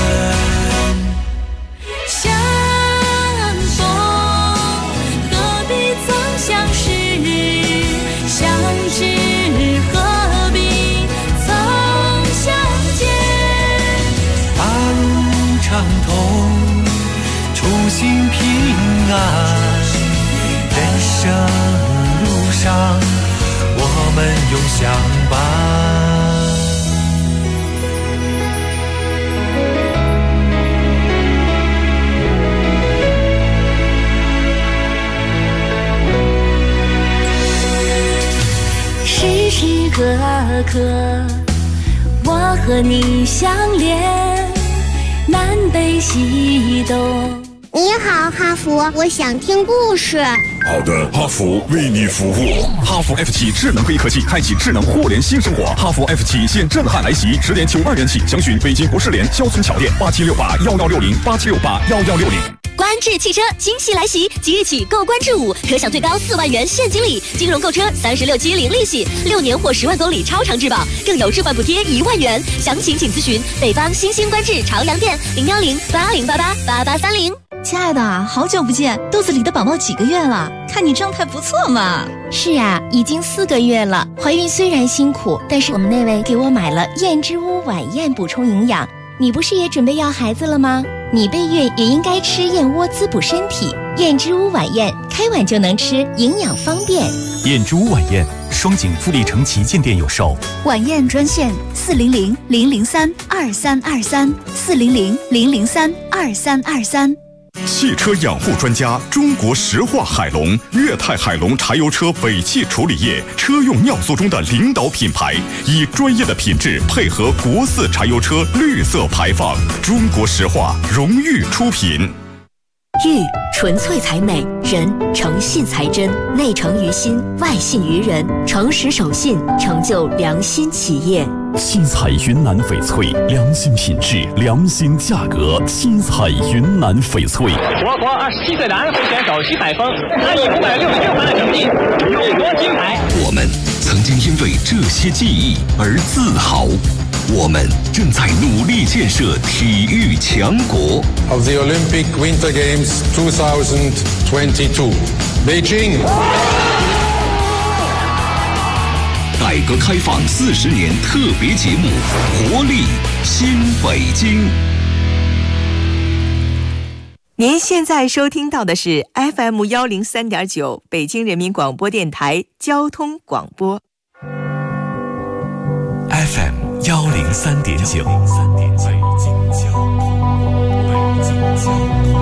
相逢何必曾相识，相知何必曾相见。 大路畅通，初心平安，人生路上我们永相伴。 时时刻刻我和你相连，南北西东。 你好，哈佛，我想听故事。 好的，哈佛为你服务。哈佛 F7 智能黑科技，开启智能互联新生活。哈佛 F7 现震撼来袭，10点9万元起，详询北京国士联肖村桥店8768116087681160。 观致汽车惊喜来袭，即日起购观致5，可享最高4万元现金礼，金融购车36期零利息，6年或10万公里超长质保，更有置换补贴1万元。详情请咨询北方新兴观致朝阳店01080888830。 亲爱的，好久不见，肚子里的宝宝几个月了？看你状态不错嘛。 是啊，已经4个月了。怀孕虽然辛苦，但是我们那位给我买了燕之屋晚宴补充营养。你不是也准备要孩子了吗？你备孕也应该吃燕窝滋补身体。燕之屋晚宴开碗就能吃，营养方便。 燕之屋晚宴，双井富力城旗舰店有售。 晚宴专线400-003-2323，400-003-2323。 汽车养护专家，中国石化海龙、粤泰海龙柴油车尾气处理液车用尿素中的领导品牌，以专业的品质配合国4柴油车绿色排放。中国石化荣誉出品。 玉纯粹才美，人诚信才真，内诚于心，外信于人，诚实守信，成就良心企业。 七彩云南翡翠，良心品质，良心价格。七彩云南翡翠。 我国27岁男会选手徐载峰，他以566分的成绩勇夺金牌。 我们曾经因为这些记忆而自豪。我们正在努力建设体育强国。 Of the Olympic Winter Games 2022, Beijing. 改革开放40年特别节目《活力新北京》。 您现在收听到的是 FM 103.9北京人民广播电台交通广播。 FM 103.9。